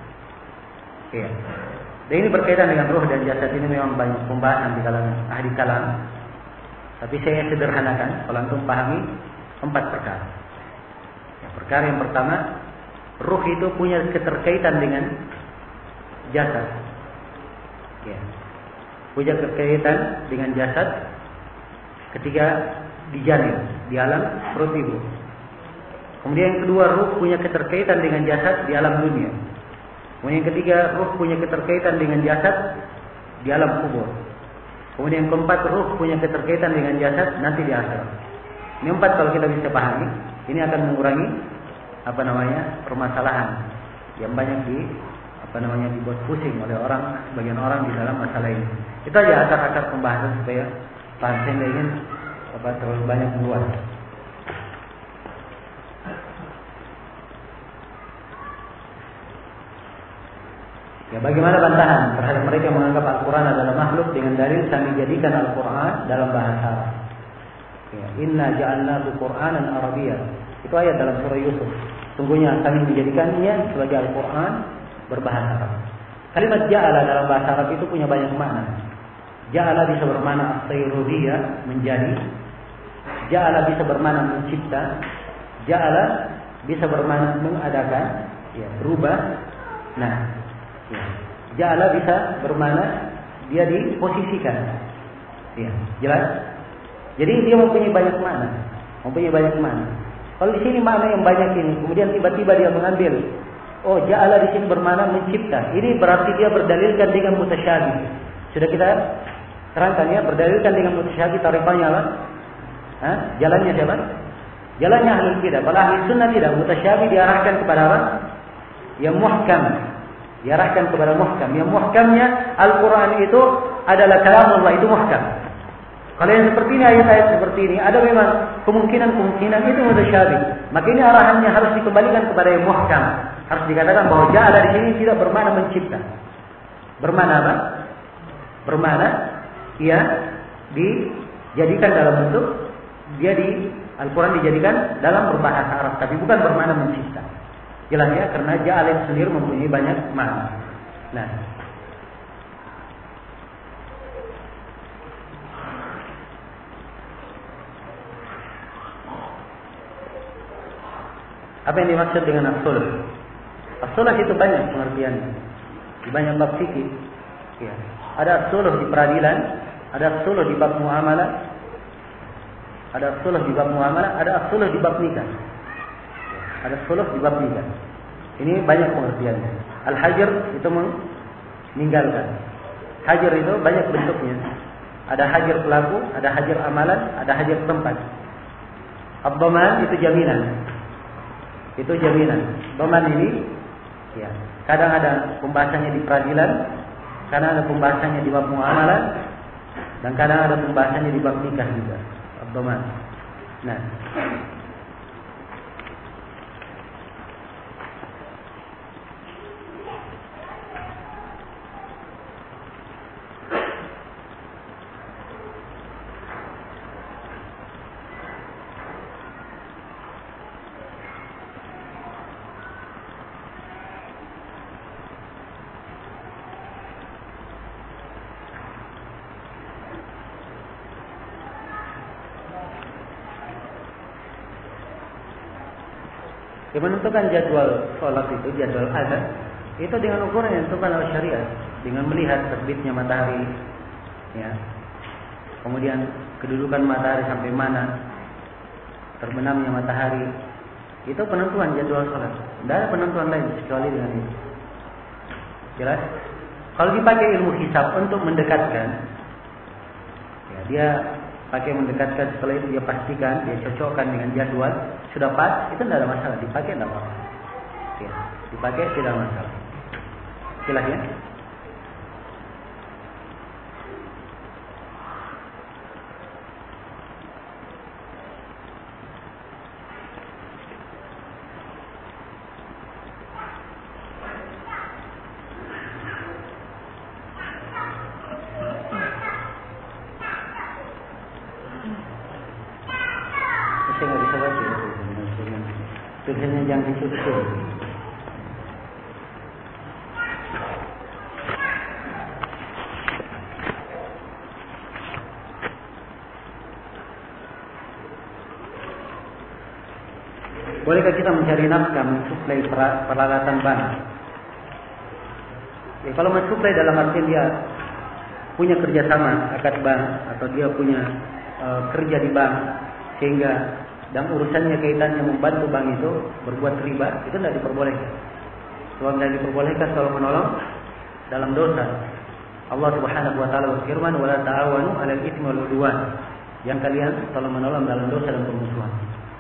ya. Dan ini berkaitan dengan ruh dan jasad ini memang banyak pembahasan di kalangan ahli kalam. Tapi saya sederhanakan kalau antum pahami empat perkara. Ya, perkara yang pertama, ruh itu punya keterkaitan dengan jasad. Ya. Punya keterkaitan dengan jasad ketika di janin, di alam perut ibu. Kemudian yang kedua, ruh punya keterkaitan dengan jasad di alam dunia. Kemudian yang ketiga, ruh punya keterkaitan dengan jasad di alam kubur. Kemudian yang keempat, ruh punya keterkaitan dengan jasad nanti di akhirat. Ini empat kalau kita bisa pahami, ini akan mengurangi apa namanya permasalahan yang banyak di apa namanya dibuat pusing oleh orang, sebagian orang di dalam masalah ini. Itu aja akar-akar pembahasan supaya paham. Saya tidak ingin apa terlalu banyak meluas. Ya, bagaimana bantahan terhadap mereka yang menganggap Al-Quran adalah makhluk dengan dalil kami jadikan Al-Quran dalam bahasa Arab. Ya, Inna ja'alnahu Qur'anan Arabiyyan. Itu ayat dalam surah Yusuf. Sungguhnya kami menjadikannya sebagai Al-Quran berbahasa Arab. Kalimat ja'ala dalam bahasa Arab itu punya banyak makna. Ja'ala bisa bermakna as-sayrudiyah, menjadi. Ja'ala bisa bermakna mencipta. Ja'ala bisa bermakna mengadakan, ya, berubah. Nah, ya. Ja'ala bisa bermakna dia diposisikan. Ya, jelas? Jadi dia mempunyai banyak makna, mempunyai banyak makna. Kalau di sini makna yang banyak ini, kemudian tiba-tiba dia mengambil, oh ja'ala di sini bermakna mencipta. Ini berarti dia berdalilkan dengan mutasyabih. Sudah kita terangkan ya, berdalilkan dengan mutasyabih tarifannya apa? Hah? Jalannya siapa? Jalannya ahlul bidah. Kalau ahli sunnah tidak, mutasyabih diarahkan kepada apa? Yang muhkam. Diarahkan kepada muhkam. Yang muhkamnya Al-Quran itu adalah kalamullah, itu muhkam. Kalau yang seperti ini, ayat-ayat seperti ini, ada memang kemungkinan-kemungkinan itu mutasyabih. Maka ini arahannya harus dikembalikan kepada yang muhkam. Harus dikatakan bahwa ja'ala di sini tidak bermakna mencipta. Bermakna apa? Bermakna ia dijadikan dalam bentuk, dia di Al-Quran dijadikan dalam berbahasa Arab, tapi bukan bermakna mencipta. Jelas ya, karena ja'ala sendiri mempunyai banyak makna. Nah, apa yang dimaksud dengan as-sulah? As-sulah itu banyak pengertiannya. Di banyak bab fikih Ya. Ada suluh di peradilan, ada suluh di bab muamalah, ada suluh di bab muamalah, ada suluh di bab nikah. Ada suluh di bab nikah. Ini banyak pengertiannya. Al-hajar itu meninggalkan. Hajar itu banyak bentuknya. Ada hajar pelaku, ada hajar amalan, ada hajar tempat. Ad-dhaman itu jaminan. Itu jaminan. Dhaman ini ya, kadang ada pembahasannya di peradilan, kadang ada pembahasannya di bab muamalah, dan kadang ada pembahasannya di bab nikah juga. Ad-dhaman. Nah, yang menentukan jadwal sholat itu, jadwal azan, itu dengan ukuran yang ditentukan oleh syariat, dengan melihat terbitnya matahari, ya, kemudian kedudukan matahari sampai mana, terbenamnya matahari, itu penentuan jadwal sholat. Tidak ada penentuan lain kecuali dengan itu. Jelas? Kalau dipakai ilmu hisab untuk mendekatkan, ya, dia pakai mendekatkan, setelah itu dia pastikan, dia cocokkan dengan jadwal, sudah pas, itu tidak ada masalah, dipakai tidak apa-apa. Ya, dipakai tidak masalah. Jelas ya? Tulisannya jangan disusul. Bolehkah kita mencari nafkah mensuplai peralatan bank? Ya, kalau mensuplai dalam arti dia punya kerjasama akad bank atau dia punya uh, kerja di bank sehingga dan urusannya kaitannya membantu bank itu berbuat riba, itu tidak diperbolehkan. Sebab tidak diperbolehkan kalau menolong dalam dosa. Allah Subhanahu wa taala berfirman, "Wa la ta'awanu 'alal itsmi wal 'udwan." Yang kalian tolong menolong dalam dosa dan permusuhan.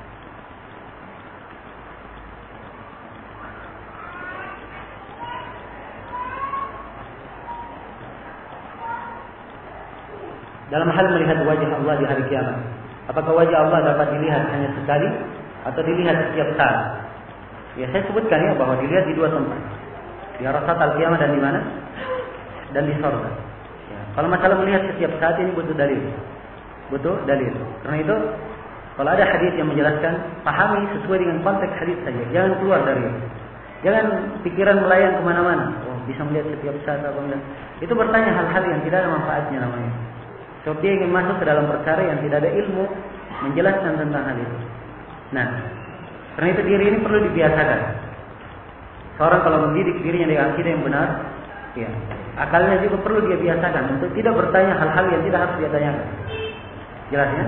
Dalam hal melihat wajah Allah di hari kiamat, apakah wajah Allah dapat dilihat hanya sekali atau dilihat setiap saat? Ya, saya sebutkan ya bahwa dilihat di dua tempat. Di Arafat al-Qiyamah dan di mana? Dan di surga. Ya, kalau masalah melihat setiap saat ini butuh dalil. Butuh dalil. Karena itu kalau ada hadis yang menjelaskan, pahami sesuai dengan konteks hadis saja. Jangan keluar dari itu. Jangan pikiran melayang kemana-mana. Oh, bisa melihat setiap saat apa enggak? Itu bertanya hal-hal yang tidak ada manfaatnya namanya. Sebab dia ingin masuk ke dalam perkara yang tidak ada ilmu menjelaskan tentang hal itu. Nah, karena itu diri ini perlu dibiasakan. Seorang kalau mendidik dirinya dengan akidah yang benar, ya, akalnya juga perlu dia biasakan untuk tidak bertanya hal-hal yang tidak harus dia tanyakan. Jelas ya?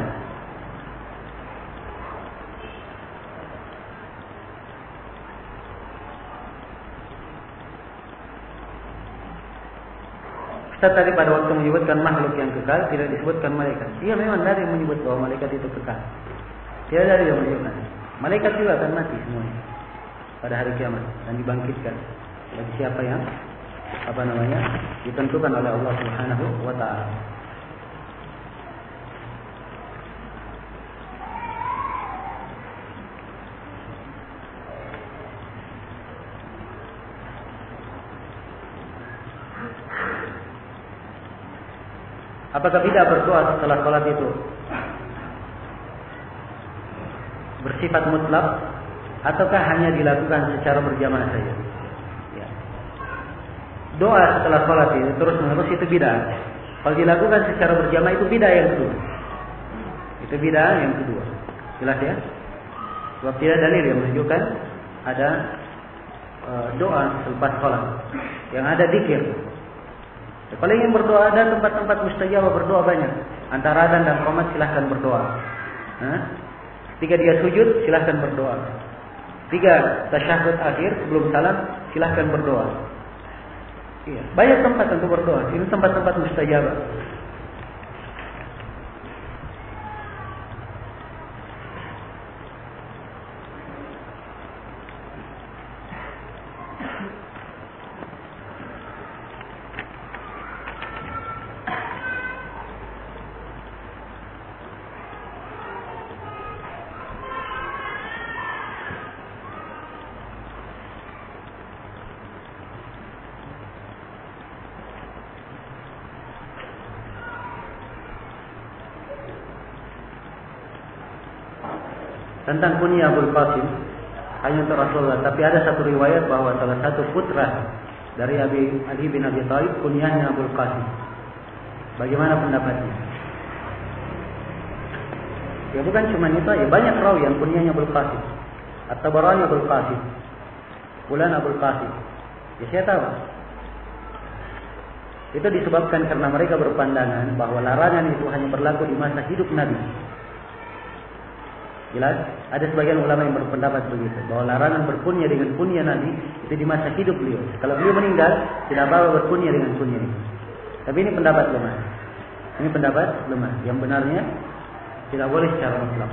Ustaz tadi pada waktu menyebutkan makhluk yang kekal, tidak disebutkan malaikat. Iya, memang dari yang menyebut bahwa malaikat itu kekal. Tidak dari yang menyebutkan. Malaikat juga akan mati semuanya pada hari kiamat dan dibangkitkan bagi siapa yang apa namanya ditentukan oleh Allah Subhanahu wa taala. Apakah tidak berdoa setelah sholat itu bersifat mutlak ataukah hanya dilakukan secara berjamaah saja? Ya. Doa setelah sholat itu terus menerus itu bid'ah. Kalau dilakukan secara berjamaah itu bid'ah yang kedua. Itu bid'ah yang kedua. Jelas ya? Sebab tidak dalil yang menunjukkan ada uh, doa selepas sholat. Yang ada zikir. Kalau ingin berdoa, ada tempat-tempat mustajab berdoa banyak. Antara adzan dan qomat silahkan berdoa. Hah? Ketika dia sujud silahkan berdoa. Tiga tasyahud akhir sebelum salam silahkan berdoa. Iya, banyak tempat untuk berdoa. Ini tempat-tempat mustajab. Tentang kunyah Abul Qasim hanya untuk Rasulullah, tapi ada satu riwayat bahwa salah satu putra dari Abi Ali bin Abi Thalib kunyahnya Abul Qasim. Bagaimana pendapatnya? Ya bukan cuma itu aja, banyak rawi yang kunyahnya Abul Qasim. At-Tabarani Abul Qasim, Fulan Abul Qasim. Ya saya tahu. Itu disebabkan karena mereka berpandangan bahwa larangan itu hanya berlaku di masa hidup Nabi. Jelas, ada sebagian ulama yang berpendapat begitu, bahwa larangan berkunyah dengan kunyah Nabi itu di masa hidup beliau. Kalau beliau meninggal, tidak apa-apa berkunyah dengan kunyah ini. Tapi ini pendapat lemah. Ini pendapat lemah. Yang benarnya tidak boleh secara mutlak.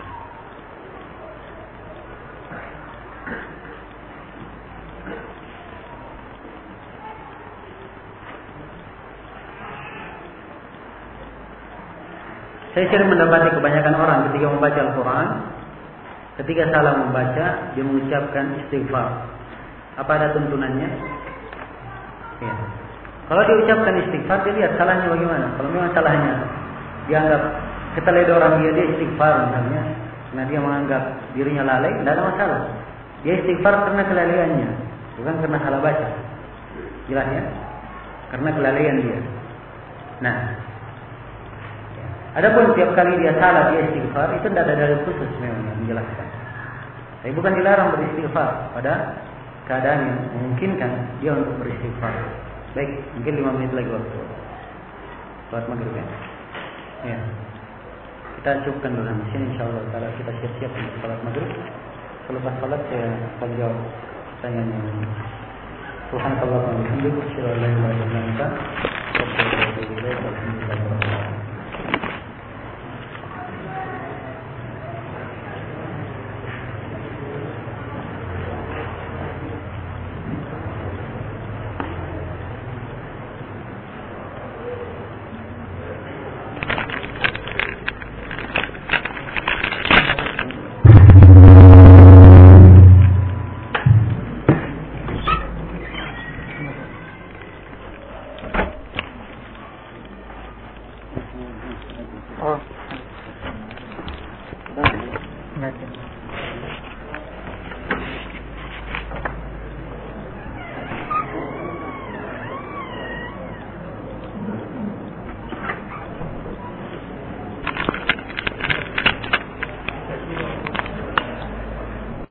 Saya sering mendapati kebanyakan orang ketika membaca Al-Quran, ketika salah membaca, dia mengucapkan istighfar. Apa ada tuntunannya? Ya. Kalau dia ucapkan istighfar, dia lihat salahnya bagaimana. Kalau memang salahnya dianggap keteledoran dia, dia istighfar misalnya, karena dia menganggap dirinya lalai, tidak ada masalah. Dia istighfar karena kelalaiannya, bukan karena salah baca. Jelas ya? Karena kelalaian dia. Nah, adapun tiap kali dia salah dia istighfar, itu tidak ada dalil khusus memang yang menjelaskan. Tapi bukan dilarang beristighfar pada keadaan yang memungkinkan dia untuk beristighfar. Baik, mungkin lima menit lagi waktu. Salat maghrib ya. Ya. Kita cukupkan dulu di sini, insyaallah taala kita siap-siap untuk salat maghrib. Selepas salat saya akan jawab pertanyaan yang ini. Subhanallah wa bihamdihi, asyhadu an la ilaha illa anta, astaghfiruka wa atubu ilaik.